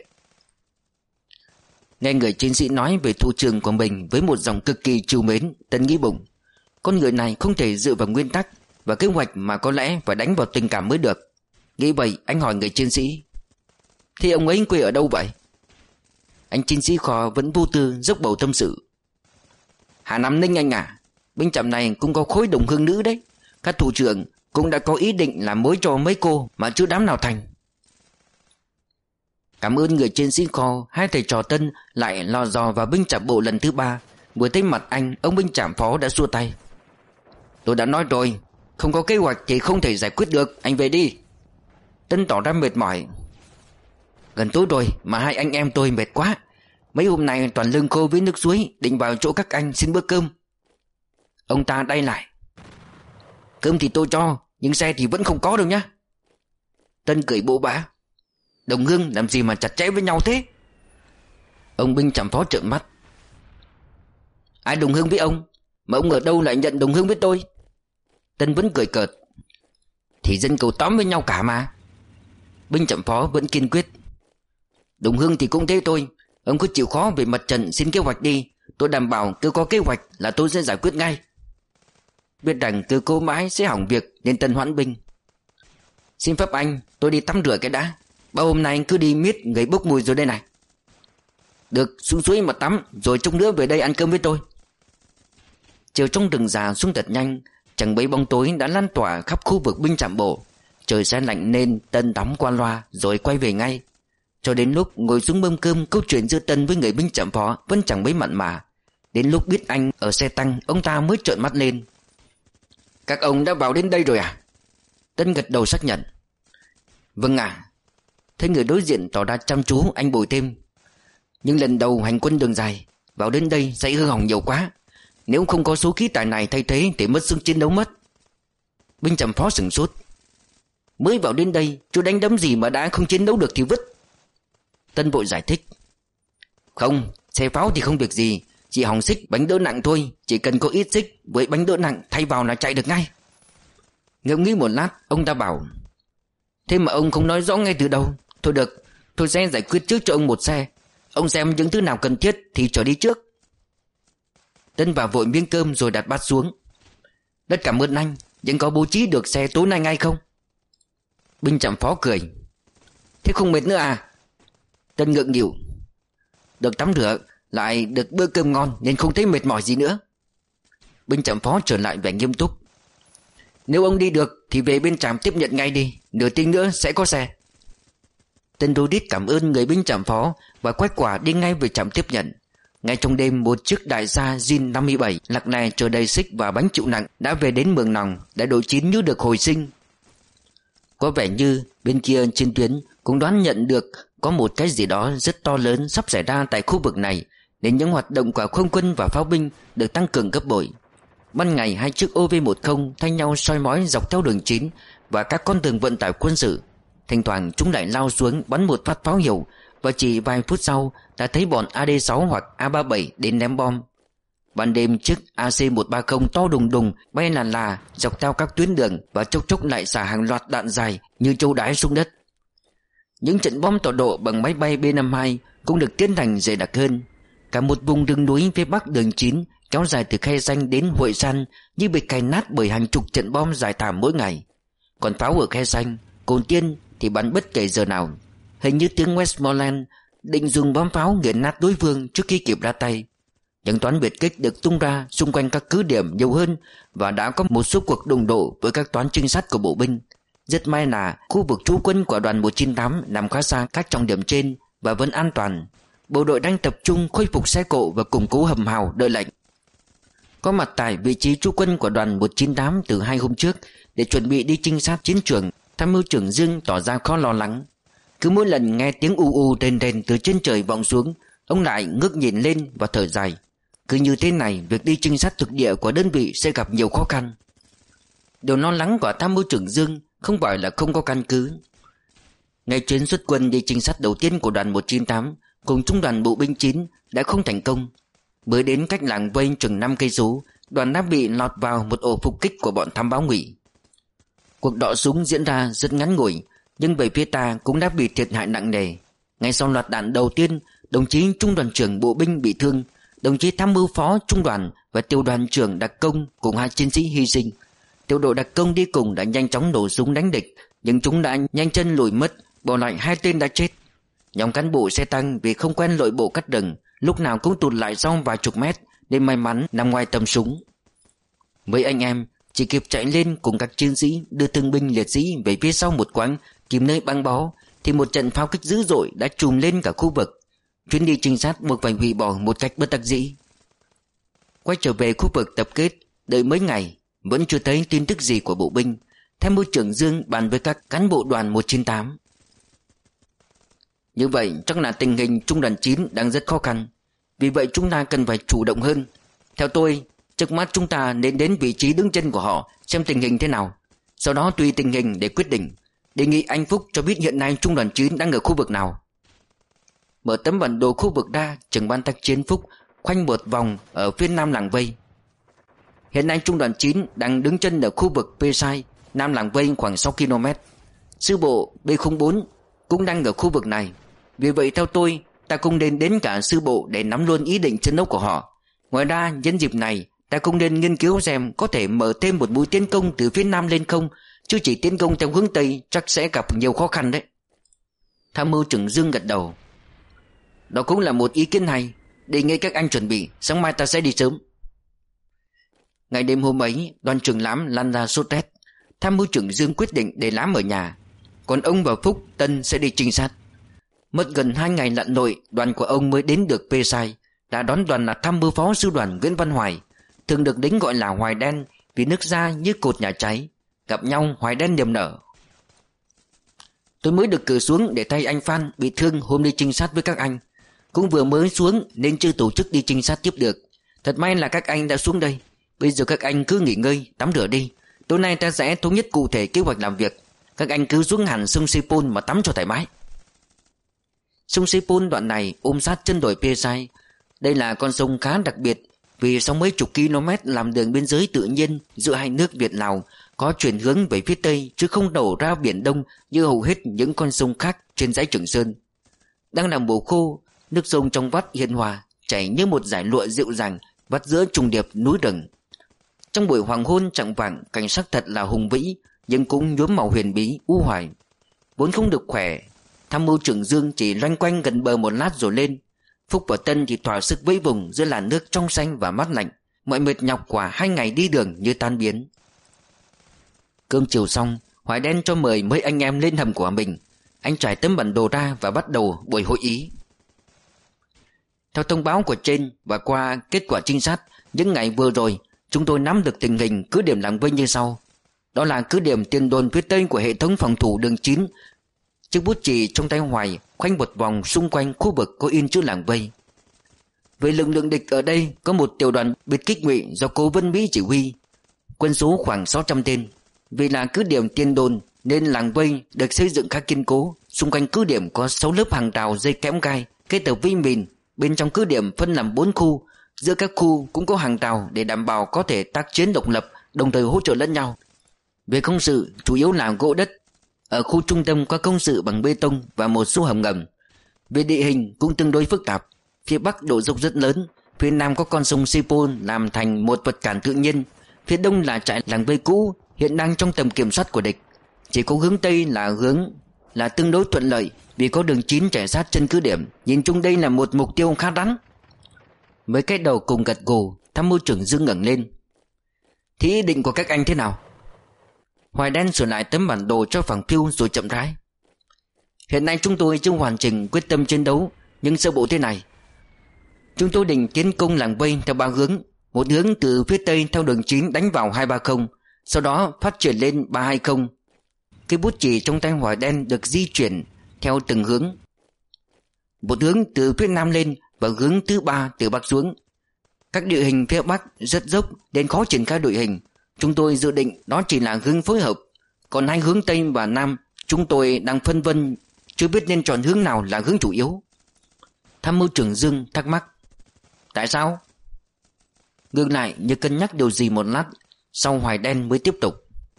Nghe người chiến sĩ nói về thủ trưởng của mình với một giọng cực kỳ trìu mến, Tân nghĩ bụng. Con người này không thể dựa vào nguyên tắc và kế hoạch mà có lẽ phải đánh vào tình cảm mới được. Nghĩ vậy anh hỏi người chiến sĩ. Thế ông ấy quê ở đâu vậy? Anh chiến sĩ Kho vẫn vô tư dốc bầu tâm sự. Hà Nam Ninh anh à, binh trạm này cũng có khối đồng hương nữ đấy. Các thủ trưởng cũng đã có ý định làm mối cho mấy cô mà chưa đám nào thành. Cảm ơn người chiến sĩ Kho. Hai thầy trò Tân lại lò dò vào binh trạm bộ lần thứ ba. Vừa thấy mặt anh, ông binh trạm phó đã xua tay. Tôi đã nói rồi, không có kế hoạch thì không thể giải quyết được. Anh về đi. Tân tỏ ra mệt mỏi. Gần tối rồi mà hai anh em tôi mệt quá. Mấy hôm nay toàn lưng khô với nước suối, định vào chỗ các anh xin bữa cơm. Ông ta đay lại. Cơm thì tôi cho, nhưng xe thì vẫn không có đâu nhá. Tân cười bộ bã. Đồng hương làm gì mà chặt chẽ với nhau thế? Ông binh trạm phó trợn mắt. Ai đồng hương với ông? Mà ông ở đâu lại nhận đồng hương với tôi? Tân vẫn cười cợt. Thì dân cầu tóm với nhau cả mà. Binh trạm phó vẫn kiên quyết. Đồng hương thì cũng thế thôi. Ông cứ chịu khó về mặt trận xin kế hoạch đi. Tôi đảm bảo cứ có kế hoạch là tôi sẽ giải quyết ngay. Biết rằng cứ cố mãi sẽ hỏng việc nên Tân hoãn binh. Xin phép anh, tôi đi tắm rửa cái đã. Bao hôm nay anh cứ đi miết người bốc mùi rồi đây này. Được, xuống suối mà tắm, rồi chút nữa về đây ăn cơm với tôi. Chiều trong rừng già xuống thật nhanh. Chẳng mấy bóng tối đã lan tỏa khắp khu vực binh trạm bộ. Trời se lạnh nên Tân tắm qua loa rồi quay về ngay. Cho đến lúc ngồi xuống mâm cơm, câu chuyện giữa Tân với người binh trạm phó vẫn chẳng mấy mặn mà. Đến lúc biết anh ở xe tăng, ông ta mới trợn mắt lên. Các ông đã vào đến đây rồi à? Tân gật đầu xác nhận. Vâng ạ. À. Thấy người đối diện tỏ ra chăm chú, anh bồi thêm. Nhưng lần đầu hành quân đường dài, vào đến đây sẽ hư hỏng nhiều quá. Nếu không có số khí tài này thay thế thì mất sức chiến đấu mất. Binh trạm phó sửng sốt. Mới vào đến đây, chưa đánh đấm gì mà đã không chiến đấu được thì vứt. Tân vội giải thích. Không, xe pháo thì không việc gì, chỉ hỏng xích bánh đỡ nặng thôi. Chỉ cần có ít xích với bánh đỡ nặng thay vào là chạy được ngay. Ngẫm nghĩ một lát, ông ta bảo. Thế mà ông không nói rõ ngay từ đầu. Thôi được, tôi sẽ giải quyết trước cho ông một xe. Ông xem những thứ nào cần thiết thì trở đi trước. Tân vào vội miếng cơm rồi đặt bát xuống. Rất cảm ơn anh, nhưng có bố trí được xe tối nay ngay không? Binh trạm phó cười. Thế không mệt nữa à? Tân ngượng nghịu. Được tắm rửa, lại được bữa cơm ngon nên không thấy mệt mỏi gì nữa. Binh trạm phó trở lại vẻ nghiêm túc. Nếu ông đi được thì về bên trạm tiếp nhận ngay đi. Nửa tiếng nữa sẽ có xe. Tân đô đít cảm ơn người binh trạm phó và quách quả đi ngay về trạm tiếp nhận. Ngay trong đêm, một chiếc đại xa Jin năm mươi bảy lạc này chở đầy xích và bánh chịu nặng đã về đến Mường Nòng. Đại đội chín như được hồi sinh. Có vẻ như bên kia trên tuyến cũng đoán nhận được có một cái gì đó rất to lớn sắp xảy ra tại khu vực này, nên những hoạt động của không quân và pháo binh được tăng cường gấp bội. Ban ngày, hai chiếc O V mười thay nhau soi mói dọc theo đường chín và các con đường vận tải quân sự. Thỉnh thoảng chúng lại lao xuống bắn một phát pháo hiệu, và chỉ vài phút sau đã thấy bọn A D sáu hoặc A ba mươi bảy đến ném bom. Ban đêm, chiếc A C một ba không to đùng đùng bay làn là dọc theo các tuyến đường và chốc chốc lại xả hàng loạt đạn dài như châu đái xuống đất. Những trận bom tọa độ bằng máy bay B năm mươi hai cũng được tiến hành dày đặc hơn. Cả một vùng rừng núi phía bắc đường chín kéo dài từ Khe Xanh đến Hội San như bị cày nát bởi hàng chục trận bom dài thảm mỗi ngày. Còn pháo ở Khe Xanh, Cồn Tiên thì bắn bất kể giờ nào. Hình như tiếng Westmoreland định dùng bom pháo nghiền nát đối phương trước khi kịp ra tay. Những toán biệt kích được tung ra xung quanh các cứ điểm nhiều hơn, và đã có một số cuộc đụng độ với các toán trinh sát của bộ binh. Rất may là khu vực trú quân của đoàn một chín tám nằm khá xa các trọng điểm trên và vẫn an toàn. Bộ đội đang tập trung khôi phục xe cộ và củng cố hầm hào đợi lệnh. Có mặt tại vị trí trú quân của đoàn một chín tám từ hai hôm trước để chuẩn bị đi trinh sát chiến trường, Tham mưu trưởng Dương tỏ ra khó lo lắng. Cứ mỗi lần nghe tiếng u u rền rền từ trên trời vọng xuống, ông lại ngước nhìn lên và thở dài. Cứ như thế này, việc đi trinh sát thực địa của đơn vị sẽ gặp nhiều khó khăn. Điều lo lắng của Tham mưu trưởng Dương không phải là không có căn cứ. Ngày chuyến xuất quân đi trinh sát đầu tiên của đoàn một chín tám cùng trung đoàn bộ binh chín đã không thành công. Mới đến cách làng vây chừng năm cây số, đoàn đã bị lọt vào một ổ phục kích của bọn thám báo ngụy. Cuộc đọ súng diễn ra rất ngắn ngủi, nhưng về phía ta cũng đã bị thiệt hại nặng nề. Ngay sau loạt đạn đầu tiên, đồng chí trung đoàn trưởng bộ binh bị thương, đồng chí tham mưu phó trung đoàn và tiểu đoàn trưởng đặc công cùng hai chiến sĩ hy sinh. Tiểu đội đặc công đi cùng đã nhanh chóng nổ súng đánh địch, nhưng chúng đã nhanh chân lùi mất, bỏ lại hai tên đã chết. Nhóm cán bộ xe tăng vì không quen lội bộ cắt rừng, lúc nào cũng tụt lại sau vài chục mét, nên may mắn nằm ngoài tầm súng. Mấy anh em chỉ kịp chạy lên cùng các chiến sĩ đưa thương binh liệt sĩ về phía sau một quãng, kìm nơi băng bó, thì một trận pháo kích dữ dội đã trùm lên cả khu vực. Chuyến đi trinh sát buộc phải hủy bỏ một cách bất đắc dĩ. Quay trở về khu vực tập kết, đợi mấy ngày vẫn chưa thấy tin tức gì của bộ binh. Tham mưu trưởng Dương bàn với các cán bộ đoàn một chín tám. Như vậy chắc là tình hình trung đoàn chín đang rất khó khăn. Vì vậy chúng ta cần phải chủ động hơn. Theo tôi, trước mắt chúng ta nên đến vị trí đứng chân của họ, xem tình hình thế nào. Sau đó tùy tình hình để quyết định. Đề nghị anh Phúc cho biết hiện nay trung đoàn chín đang ở khu vực nào. Mở tấm bản đồ khu vực ra, trưởng ban tác chiến Phúc khoanh một vòng ở phía nam làng vây. Hiện nay trung đoàn chín đang đứng chân ở khu vực Pê-sai, nam làng vây khoảng sáu ki lô mét. Sư bộ B không bốn cũng đang ở khu vực này. Vì vậy theo tôi, ta cũng nên đến cả sư bộ để nắm luôn ý định chiến đấu của họ. Ngoài ra, nhân dịp này, ta cũng nên nghiên cứu xem có thể mở thêm một mũi tiến công từ phía nam lên không, chứ chỉ tiến công theo hướng tây chắc sẽ gặp nhiều khó khăn đấy. Tham mưu trưởng Dương gật đầu. Đó cũng là một ý kiến hay. Đề nghị các anh chuẩn bị, sáng mai ta sẽ đi sớm. Ngày đêm hôm ấy, đoàn trưởng Lãm lăn ra sốt rét. Tham mưu trưởng Dương quyết định để Lãm ở nhà, còn ông và Phúc Tân sẽ đi trinh sát. Mất gần hai ngày lặn lội, đoàn của ông mới đến được Pê-sai. Đã đón đoàn là tham mưu phó sư đoàn Nguyễn Văn Hoài, thường được lính gọi là Hoài Đen vì nước da như cột nhà cháy. Gặp nhau Hoài Đen niềm nở. Tôi mới được cử xuống để thay anh Phan bị thương hôm đi trinh sát với các anh. Cũng vừa mới xuống nên chưa tổ chức đi trinh sát tiếp được. Thật may là các anh đã xuống đây. Bây giờ các anh cứ nghỉ ngơi, tắm rửa đi. Tối nay ta sẽ thống nhất cụ thể kế hoạch làm việc. Các anh cứ xuống hẳn sông Sepol mà tắm cho thoải mái. Sông Sepol đoạn này ôm sát chân đồi Pê-sai. Đây là con sông khá đặc biệt vì sau mấy chục km làm đường biên giới tự nhiên giữa hai nước Việt-Lào, có chuyển hướng về phía tây chứ không đổ ra biển Đông như hầu hết những con sông khác trên dãy Trường Sơn. Đang là mùa khô, nước sông trong vắt hiền hòa, chảy như một dải lụa dịu dàng vắt giữa trùng điệp núi rừng. Trong buổi hoàng hôn chạng vạng, cảnh sắc thật là hùng vĩ, nhưng cũng nhuốm màu huyền bí u hoài. Vốn không được khỏe, tham mưu trưởng Dương chỉ loanh quanh gần bờ một lát rồi lên. Phúc và Tân thì thỏa sức vẫy vùng giữa làn nước trong xanh và mát lạnh. Mọi mệt nhọc của hai ngày đi đường như tan biến. Cơm chiều xong, Hoài Đen cho mời mấy anh em lên hầm của mình. Anh trải tấm bản đồ ra và bắt đầu buổi hội ý. Theo thông báo của trên và qua kết quả trinh sát, những ngày vừa rồi chúng tôi nắm được tình hình cứ điểm làng vây như sau. Đó là cứ điểm tiền đồn phía tây của hệ thống phòng thủ đường chín. Chiếc bút chì trong tay Hoài khoanh một vòng xung quanh khu vực có in chữ làng vây. Về lực lượng địch ở đây có một tiểu đoàn biệt kích ngụy do Cố Vân Mỹ chỉ huy, quân số khoảng sáu trăm tên. Vì là cứ điểm tiền đồn nên làng vây được xây dựng khá kiên cố. Xung quanh cứ điểm có sáu lớp hàng rào dây kẽm gai kết hợp với mìn. Bên trong cứ điểm phân làm bốn khu, giữa các khu cũng có hàng rào để đảm bảo có thể tác chiến độc lập, đồng thời hỗ trợ lẫn nhau. Về công sự chủ yếu là gỗ đất. Ở khu trung tâm có công sự bằng bê tông và một số hầm ngầm. Về địa hình cũng tương đối phức tạp. Phía bắc độ dốc rất lớn, phía nam có con sông Sepol làm thành một vật cản tự nhiên. Phía đông là trại làng vây cũ hiện đang trong tầm kiểm soát của địch. Chỉ có hướng tây là hướng là tương đối thuận lợi vì có đường chín chảy sát chân cứ điểm. Nhìn chung đây là một mục tiêu khá rắn. Mấy cái đầu cùng gật gù, tham mưu trưởng Dương ngẩng lên. Thì ý định của các anh thế nào? Hoài Đen sửa lại tấm bản đồ cho phẳng phiu rồi chậm rãi. Hiện nay chúng tôi chưa hoàn chỉnh quyết tâm chiến đấu, nhưng sơ bộ thế này. Chúng tôi định tiến công làng vây theo ba hướng. Một hướng từ phía tây theo đường chín đánh vào hai ba không, sau đó phát triển lên ba hai không. Cái bút chì trong tay Hoài Đen được di chuyển theo từng hướng. Một hướng từ phía nam lên và hướng thứ ba từ bắc xuống. Các địa hình phía bắc rất dốc nên khó triển khai đội hình. Chúng tôi dự định đó chỉ là hướng phối hợp. Còn hai hướng tây và nam chúng tôi đang phân vân, chưa biết nên chọn hướng nào là hướng chủ yếu. Tham mưu trưởng Dương thắc mắc. Tại sao? Ngừng lại như cân nhắc điều gì một lát, sau Hoài Đen mới tiếp tục.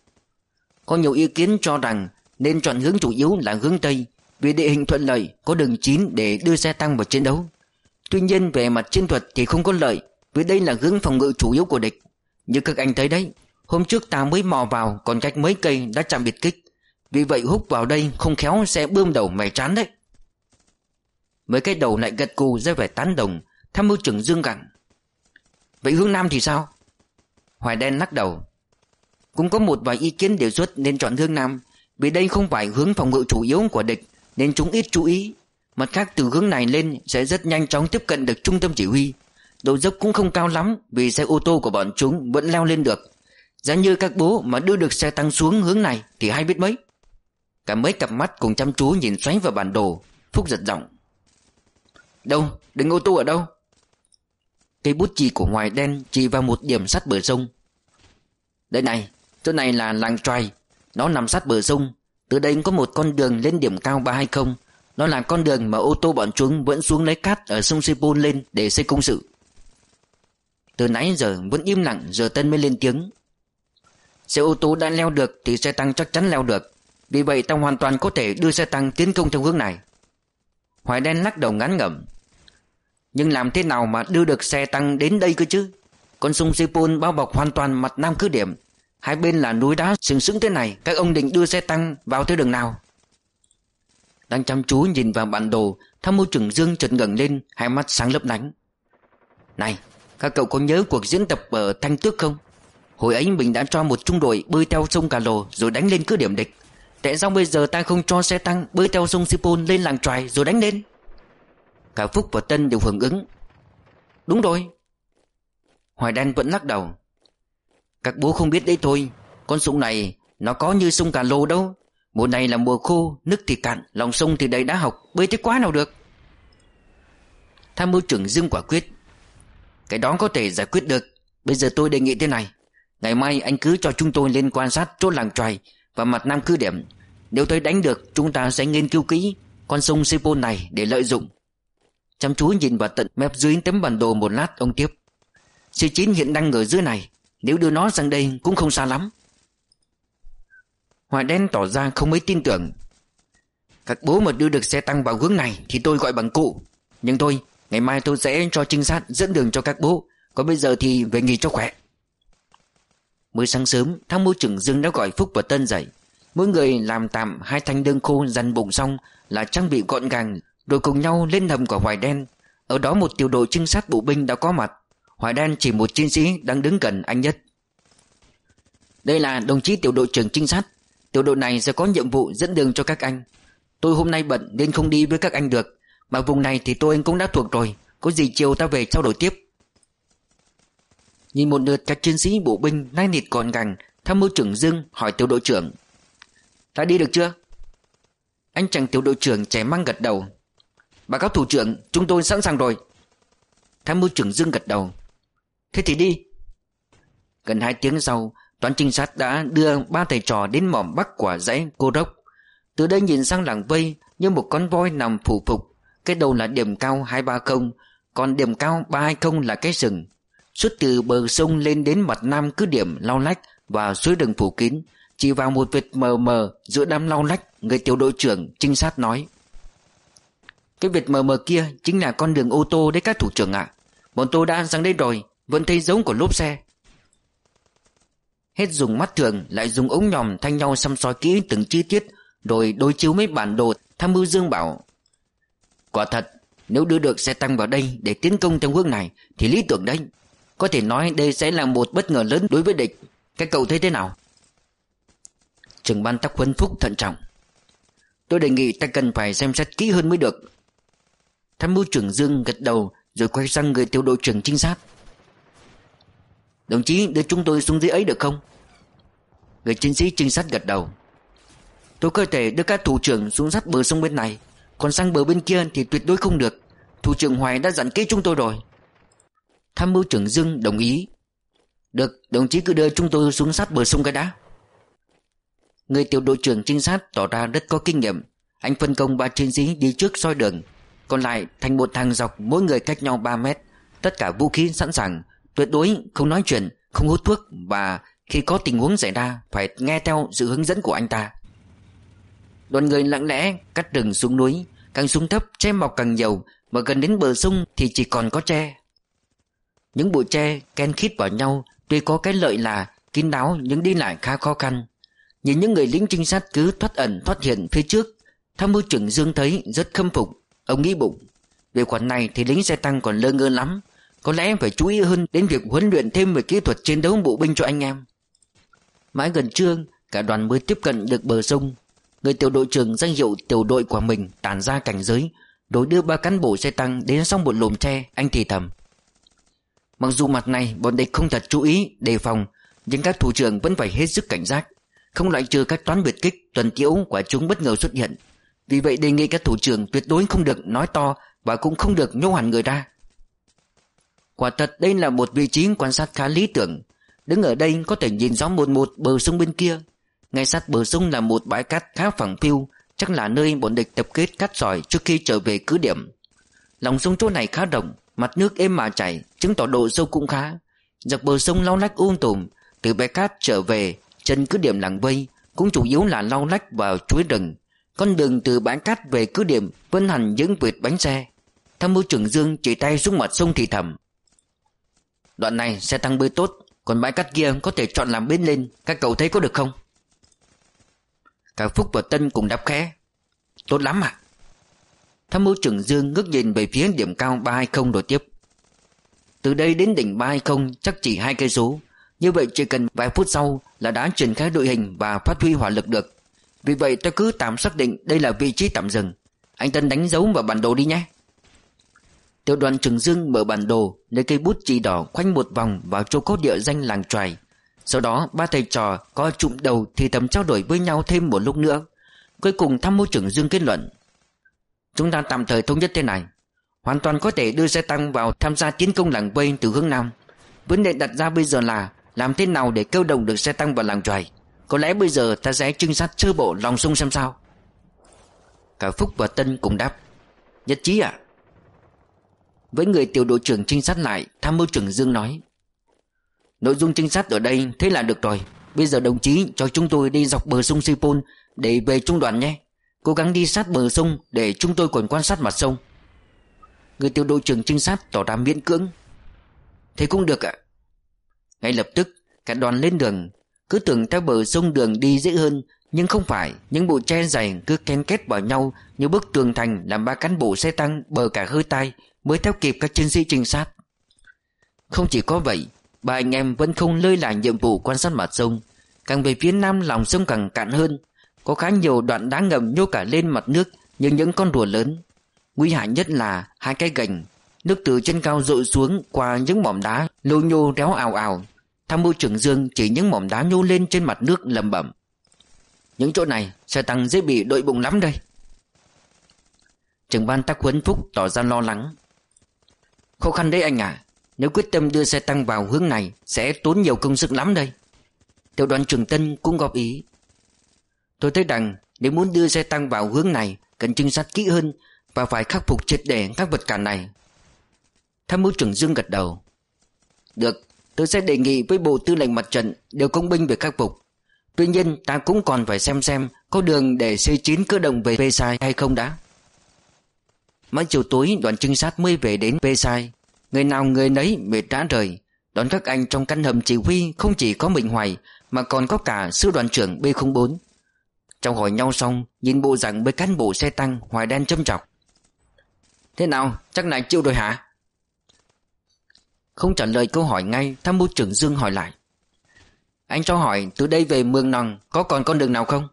Có nhiều ý kiến cho rằng nên chọn hướng chủ yếu là hướng tây, vì địa hình thuận lợi, có đường chín để đưa xe tăng vào chiến đấu. Tuy nhiên về mặt chiến thuật thì không có lợi, vì đây là hướng phòng ngự chủ yếu của địch. Như các anh thấy đấy, hôm trước ta mới mò vào còn cách mấy cây đã chạm biệt kích. Vì vậy húc vào đây không khéo sẽ bươm đầu mày chán đấy. Mấy cái đầu lại gật cù ra vẻ tán đồng. Tham mưu trưởng Dương gằn. Vậy hướng nam thì sao? Hoài Đen lắc đầu. Cũng có một vài ý kiến đề xuất nên chọn hướng nam, vì đây không phải hướng phòng ngự chủ yếu của địch nên chúng ít chú ý. Mặt khác từ hướng này lên sẽ rất nhanh chóng tiếp cận được trung tâm chỉ huy. Độ dốc cũng không cao lắm vì xe ô tô của bọn chúng vẫn leo lên được. Giá như các bố mà đưa được xe tăng xuống hướng này thì hay biết mấy. Cả mấy cặp mắt cùng chăm chú nhìn xoáy vào bản đồ. Phúc giật giọng. Đâu, đừng ô tô ở đâu? Cây bút chì của Hoài đen chỉ vào một điểm sát bờ sông. Đây này, chỗ này là làng Troài. Nó nằm sát bờ sông. Từ đây có một con đường lên điểm cao ba hai không. Nó là con đường mà ô tô bọn chúng vẫn xuống lấy cát ở sông Sepol lên để xây công sự. Từ nãy giờ vẫn im lặng, giờ Tân mới lên tiếng. Xe ô tô đã leo được thì xe tăng chắc chắn leo được. Vì vậy ta hoàn toàn có thể đưa xe tăng tiến công theo hướng này. Hoài đen lắc đầu ngán ngẩm. Nhưng làm thế nào mà đưa được xe tăng đến đây cơ chứ? Con sông Sepol bao bọc hoàn toàn mặt nam cứ điểm. Hai bên là núi đá sừng sững thế này, các ông định đưa xe tăng vào theo đường nào? Đang chăm chú nhìn vào bản đồ, Tham mưu trưởng Dương chợt ngẩng lên, hai mắt sáng lấp lánh. Này, các cậu có nhớ cuộc diễn tập ở Thanh Tước không? Hồi ấy mình đã cho một trung đội bơi theo sông Cà Lồ rồi đánh lên cứ điểm địch. Tại sao bây giờ ta không cho xe tăng bơi theo sông Sepol lên làng Troài rồi đánh lên? Cả Phúc và Tân đều hưởng ứng. Đúng rồi. Hoài đen vẫn lắc đầu. Các bố không biết đấy thôi. Con sông này nó có như sông Cà Lồ đâu. Mùa này là mùa khô, nước thì cạn, lòng sông thì đầy đá học, bơi thế quá nào được. Tham mưu trưởng Dương quả quyết. Cái đó có thể giải quyết được. Bây giờ tôi đề nghị thế này. Ngày mai anh cứ cho chúng tôi lên quan sát chỗ làng Troài và mặt nam cứ điểm. Nếu tôi đánh được, chúng ta sẽ nghiên cứu kỹ con sông Sepol này để lợi dụng. Chăm chú nhìn vào tận mép dưới tấm bản đồ một lát, ông tiếp. C chín hiện đang ở dưới này. Nếu đưa nó sang đây cũng không xa lắm. Hoài đen tỏ ra không mấy tin tưởng. Các bố mà đưa được xe tăng vào hướng này thì tôi gọi bằng cụ. Nhưng thôi, ngày mai tôi sẽ cho trinh sát dẫn đường cho các bố. Còn bây giờ thì về nghỉ cho khỏe. Mới sáng sớm, Tham mưu trưởng Dương đã gọi Phúc và Tân dậy. Mỗi người làm tạm hai thanh đương khô dằn bụng xong là trang bị gọn gàng, rồi cùng nhau lên hầm của Hoài đen. Ở đó một tiểu đội trinh sát bộ binh đã có mặt. Hoài đen chỉ một chiến sĩ đang đứng gần anh nhất. Đây là đồng chí tiểu đội trưởng trinh sát. Tiểu đội này sẽ có nhiệm vụ dẫn đường cho các anh. Tôi hôm nay bận nên không đi với các anh được. Mà vùng này thì tôi cũng đã thuộc rồi. Có gì chiều ta về trao đổi tiếp. Nhìn một lượt các chiến sĩ bộ binh nai nịt gọn gàng, Tham mưu trưởng Dương hỏi tiểu đội trưởng. Đã đi được chưa? Anh chàng tiểu đội trưởng trẻ măng gật đầu. Báo cáo thủ trưởng, chúng tôi sẵn sàng rồi. Tham mưu trưởng Dương gật đầu. Thế thì đi. Gần hai tiếng sau, toán trinh sát đã đưa ba thầy trò đến mỏm bắc của dãy Cô Đốc. Từ đây nhìn sang làng vây như một con voi nằm phủ phục. Cái đầu là điểm cao hai ba không, còn điểm cao ba hai không là cái sừng. Suốt từ bờ sông lên đến mặt nam cứ điểm lau lách và suối rừng phủ kín. Chỉ vào một vệt mờ mờ giữa đám lau lách, người tiểu đội trưởng trinh sát nói. Cái vệt mờ mờ kia chính là con đường ô tô đấy các thủ trưởng ạ. Bọn tôi đã sang đây rồi, vẫn thấy dấu của lốp xe. Hết dùng mắt thường lại dùng ống nhòm thanh nhau xăm soi kỹ từng chi tiết, rồi đối chiếu mấy bản đồ. Tham mưu Dương bảo. Quả thật, nếu đưa được xe tăng vào đây để tiến công theo hướng này thì lý tưởng đấy. Có thể nói đây sẽ là một bất ngờ lớn đối với địch. Các cậu thấy thế nào? Trưởng ban tác huấn Phúc thận trọng. Tôi đề nghị ta cần phải xem xét kỹ hơn mới được. Tham mưu trưởng Dương gật đầu rồi quay sang người tiểu đội trưởng trinh sát. Đồng chí đưa chúng tôi xuống dưới ấy được không? Người chiến sĩ trinh sát gật đầu. Tôi có thể đưa các thủ trưởng xuống sát bờ sông bên này, còn sang bờ bên kia thì tuyệt đối không được. Thủ trưởng Hoài đã dặn kỹ chúng tôi rồi. Tham mưu trưởng Dương đồng ý. Được, đồng chí cứ đưa chúng tôi xuống sát bờ sông cái đã. Người tiểu đội trưởng trinh sát tỏ ra rất có kinh nghiệm. Anh phân công ba chiến sĩ đi trước soi đường, còn lại thành một hàng dọc, mỗi người cách nhau ba mét. Tất cả vũ khí sẵn sàng, tuyệt đối không nói chuyện, không hút thuốc, và khi có tình huống xảy ra phải nghe theo sự hướng dẫn của anh ta. Đoàn người lặng lẽ cắt rừng xuống núi, càng xuống thấp tre mọc càng nhiều, mà gần đến bờ sông thì chỉ còn có tre. Những bụi tre ken khít vào nhau, tuy có cái lợi là kín đáo nhưng đi lại khá khó khăn. Nhìn những người lính trinh sát cứ thoát ẩn thoát hiện phía trước, Tham mưu trưởng Dương thấy rất khâm phục. Ông nghĩ bụng, về khoản này thì lính xe tăng còn lơ ngơ lắm, có lẽ phải chú ý hơn đến việc huấn luyện thêm về kỹ thuật chiến đấu bộ binh cho anh em. Mãi gần trưa, cả đoàn mới tiếp cận được bờ sông. Người tiểu đội trưởng danh hiệu tiểu đội của mình tản ra cảnh giới, rồi đưa ba cán bộ xe tăng đến sau một lùm tre. Anh thì thầm. Mặc dù mặt này bọn địch không thật chú ý đề phòng, nhưng các thủ trưởng vẫn phải hết sức cảnh giác, không loại trừ các toán biệt kích tuần tiễu của chúng bất ngờ xuất hiện. Vì vậy đề nghị các thủ trưởng tuyệt đối không được nói to và cũng không được nhô hẳn người ra. Quả thật đây là một vị trí quan sát khá lý tưởng. Đứng ở đây có thể nhìn rõ một một bờ sông bên kia. Ngay sát bờ sông là một bãi cát khá phẳng phiu, chắc là nơi bọn địch tập kết cát sỏi trước khi trở về cứ điểm. Lòng sông chỗ này khá rộng, mặt nước êm mà chảy, chứng tỏ độ sâu cũng khá. Dọc bờ sông lau lách um tùm, từ bãi cát trở về chân cứ điểm làng vây cũng chủ yếu là lau lách vào chuối rừng. Con đường từ bãi cát về cứ điểm vẫn hẳn những vệt bánh xe. Tham mưu trưởng Dương chỉ tay xuống mặt sông thì thầm: đoạn này xe tăng bơi tốt, còn bãi cát kia có thể chọn làm bến lên, các cậu thấy có được không? Cả Phúc và Tân cùng đáp khẽ: tốt lắm ạ. Tham mưu trưởng Dương ngước nhìn về phía điểm cao ba hai không rồi tiếp: từ đây đến đỉnh ba hai không chắc chỉ hai cây số, như vậy chỉ cần vài phút sau là đã triển khai đội hình và phát huy hỏa lực được. Vì vậy tôi cứ tạm xác định đây là vị trí tạm dừng. Anh Tân đánh dấu vào bản đồ đi nhé. Tiểu đoàn trưởng Dương mở bản đồ, lấy cây bút chì đỏ khoanh một vòng vào chỗ có địa danh làng Choài. Sau đó ba thầy trò có trụm đầu thì thầm trao đổi với nhau thêm một lúc nữa. Cuối cùng tham mưu trưởng Dương kết luận: chúng ta tạm thời thống nhất thế này, hoàn toàn có thể đưa xe tăng vào tham gia tiến công làng vây từ hướng nam. Vấn đề đặt ra bây giờ là làm thế nào để kêu động được xe tăng vào làng Choài. Có lẽ bây giờ ta sẽ trinh sát sơ bộ lòng sông xem sao. Cả Phúc và Tân cùng đáp: nhất trí ạ. Với người tiểu đội trưởng trinh sát lại, tham mưu trưởng Dương nói: nội dung trinh sát ở đây thế là được rồi. Bây giờ đồng chí cho chúng tôi đi dọc bờ sông Sipol để về trung đoàn nhé. Cố gắng đi sát bờ sông để chúng tôi còn quan sát mặt sông. Người tiểu đội trưởng trinh sát tỏ ra miễn cưỡng: thế cũng được ạ. Ngay lập tức cả đoàn lên đường. Cứ tưởng theo bờ sông đường đi dễ hơn, nhưng không phải. Những bộ tre dày cứ ken kết vào nhau như bức tường thành, làm ba cán bộ xe tăng bờ cả hơi tai mới theo kịp các chiến sĩ trinh sát. Không chỉ có vậy, ba anh em vẫn không lơi là nhiệm vụ quan sát mặt sông. Càng về phía nam lòng sông càng cạn hơn, có khá nhiều đoạn đá ngầm nhô cả lên mặt nước như những con rùa lớn. Nguy hại nhất là hai cái gành, nước từ trên cao dội xuống qua những mỏm đá lô nhô réo ào ào. Tham mưu trưởng Dương chỉ những mỏm đá nhô lên trên mặt nước lẩm bẩm: những chỗ này xe tăng dễ bị đội bụng lắm đây. Trưởng ban tác huấn Phúc tỏ ra lo lắng: khó khăn đấy anh à, nếu quyết tâm đưa xe tăng vào hướng này sẽ tốn nhiều công sức lắm đây. Tiểu đoàn trưởng Tân cũng góp ý: tôi thấy rằng nếu muốn đưa xe tăng vào hướng này cần trinh sát kỹ hơn và phải khắc phục triệt để các vật cản này. Tham mưu trưởng Dương gật đầu: được, tôi sẽ đề nghị với bộ tư lệnh mặt trận điều công binh về khắc phục. Tuy nhiên ta cũng còn phải xem xem có đường để C chín cơ động về Pê Sai hay không đã. Mấy chiều tối đoàn trinh sát mới về đến Pê Sai. Người nào người nấy mệt rã rời. Đón các anh trong căn hầm chỉ huy không chỉ có mình Hoài mà còn có cả sư đoàn trưởng B không bốn. Chào hỏi nhau xong, nhìn bộ dạng với cán bộ xe tăng, Hoài đen châm chọc: thế nào, chắc này chịu rồi hả? Không trả lời câu hỏi ngay, tham mưu trưởng Dương hỏi lại: anh cho hỏi từ đây về Mường Nòng có còn con đường nào không?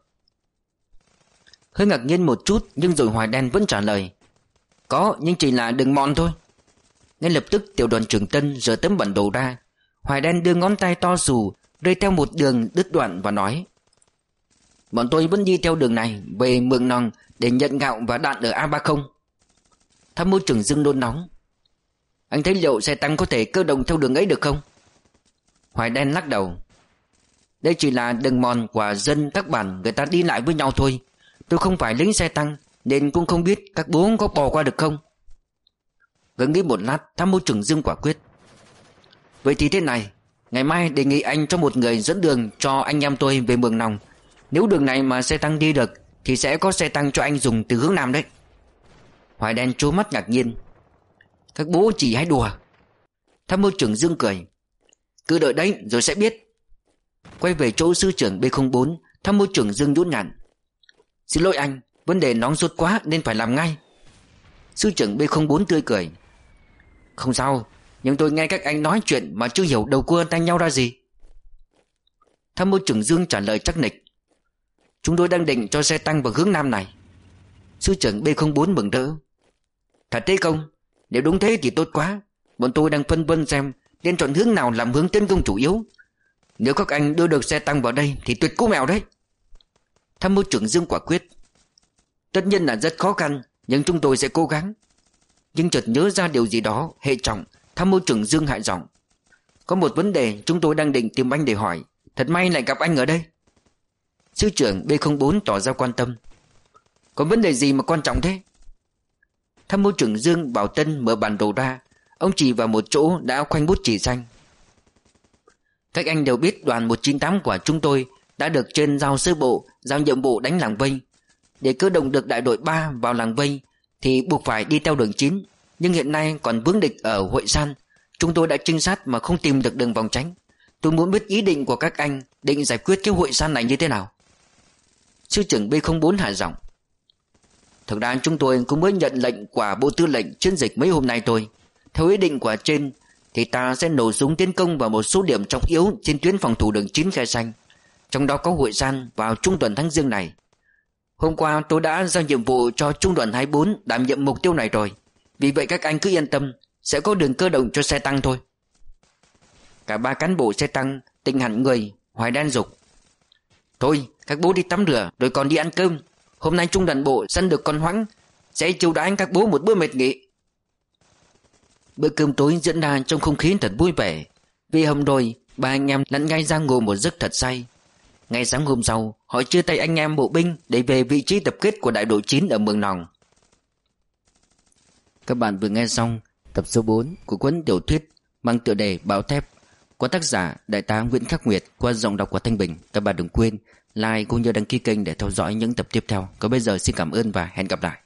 Hơi ngạc nhiên một chút, nhưng rồi Hoài đen vẫn trả lời: có, nhưng chỉ là đường mòn thôi. Ngay lập tức tiểu đoàn trưởng Tân giơ tấm bản đồ ra. Hoài đen đưa ngón tay to xù rơi theo một đường đứt đoạn và nói: bọn tôi vẫn đi theo đường này về Mường Nòng để nhận gạo và đạn ở A ba mươi. Tham mưu trưởng Dương nôn nóng: anh thấy liệu xe tăng có thể cơ động theo đường ấy được không? Hoài đen lắc đầu: đây chỉ là đường mòn của dân các bản người ta đi lại với nhau thôi. Tôi không phải lính xe tăng nên cũng không biết các bố có bò qua được không. Ngẫm nghĩ một lát, tham mưu trưởng Dương quả quyết: vậy thì thế này, ngày mai đề nghị anh cho một người dẫn đường cho anh em tôi về Mường Nòng. Nếu đường này mà xe tăng đi được thì sẽ có xe tăng cho anh dùng từ hướng nam đấy. Hoài đen trố mắt ngạc nhiên: các bố chỉ hay đùa? Tham mưu trưởng Dương cười: cứ đợi đấy rồi sẽ biết. Quay về chỗ sư trưởng B không bốn, tham mưu trưởng Dương nhún nhặn: xin lỗi anh, vấn đề nóng ruột quá nên phải làm ngay. Sư trưởng B không bốn tươi cười: không sao, nhưng tôi nghe các anh nói chuyện mà chưa hiểu đầu cua tay nhau ra gì. Tham mưu trưởng Dương trả lời chắc nịch: chúng tôi đang định cho xe tăng vào hướng nam này. Sư trưởng B không bốn mừng rỡ: thật thế không? Nếu đúng thế thì tốt quá. Bọn tôi đang phân vân xem nên chọn hướng nào làm hướng tấn công chủ yếu. Nếu các anh đưa được xe tăng vào đây thì tuyệt cú mèo đấy. Tham mưu trưởng Dương quả quyết: Tất nhiên là rất khó khăn, nhưng chúng tôi sẽ cố gắng. Nhưng chợt nhớ ra điều gì đó, hệ trọng, Tham mưu trưởng Dương hạ giọng: Có một vấn đề chúng tôi đang định tìm anh để hỏi. Thật may lại gặp anh ở đây. Sư trưởng B không bốn tỏ ra quan tâm: Có vấn đề gì mà quan trọng thế? Tham mưu trưởng Dương bảo Tân mở bản đồ ra. Ông chỉ vào một chỗ đã khoanh bút chỉ xanh: Các anh đều biết đoàn một chín tám của chúng tôi đã được trên giao sơ bộ giao nhiệm vụ đánh làng vây. Để cơ động được đại đội ba vào làng vây thì buộc phải đi theo đường chín. Nhưng hiện nay còn vướng địch ở Hội San. Chúng tôi đã trinh sát mà không tìm được đường vòng tránh. Tôi muốn biết ý định của các anh định giải quyết cái Hội San này như thế nào. Sư trưởng B không bốn hạ giọng: Thực ra chúng tôi cũng mới nhận lệnh của Bộ Tư lệnh chiến dịch mấy hôm nay thôi. Theo ý định của trên thì ta sẽ nổ súng tiến công vào một số điểm trọng yếu trên tuyến phòng thủ đường chín Khe Xanh, trong đó có Hội San vào trung tuần tháng Giêng này. Hôm qua tôi đã giao nhiệm vụ cho trung đoàn hai mươi bốn đảm nhiệm mục tiêu này rồi. Vì vậy các anh cứ yên tâm, sẽ có đường cơ động cho xe tăng thôi. Cả ba cán bộ xe tăng Tinh hẳn người, Hoài đan dục: Thôi các bố đi tắm rửa rồi còn đi ăn cơm. Hôm nay trung đoàn bộ săn được con hoãng, sẽ chiêu đãi các bố một bữa mệt nghỉ. Bữa cơm tối diễn ra trong không khí thật vui vẻ. Vì hôm rồi ba anh em lặn ngay ra ngủ một giấc thật say. Ngay sáng hôm sau, họ chia tay anh em bộ binh để về vị trí tập kết của đại đội chín ở Mường Nòng. Các bạn vừa nghe xong tập số bốn của cuốn tiểu thuyết mang tựa đề Bão Thép của tác giả Đại tá Nguyễn Khắc Nguyệt qua giọng đọc của Thanh Bình. Các bạn đừng quên like cũng như đăng ký kênh để theo dõi những tập tiếp theo. Còn bây giờ xin cảm ơn và hẹn gặp lại.